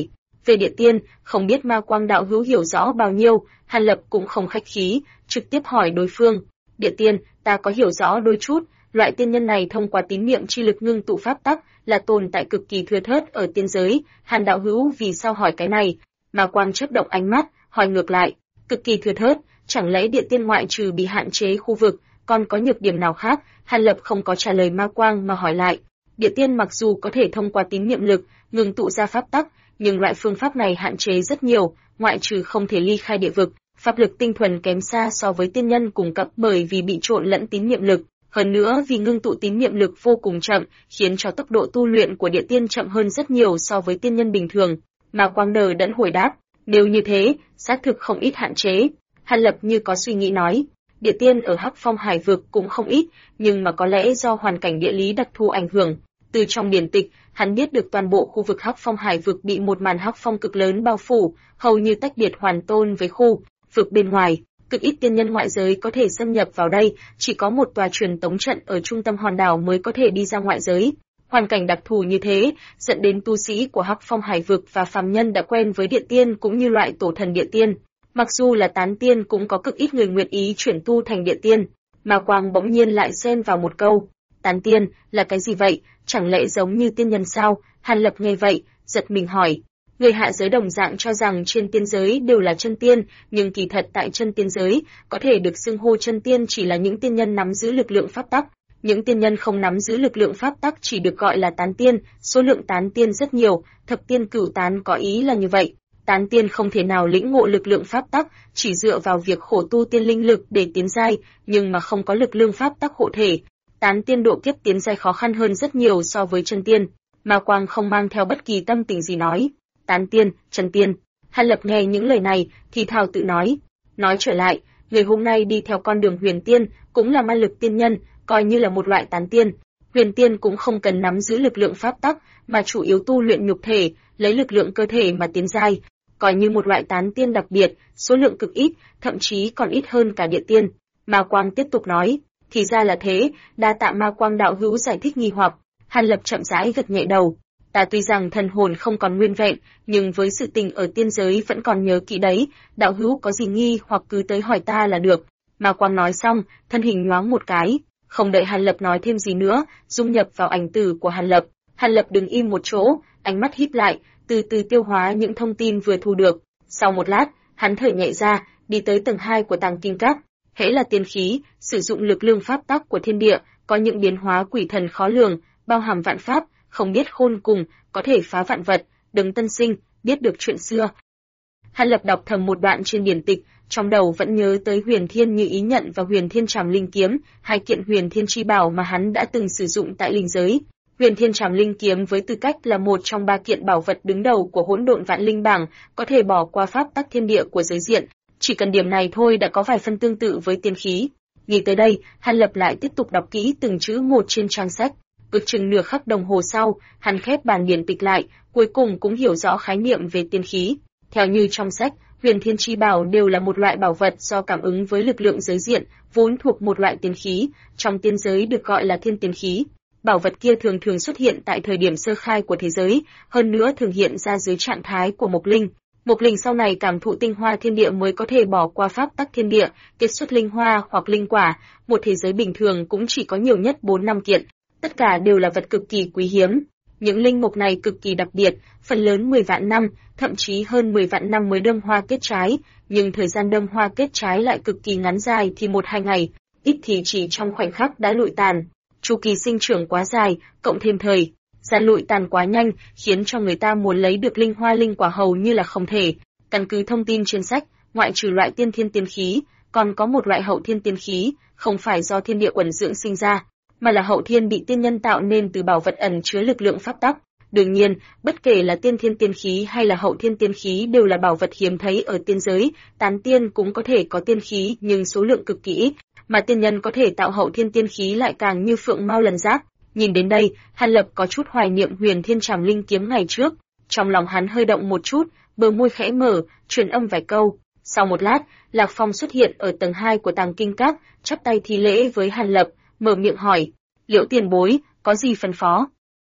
Về địa tiên, không biết Ma Quang đạo hữu hiểu rõ bao nhiêu, Hàn Lập cũng không khách khí, trực tiếp hỏi đối phương. Địa tiên, ta có hiểu rõ đôi chút, loại tiên nhân này thông qua tín niệm chi lực ngưng tụ pháp tắc, là tồn tại cực kỳ thưa thớt ở tiên giới. Hàn đạo hữu vì sao hỏi cái này? Ma Quang chớp động ánh mắt, hỏi ngược lại, cực kỳ thưa thớt, chẳng lẽ địa tiên ngoại trừ bị hạn chế khu vực, còn có nhược điểm nào khác? Hàn Lập không có trả lời Ma Quang mà hỏi lại. Địa tiên mặc dù có thể thông qua tín niệm lực ngưng tụ ra pháp tắc, nhưng loại phương pháp này hạn chế rất nhiều, ngoại trừ không thể ly khai địa vực, pháp lực tinh thuần kém xa so với tiên nhân cùng cấp bởi vì bị trộn lẫn tín niệm lực. Hơn nữa vì ngưng tụ tín niệm lực vô cùng chậm, khiến cho tốc độ tu luyện của địa tiên chậm hơn rất nhiều so với tiên nhân bình thường. Ma Quang đờ đẫn hồi đáp, nếu như thế, xác thực không ít hạn chế. Hàn Lập như có suy nghĩ nói, địa tiên ở Hắc Phong Hải vực cũng không ít, nhưng mà có lẽ do hoàn cảnh địa lý đặc thù ảnh hưởng. Từ trong điển tịch, hắn biết được toàn bộ khu vực Hắc Phong Hải vực bị một màn hắc phong cực lớn bao phủ, hầu như tách biệt hoàn tôn với khu vực bên ngoài. Cực ít tiên nhân ngoại giới có thể xâm nhập vào đây, chỉ có một tòa truyền tống trận ở trung tâm hòn đảo mới có thể đi ra ngoại giới. Hoàn cảnh đặc thù như thế, dẫn đến tu sĩ của Hắc Phong Hải vực và phàm nhân đã quen với địa tiên cũng như loại tổ thần địa tiên. Mặc dù là tán tiên cũng có cực ít người nguyện ý chuyển tu thành địa tiên. Ma Quang bỗng nhiên lại xen vào một câu, tán tiên là cái gì vậy, chẳng lẽ giống như tiên nhân sao? Hàn Lập nghe vậy, giật mình hỏi. Người hạ giới đồng dạng cho rằng trên tiên giới đều là chân tiên, nhưng kỳ thật tại chân tiên giới, có thể được xưng hô chân tiên chỉ là những tiên nhân nắm giữ lực lượng pháp tắc. Những tiên nhân không nắm giữ lực lượng pháp tắc chỉ được gọi là tán tiên, số lượng tán tiên rất nhiều, thập tiên cửu tán có ý là như vậy. Tán tiên không thể nào lĩnh ngộ lực lượng pháp tắc, chỉ dựa vào việc khổ tu tiên linh lực để tiến giai, nhưng mà không có lực lượng pháp tắc hộ thể. Tán tiên độ kiếp tiến giai khó khăn hơn rất nhiều so với chân tiên. Ma Quang không mang theo bất kỳ tâm tình gì nói. Tán tiên, chân tiên. Hàn Lập nghe những lời này, thì thào tự nói. Nói trở lại, người hôm nay đi theo con đường huyền tiên, cũng là ma lực tiên nhân, coi như là một loại tán tiên. Huyền tiên cũng không cần nắm giữ lực lượng pháp tắc, mà chủ yếu tu luyện nhục thể, lấy lực lượng cơ thể mà tiến giai. Coi như một loại tán tiên đặc biệt, số lượng cực ít, thậm chí còn ít hơn cả địa tiên. Ma Quang tiếp tục nói. Thì ra là thế, đa tạ Ma Quang đạo hữu giải thích nghi hoặc. Hàn Lập chậm rãi gật nhẹ đầu. Ta tuy rằng thần hồn không còn nguyên vẹn, nhưng với sự tình ở tiên giới vẫn còn nhớ kỹ đấy, đạo hữu có gì nghi hoặc cứ tới hỏi ta là được. Ma Quang nói xong, thân hình nhoáng một cái, không đợi Hàn Lập nói thêm gì nữa, dung nhập vào ảnh tử của Hàn Lập. Hàn Lập đứng im một chỗ, ánh mắt híp lại, từ từ tiêu hóa những thông tin vừa thu được. Sau một lát, hắn thở nhẹ ra, đi tới tầng 2 của tàng kinh các. Hễ là tiên khí, sử dụng lực lượng pháp tắc của thiên địa, có những biến hóa quỷ thần khó lường, bao hàm vạn pháp, không biết khôn cùng, có thể phá vạn vật, đấng tân sinh, biết được chuyện xưa. Hàn Lập đọc thầm một đoạn trên điển tịch, trong đầu vẫn nhớ tới Huyền Thiên Như Ý Nhận và Huyền Thiên Trảm Linh Kiếm, hai kiện Huyền Thiên chi bảo mà hắn đã từng sử dụng tại linh giới. Huyền Thiên Trảm Linh Kiếm với tư cách là một trong 3 kiện bảo vật đứng đầu của Hỗn Độn Vạn Linh bảng, có thể bỏ qua pháp tắc thiên địa của giới diện, chỉ cần điểm này thôi đã có vài phân tương tự với tiên khí. Nghĩ tới đây, Hàn Lập lại tiếp tục đọc kỹ từng chữ một trên trang sách. Ước chừng nửa khắc đồng hồ sau, hắn khép bản điển tịch lại, cuối cùng cũng hiểu rõ khái niệm về tiên khí. Theo như trong sách, Huyền Thiên chi bảo đều là một loại bảo vật do cảm ứng với lực lượng giới diện, vốn thuộc một loại tiên khí, trong tiên giới được gọi là thiên tiên khí. Bảo vật kia thường thường xuất hiện tại thời điểm sơ khai của thế giới, hơn nữa thường hiện ra dưới trạng thái của mộc linh. Mộc linh sau này cảm thụ tinh hoa thiên địa mới có thể bỏ qua pháp tắc thiên địa, kết xuất linh hoa hoặc linh quả, một thế giới bình thường cũng chỉ có nhiều nhất 4-5 kiện, tất cả đều là vật cực kỳ quý hiếm. Những linh mục này cực kỳ đặc biệt, phần lớn 10 vạn năm, thậm chí hơn 10 vạn năm mới đơm hoa kết trái, nhưng thời gian đơm hoa kết trái lại cực kỳ ngắn dài thì 1-2 ngày, ít thì chỉ trong khoảnh khắc đã lụi tàn. Chu kỳ sinh trưởng quá dài, cộng thêm thời gian lụi tàn quá nhanh, khiến cho người ta muốn lấy được linh hoa linh quả hầu như là không thể. Căn cứ thông tin trên sách, ngoại trừ loại tiên thiên tiên khí, còn có một loại hậu thiên tiên khí, không phải do thiên địa uẩn dưỡng sinh ra, mà là hậu thiên bị tiên nhân tạo nên từ bảo vật ẩn chứa lực lượng pháp tắc. Đương nhiên, bất kể là tiên thiên tiên khí hay là hậu thiên tiên khí đều là bảo vật hiếm thấy ở tiên giới, tán tiên cũng có thể có tiên khí nhưng số lượng cực kỳ ít, mà tiên nhân có thể tạo hậu thiên tiên khí lại càng như phượng mao lân giác. Nhìn đến đây, Hàn Lập có chút hoài niệm Huyền Thiên Trảm Linh Kiếm ngày trước, trong lòng hắn hơi động một chút, bờ môi khẽ mở, truyền âm vài câu. Sau một lát, Lạc Phong xuất hiện ở tầng 2 của tàng kinh các, chắp tay thi lễ với Hàn Lập, mở miệng hỏi: "Liễu tiền bối, có gì phân phó?"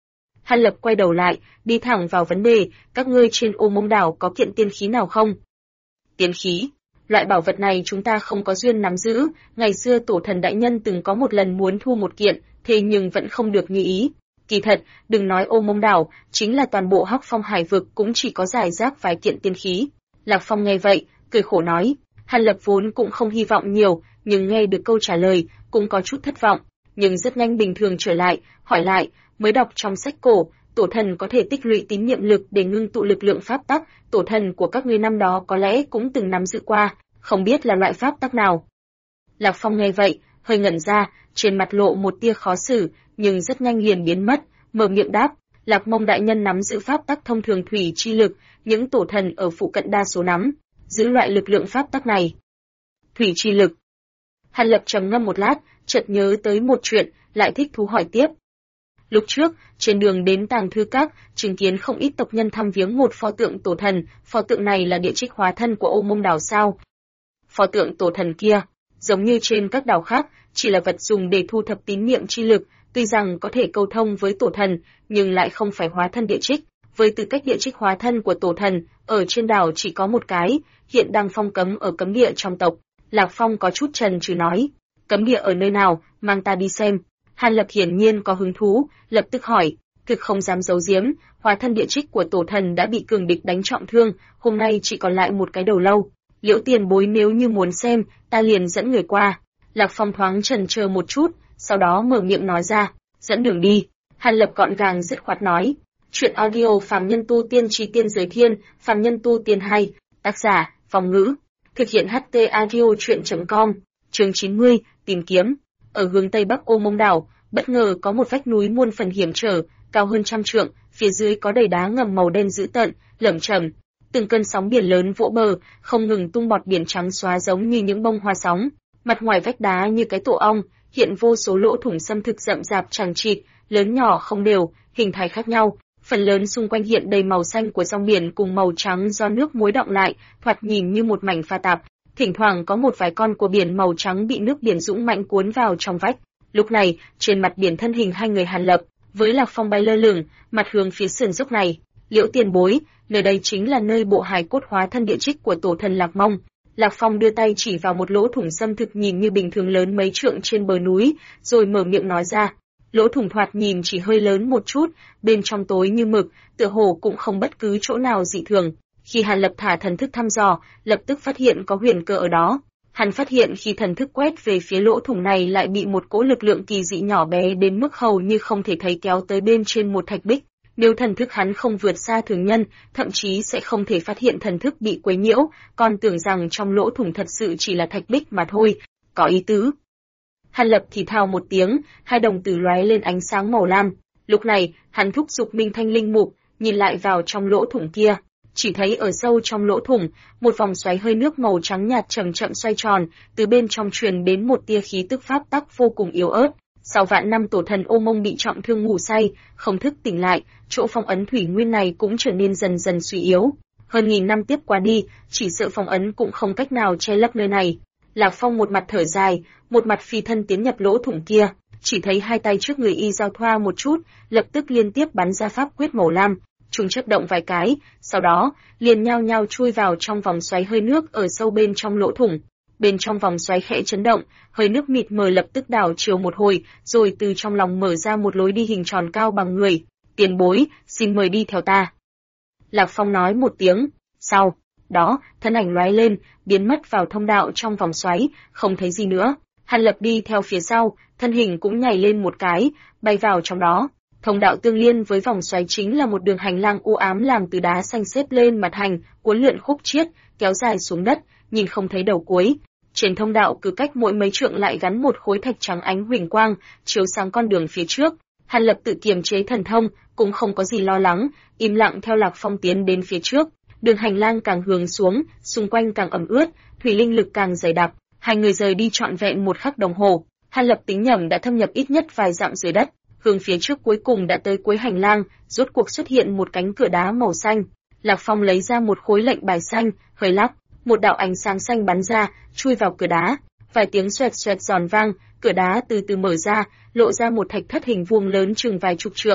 Hàn Lập quay đầu lại, đi thẳng vào vấn đề, các ngươi trên Ô Mông đảo có kiện tiên khí nào không? Tiên khí? Loại bảo vật này chúng ta không có duyên nắm giữ, ngày xưa tổ thần đại nhân từng có một lần muốn thu một kiện, thế nhưng vẫn không được như ý. Kỳ thật, đừng nói Ô Mông đảo, chính là toàn bộ Hắc Phong hải vực cũng chỉ có giải rác vài kiện tiên khí. Lạc Phong nghe vậy, cười khổ nói, Hàn Lập vốn cũng không hy vọng nhiều, nhưng nghe được câu trả lời, cũng có chút thất vọng, nhưng rất nhanh bình thường trở lại, hỏi lại, mới đọc trong sách cổ, tổ thần có thể tích lũy tín niệm lực để ngưng tụ lực lượng pháp tắc, tổ thần của các ngươi năm đó có lẽ cũng từng nắm giữ qua, không biết là loại pháp tắc nào. Lạc Phong nghe vậy, hơi ngẩn ra, trên mặt lộ một tia khó xử, nhưng rất nhanh liền biến mất, mở miệng đáp, Lạc Mông đại nhân nắm giữ pháp tắc thông thường thủy chi lực, những tổ thần ở phụ cận đa số nắm giữ loại lực lượng pháp tắc này. Thủy chi lực. Hàn Lập trầm ngâm một lát, chợt nhớ tới một chuyện, lại thích thú hỏi tiếp. Lúc trước, trên đường đến Tàng Thư Các, chứng kiến không ít tộc nhân thăm viếng một pho tượng tổ thần, pho tượng này là địa trích hóa thân của Ô Mông đảo sao? Pho tượng tổ thần kia, giống như trên các đảo khác, chỉ là vật dùng để thu thập tín niệm chi lực, tuy rằng có thể câu thông với tổ thần, nhưng lại không phải hóa thân địa trích. Với tư cách địa trích hóa thân của tổ thần, ở trên đảo chỉ có một cái, hiện đang phong cấm ở cấm địa trong tộc. Lạc Phong có chút chần chừ nói, cấm địa ở nơi nào, mang ta đi xem. Hàn Lập hiển nhiên có hứng thú, lập tức hỏi, thực không dám giấu giếm, hóa thân địa trích của tổ thần đã bị cường địch đánh trọng thương, hôm nay chỉ còn lại một cái đầu lâu. Liễu tiền bối nếu như muốn xem, ta liền dẫn người qua. Lạc Phong thoáng chần chờ một chút, sau đó mở miệng nói ra, dẫn đường đi. Hàn Lập gọn gàng dứt khoát nói, chuyện audio phàm nhân tu tiên trí tiên giới thiên, phàm nhân tu tiên hay, tác giả, Phong Ngữ. Thực hiện HT audio chuyện.com, chương 90, tìm kiếm. Ở hướng Tây Bắc Ô Mông đảo, bất ngờ có một vách núi muôn phần hiểm trở, cao hơn 100 trượng, phía dưới có đầy đá ngầm màu đen dữ tợn, lởm chởm. Từng cơn sóng biển lớn vỗ bờ, không ngừng tung bọt biển trắng xóa giống như những bông hoa sóng. Mặt ngoài vách đá như cái tổ ong, hiện vô số lỗ thủng xâm thực rậm rạp chằng chịt, lớn nhỏ không đều, hình thái khác nhau. Phần lớn xung quanh hiện đầy màu xanh của dòng biển cùng màu trắng do nước muối đọng lại, thoạt nhìn như một mảnh pha tạp. Thỉnh thoảng có một vài con của biển màu trắng bị nước biển dũng mạnh cuốn vào trong vách. Lúc này, trên mặt biển thân hình hai người Hàn Lập, với Lạc Phong bay lơ lửng, mặt hướng phía sườn dốc này. Liễu tiền bối, nơi đây chính là nơi bộ hài cốt hóa thân địa trích của tổ thần Lạc Mông. Lạc Phong đưa tay chỉ vào một lỗ thủng xâm thực nhìn như bình thường lớn mấy trượng trên bờ núi, rồi mở miệng nói ra. Lỗ thủng thoạt nhìn chỉ hơi lớn một chút, bên trong tối như mực, tựa hồ cũng không bất cứ chỗ nào dị thường. Khi Hàn Lập thả thần thức thăm dò, lập tức phát hiện có huyền cơ ở đó. Hắn phát hiện khi thần thức quét về phía lỗ thủng này lại bị một cỗ lực lượng kỳ dị nhỏ bé đến mức hầu như không thể thấy kéo tới bên trên một thạch bích. Nếu thần thức hắn không vượt xa thường nhân, thậm chí sẽ không thể phát hiện thần thức bị quấy nhiễu, còn tưởng rằng trong lỗ thủng thật sự chỉ là thạch bích mà thôi. Có ý tứ. Hàn Lập thì thào một tiếng, hai đồng tử lóe lên ánh sáng màu lam. Lúc này, hắn thúc giục Minh Thanh Linh Mục, nhìn lại vào trong lỗ thủng kia. Chỉ thấy ở sâu trong lỗ thủng, một vòng xoáy hơi nước màu trắng nhạt chậm chậm xoay tròn, từ bên trong truyền đến một tia khí tức pháp tắc vô cùng yếu ớt. Sau vạn năm tổ thần Ô Mông bị trọng thương ngủ say, không thức tỉnh lại, chỗ phong ấn thủy nguyên này cũng trở nên dần dần suy yếu. Hơn 1000 năm tiếp qua đi, chỉ sợ phong ấn cũng không cách nào che lấp nơi này. Lạc Phong một mặt thở dài, một mặt phi thân tiến nhập lỗ thủng kia, chỉ thấy hai tay trước người y giao thoa một chút, lập tức liên tiếp bắn ra pháp quyết màu lam, chúng chớp động vài cái, sau đó liền nhao nhao chui vào trong vòng xoáy hơi nước ở sâu bên trong lỗ thủng. Bên trong vòng xoáy khẽ chấn động, hơi nước mịt mờ lập tức đảo chiều một hồi, rồi từ trong lòng mở ra một lối đi hình tròn cao bằng người. Tiền bối, xin mời đi theo ta. Lạc Phong nói một tiếng, sau đó, thân ảnh lóe lên, biến mất vào thông đạo trong vòng xoáy, không thấy gì nữa. Hàn Lập đi theo phía sau, thân hình cũng nhảy lên một cái, bay vào trong đó. Thông đạo tương liên với vòng xoáy chính là một đường hành lang u ám làm từ đá xanh xếp lên mặt hành, uốn lượn khúc chiết, kéo dài xuống đất, nhìn không thấy đầu cuối. Trên thông đạo cứ cách mỗi mấy trượng lại gắn một khối thạch trắng ánh huỳnh quang, chiếu sáng con đường phía trước. Hàn Lập tự kiềm chế thần thông, cũng không có gì lo lắng, im lặng theo Lạc Phong tiến đến phía trước. Đường hành lang càng hướng xuống, xung quanh càng ẩm ướt, thủy linh lực càng dày đặc. Hai người rời đi trọn vẹn 1 khắc đồng hồ. Hàn Lập tính nhẩm đã thâm nhập ít nhất vài dặm dưới đất. Hướng phía trước cuối cùng đã tới cuối hành lang, rốt cuộc xuất hiện một cánh cửa đá màu xanh. Lạc Phong lấy ra một khối lệnh bài xanh, hơi lắc, một đạo ánh sáng xanh bắn ra, chui vào cửa đá. Vài tiếng xoẹt xoẹt giòn vang, cửa đá từ từ mở ra, lộ ra một thạch thất hình vuông lớn chừng vài chục trượng.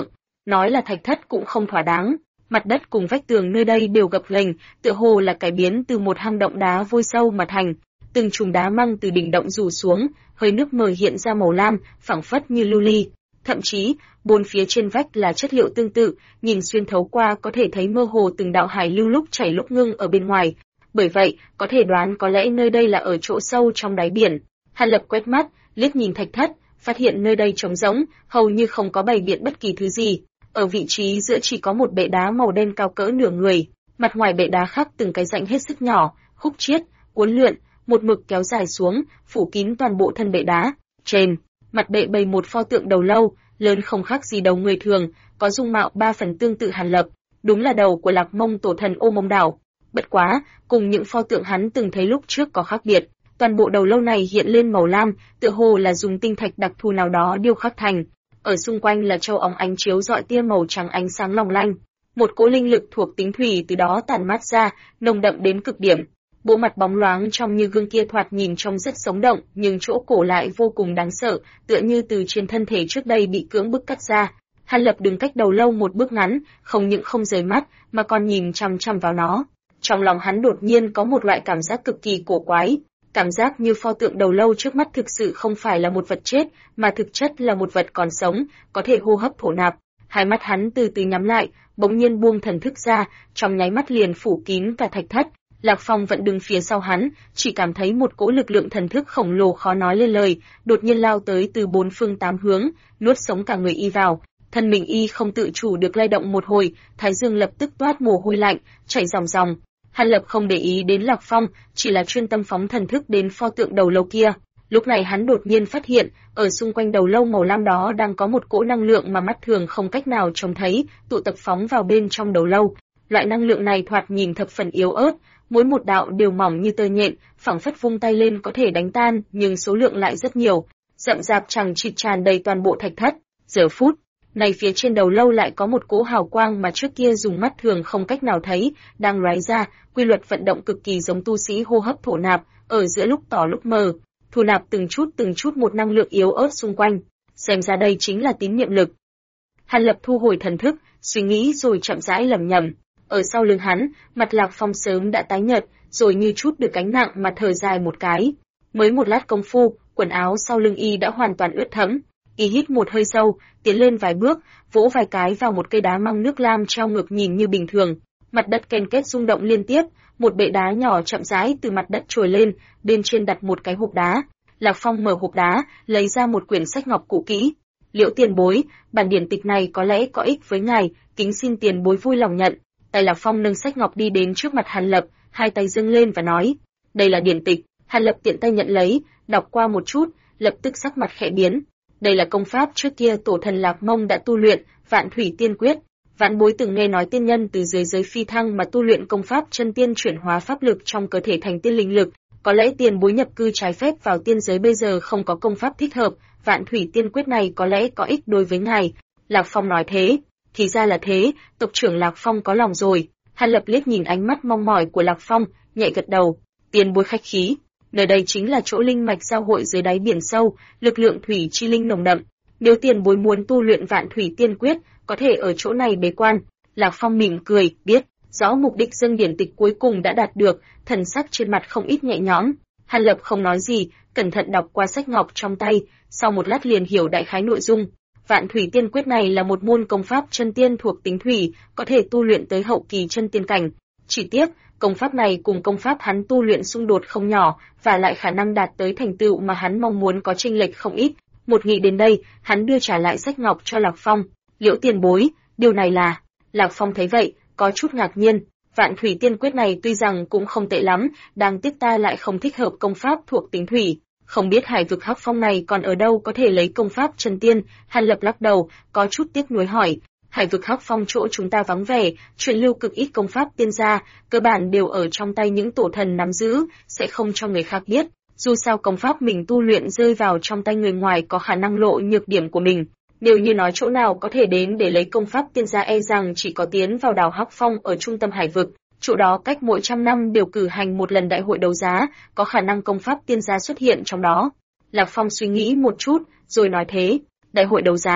nói là thạch thất cũng không thỏa đáng. Mặt đất cùng vách tường nơi đây đều gập ghềnh, tựa hồ là cải biến từ một hang động đá vôi sâu mà thành. Từng chùm đá măng từ đỉnh động rủ xuống, hơi nước mờ hiện ra màu lam, phảng phất như lưu ly. Thậm chí, bốn phía trên vách là chất liệu tương tự, nhìn xuyên thấu qua có thể thấy mơ hồ từng đạo hải lưu lúc chảy lúc ngưng ở bên ngoài. Bởi vậy, có thể đoán có lẽ nơi đây là ở chỗ sâu trong đáy biển. Hàn Lập quét mắt, liếc nhìn thạch thất, phát hiện nơi đây trống rỗng, hầu như không có bày biện bất kỳ thứ gì. Ở vị trí giữa chỉ có một bệ đá màu đen cao cỡ nửa người, mặt ngoài bệ đá khắc từng cái rãnh hết sức nhỏ, khúc chiết, uốn lượn, một mực kéo dài xuống, phủ kín toàn bộ thân bệ đá. Trên mặt bệ bày một pho tượng đầu lâu, lớn không khác gì đầu người thường, có dung mạo 3 phần tương tự Hàn Lập, đúng là đầu của Lạc Mông tổ thần Ô Mông Đảo. Bất quá, cùng những pho tượng hắn từng thấy lúc trước có khác biệt, toàn bộ đầu lâu này hiện lên màu lam, tựa hồ là dùng tinh thạch đặc thù nào đó điêu khắc thành. Ở xung quanh là châu óng ánh chiếu rọi tia màu trắng ánh sáng long lanh. Một cỗ linh lực thuộc tính thủy từ đó tản mát ra, nồng đậm đến cực điểm. Bộ mặt bóng loáng trong như gương kia thoạt nhìn trông rất sống động, nhưng chỗ cổ lại vô cùng đáng sợ, tựa như từ trên thân thể trước đây bị cưỡng bức cắt ra. Hàn Lập đứng cách đầu lâu một bước ngắn, không những không rời mắt, mà còn nhìn chằm chằm vào nó. Trong lòng hắn đột nhiên có một loại cảm giác cực kỳ cổ quái, cảm giác như pho tượng đầu lâu trước mắt thực sự không phải là một vật chết, mà thực chất là một vật còn sống, có thể hô hấp thổ nạp. Hai mắt hắn từ từ nhắm lại, bỗng nhiên buông thần thức ra, trong nháy mắt liền phủ kín cả thạch thất. Lạc Phong vẫn đứng phía sau hắn, chỉ cảm thấy một cỗ lực lượng thần thức khổng lồ khó nói lên lời, đột nhiên lao tới từ bốn phương tám hướng, nuốt sống cả người y vào. Thân mình y không tự chủ được lay động một hồi, thái dương lập tức toát mồ hôi lạnh, chảy ròng ròng. Hàn Lập không để ý đến Lạc Phong, chỉ là chuyên tâm phóng thần thức đến pho tượng đầu lâu kia. Lúc này hắn đột nhiên phát hiện, ở xung quanh đầu lâu màu lam đó đang có một cỗ năng lượng mà mắt thường không cách nào trông thấy, tụ tập phóng vào bên trong đầu lâu. Loại năng lượng này thoạt nhìn thập phần yếu ớt, mỗi một đạo đều mỏng như tơ nhện, phảng phất vung tay lên có thể đánh tan, nhưng số lượng lại rất nhiều, rậm rạp chằng chịt tràn đầy toàn bộ thạch thất. Giờ phút này phía trên đầu lâu lại có một cỗ hào quang mà trước kia dùng mắt thường không cách nào thấy, đang lóe ra, quy luật vận động cực kỳ giống tu sĩ hô hấp thổ nạp, ở giữa lúc tỏ lúc mờ, thu nạp từng chút một năng lượng yếu ớt xung quanh. Xem ra đây chính là tín niệm lực. Hàn Lập thu hồi thần thức, suy nghĩ rồi chậm rãi lẩm nhẩm. Ở sau lưng hắn, mặt Lạc Phong sớm đã tái nhợt, rồi như chút được gánh nặng mà thở dài một cái. Mới một lát công phu, quần áo sau lưng y đã hoàn toàn ướt thẫm. Y hít một hơi sâu, tiến lên vài bước, vỗ vài cái vào một cây đá măng nước lam treo ngược nhìn như bình thường. Mặt đất ken két rung động liên tiếp, một bệ đá nhỏ chậm rãi từ mặt đất trồi lên, bên trên đặt một cái hộp đá. Lạc Phong mở hộp đá, lấy ra một quyển sách ngọc cũ kỹ. Liễu tiền bối, bản điển tịch này có lẽ có ích với ngài, kính xin tiền bối vui lòng nhận. Tay Lạc Phong nâng sách ngọc đi đến trước mặt Hàn Lập, hai tay dâng lên và nói, đây là điển tịch. Hàn Lập tiện tay nhận lấy, đọc qua một chút, lập tức sắc mặt khẽ biến. Đây là công pháp trước kia tổ thần Lạc Mông đã tu luyện, Vạn Thủy Tiên Quyết. Vãn bối từng nghe nói tiên nhân từ dưới giới phi thăng mà tu luyện công pháp chân tiên chuyển hóa pháp lực trong cơ thể thành tiên linh lực. Có lẽ tiền bối nhập cư trái phép vào tiên giới bây giờ không có công pháp thích hợp, Vạn Thủy Tiên Quyết này có lẽ có ích đối với ngài. Lạc Phong nói thế. Thì ra là thế, tộc trưởng Lạc Phong có lòng rồi. Hàn Lập liếc nhìn ánh mắt mong mỏi của Lạc Phong, nhẹ gật đầu. Tiền bối khách khí. Nơi đây chính là chỗ linh mạch giao hội dưới đáy biển sâu, lực lượng thủy chi linh nồng đậm. Nếu tiền bối muốn tu luyện Vạn Thủy Tiên Quyết, có thể ở chỗ này bế quan. Lạc Phong mỉm cười, biết rõ mục đích dâng điển tịch cuối cùng đã đạt được, thần sắc trên mặt không ít nhẹ nhõm. Hàn Lập không nói gì, cẩn thận đọc qua sách ngọc trong tay, sau một lát liền hiểu đại khái nội dung. Vạn Thủy Tiên Quyết này là một môn công pháp chân tiên thuộc tính thủy, có thể tu luyện tới hậu kỳ chân tiên cảnh. Chỉ tiếc, công pháp này cùng công pháp hắn tu luyện xung đột không nhỏ, và lại khả năng đạt tới thành tựu mà hắn mong muốn có chênh lệch không ít. Một nghĩ đến đây, hắn đưa trả lại sách ngọc cho Lạc Phong. Liễu tiền bối, điều này là... Lạc Phong thấy vậy, có chút ngạc nhiên. Vạn Thủy Tiên Quyết này tuy rằng cũng không tệ lắm, đáng tiếc ta lại không thích hợp công pháp thuộc tính thủy. Không biết Hải vực Hắc Phong này còn ở đâu có thể lấy công pháp chân tiên. Hàn Lập lắc đầu, có chút tiếc nuối hỏi. Hải vực Hắc Phong chỗ chúng ta vắng vẻ, truyền lưu cực ít công pháp tiên gia, cơ bản đều ở trong tay những tổ thần nắm giữ, sẽ không cho người khác biết. Dù sao công pháp mình tu luyện rơi vào trong tay người ngoài có khả năng lộ nhược điểm của mình. Nếu như nói chỗ nào có thể đến để lấy công pháp tiên gia e rằng chỉ có tiến vào đảo Hắc Phong ở trung tâm hải vực. Chỗ đó cách mỗi trăm năm đều cử hành một lần đại hội đấu giá, có khả năng công pháp tiên gia xuất hiện trong đó. Lạc Phong suy nghĩ một chút, rồi nói thế, đại hội đấu giá,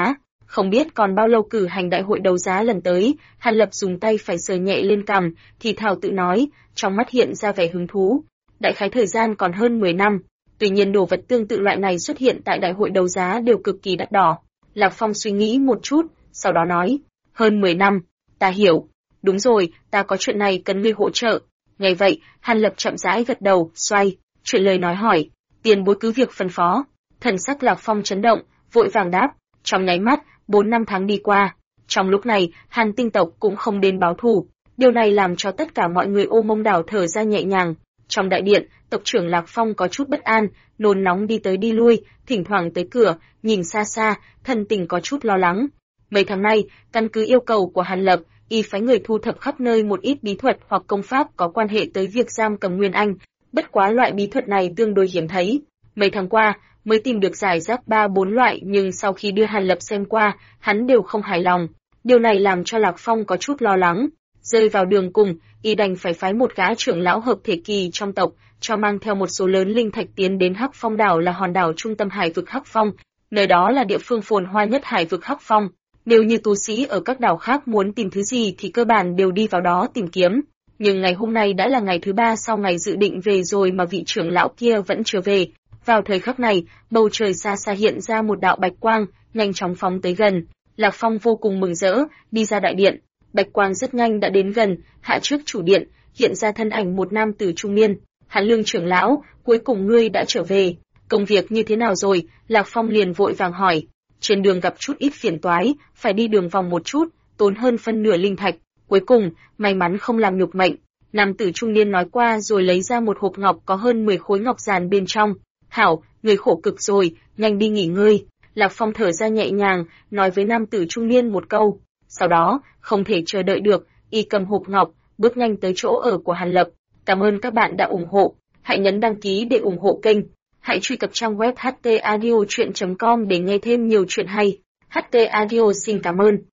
Không biết còn bao lâu cử hành đại hội đấu giá lần tới, Hàn Lập dùng tay phải sờ nhẹ lên cằm, thì thào tự nói, trong mắt hiện ra vẻ hứng thú. Đại khái thời gian còn hơn 10 năm, tuy nhiên đồ vật tương tự loại này xuất hiện tại đại hội đấu giá đều cực kỳ đắt đỏ. Lạc Phong suy nghĩ một chút, sau đó nói, hơn 10 năm, ta hiểu. Đúng rồi, ta có chuyện này cần ngươi hỗ trợ. Nghe vậy, Hàn Lập chậm rãi gật đầu, xoay, chuyển lời nói hỏi, tiền bối cứ việc phân phó. Thần sắc Lạc Phong chấn động, vội vàng đáp, trong nháy mắt, 4 năm tháng đi qua. Trong lúc này, Hàn Tinh tộc cũng không đến báo thù, điều này làm cho tất cả mọi người Ô Mông đảo thở ra nhẹ nhàng. Trong đại điện, tộc trưởng Lạc Phong có chút bất an, nôn nóng đi tới đi lui, thỉnh thoảng tới cửa, nhìn xa xa, thân tình có chút lo lắng. Mấy tháng nay, căn cứ yêu cầu của Hàn Lập, y phái người thu thập khắp nơi một ít bí thuật hoặc công pháp có quan hệ tới việc giam cầm Nguyên Anh. Bất quá loại bí thuật này tương đối hiếm thấy. Mấy tháng qua, mới tìm được giải rác 3-4 loại, nhưng sau khi đưa Hàn Lập xem qua, hắn đều không hài lòng. Điều này làm cho Lạc Phong có chút lo lắng. Rơi vào đường cùng, y đành phải phái một gã trưởng lão hợp thể kỳ trong tộc, cho mang theo một số lớn linh thạch tiến đến Hắc Phong đảo, là hòn đảo trung tâm hải vực Hắc Phong. Nơi đó là địa phương phồn hoa nhất hải vực Hắc Phong. Nếu như tu sĩ ở các đảo khác muốn tìm thứ gì thì cơ bản đều đi vào đó tìm kiếm. Nhưng ngày hôm nay đã là ngày thứ 3 sau ngày dự định về rồi mà vị trưởng lão kia vẫn chưa về. Vào thời khắc này, bầu trời xa xa hiện ra một đạo bạch quang, nhanh chóng phóng tới gần. Lạc Phong vô cùng mừng rỡ, đi ra đại điện. Bạch quang rất nhanh đã đến gần, hạ trước chủ điện, hiện ra thân ảnh một nam tử trung niên. Hàn Lương trưởng lão, cuối cùng ngươi đã trở về. Công việc như thế nào rồi? Lạc Phong liền vội vàng hỏi. Trên đường gặp chút ít phiền toái, phải đi đường vòng một chút, tốn hơn phân nửa linh thạch. Cuối cùng, may mắn không làm nhục mệnh. Nam tử trung niên nói qua rồi lấy ra một hộp ngọc có hơn 10 khối ngọc giàn bên trong. Hảo, người khổ cực rồi, nhanh đi nghỉ ngơi. Lạc Phong thở ra nhẹ nhàng, nói với nam tử trung niên một câu. Sau đó, không thể chờ đợi được, y cầm hộp ngọc, bước nhanh tới chỗ ở của Hàn Lập. Cảm ơn các bạn đã ủng hộ. Hãy nhấn đăng ký để ủng hộ kênh. Hãy truy cập trang web htaudio.com để nghe thêm nhiều chuyện hay. HT Audio xin cảm ơn.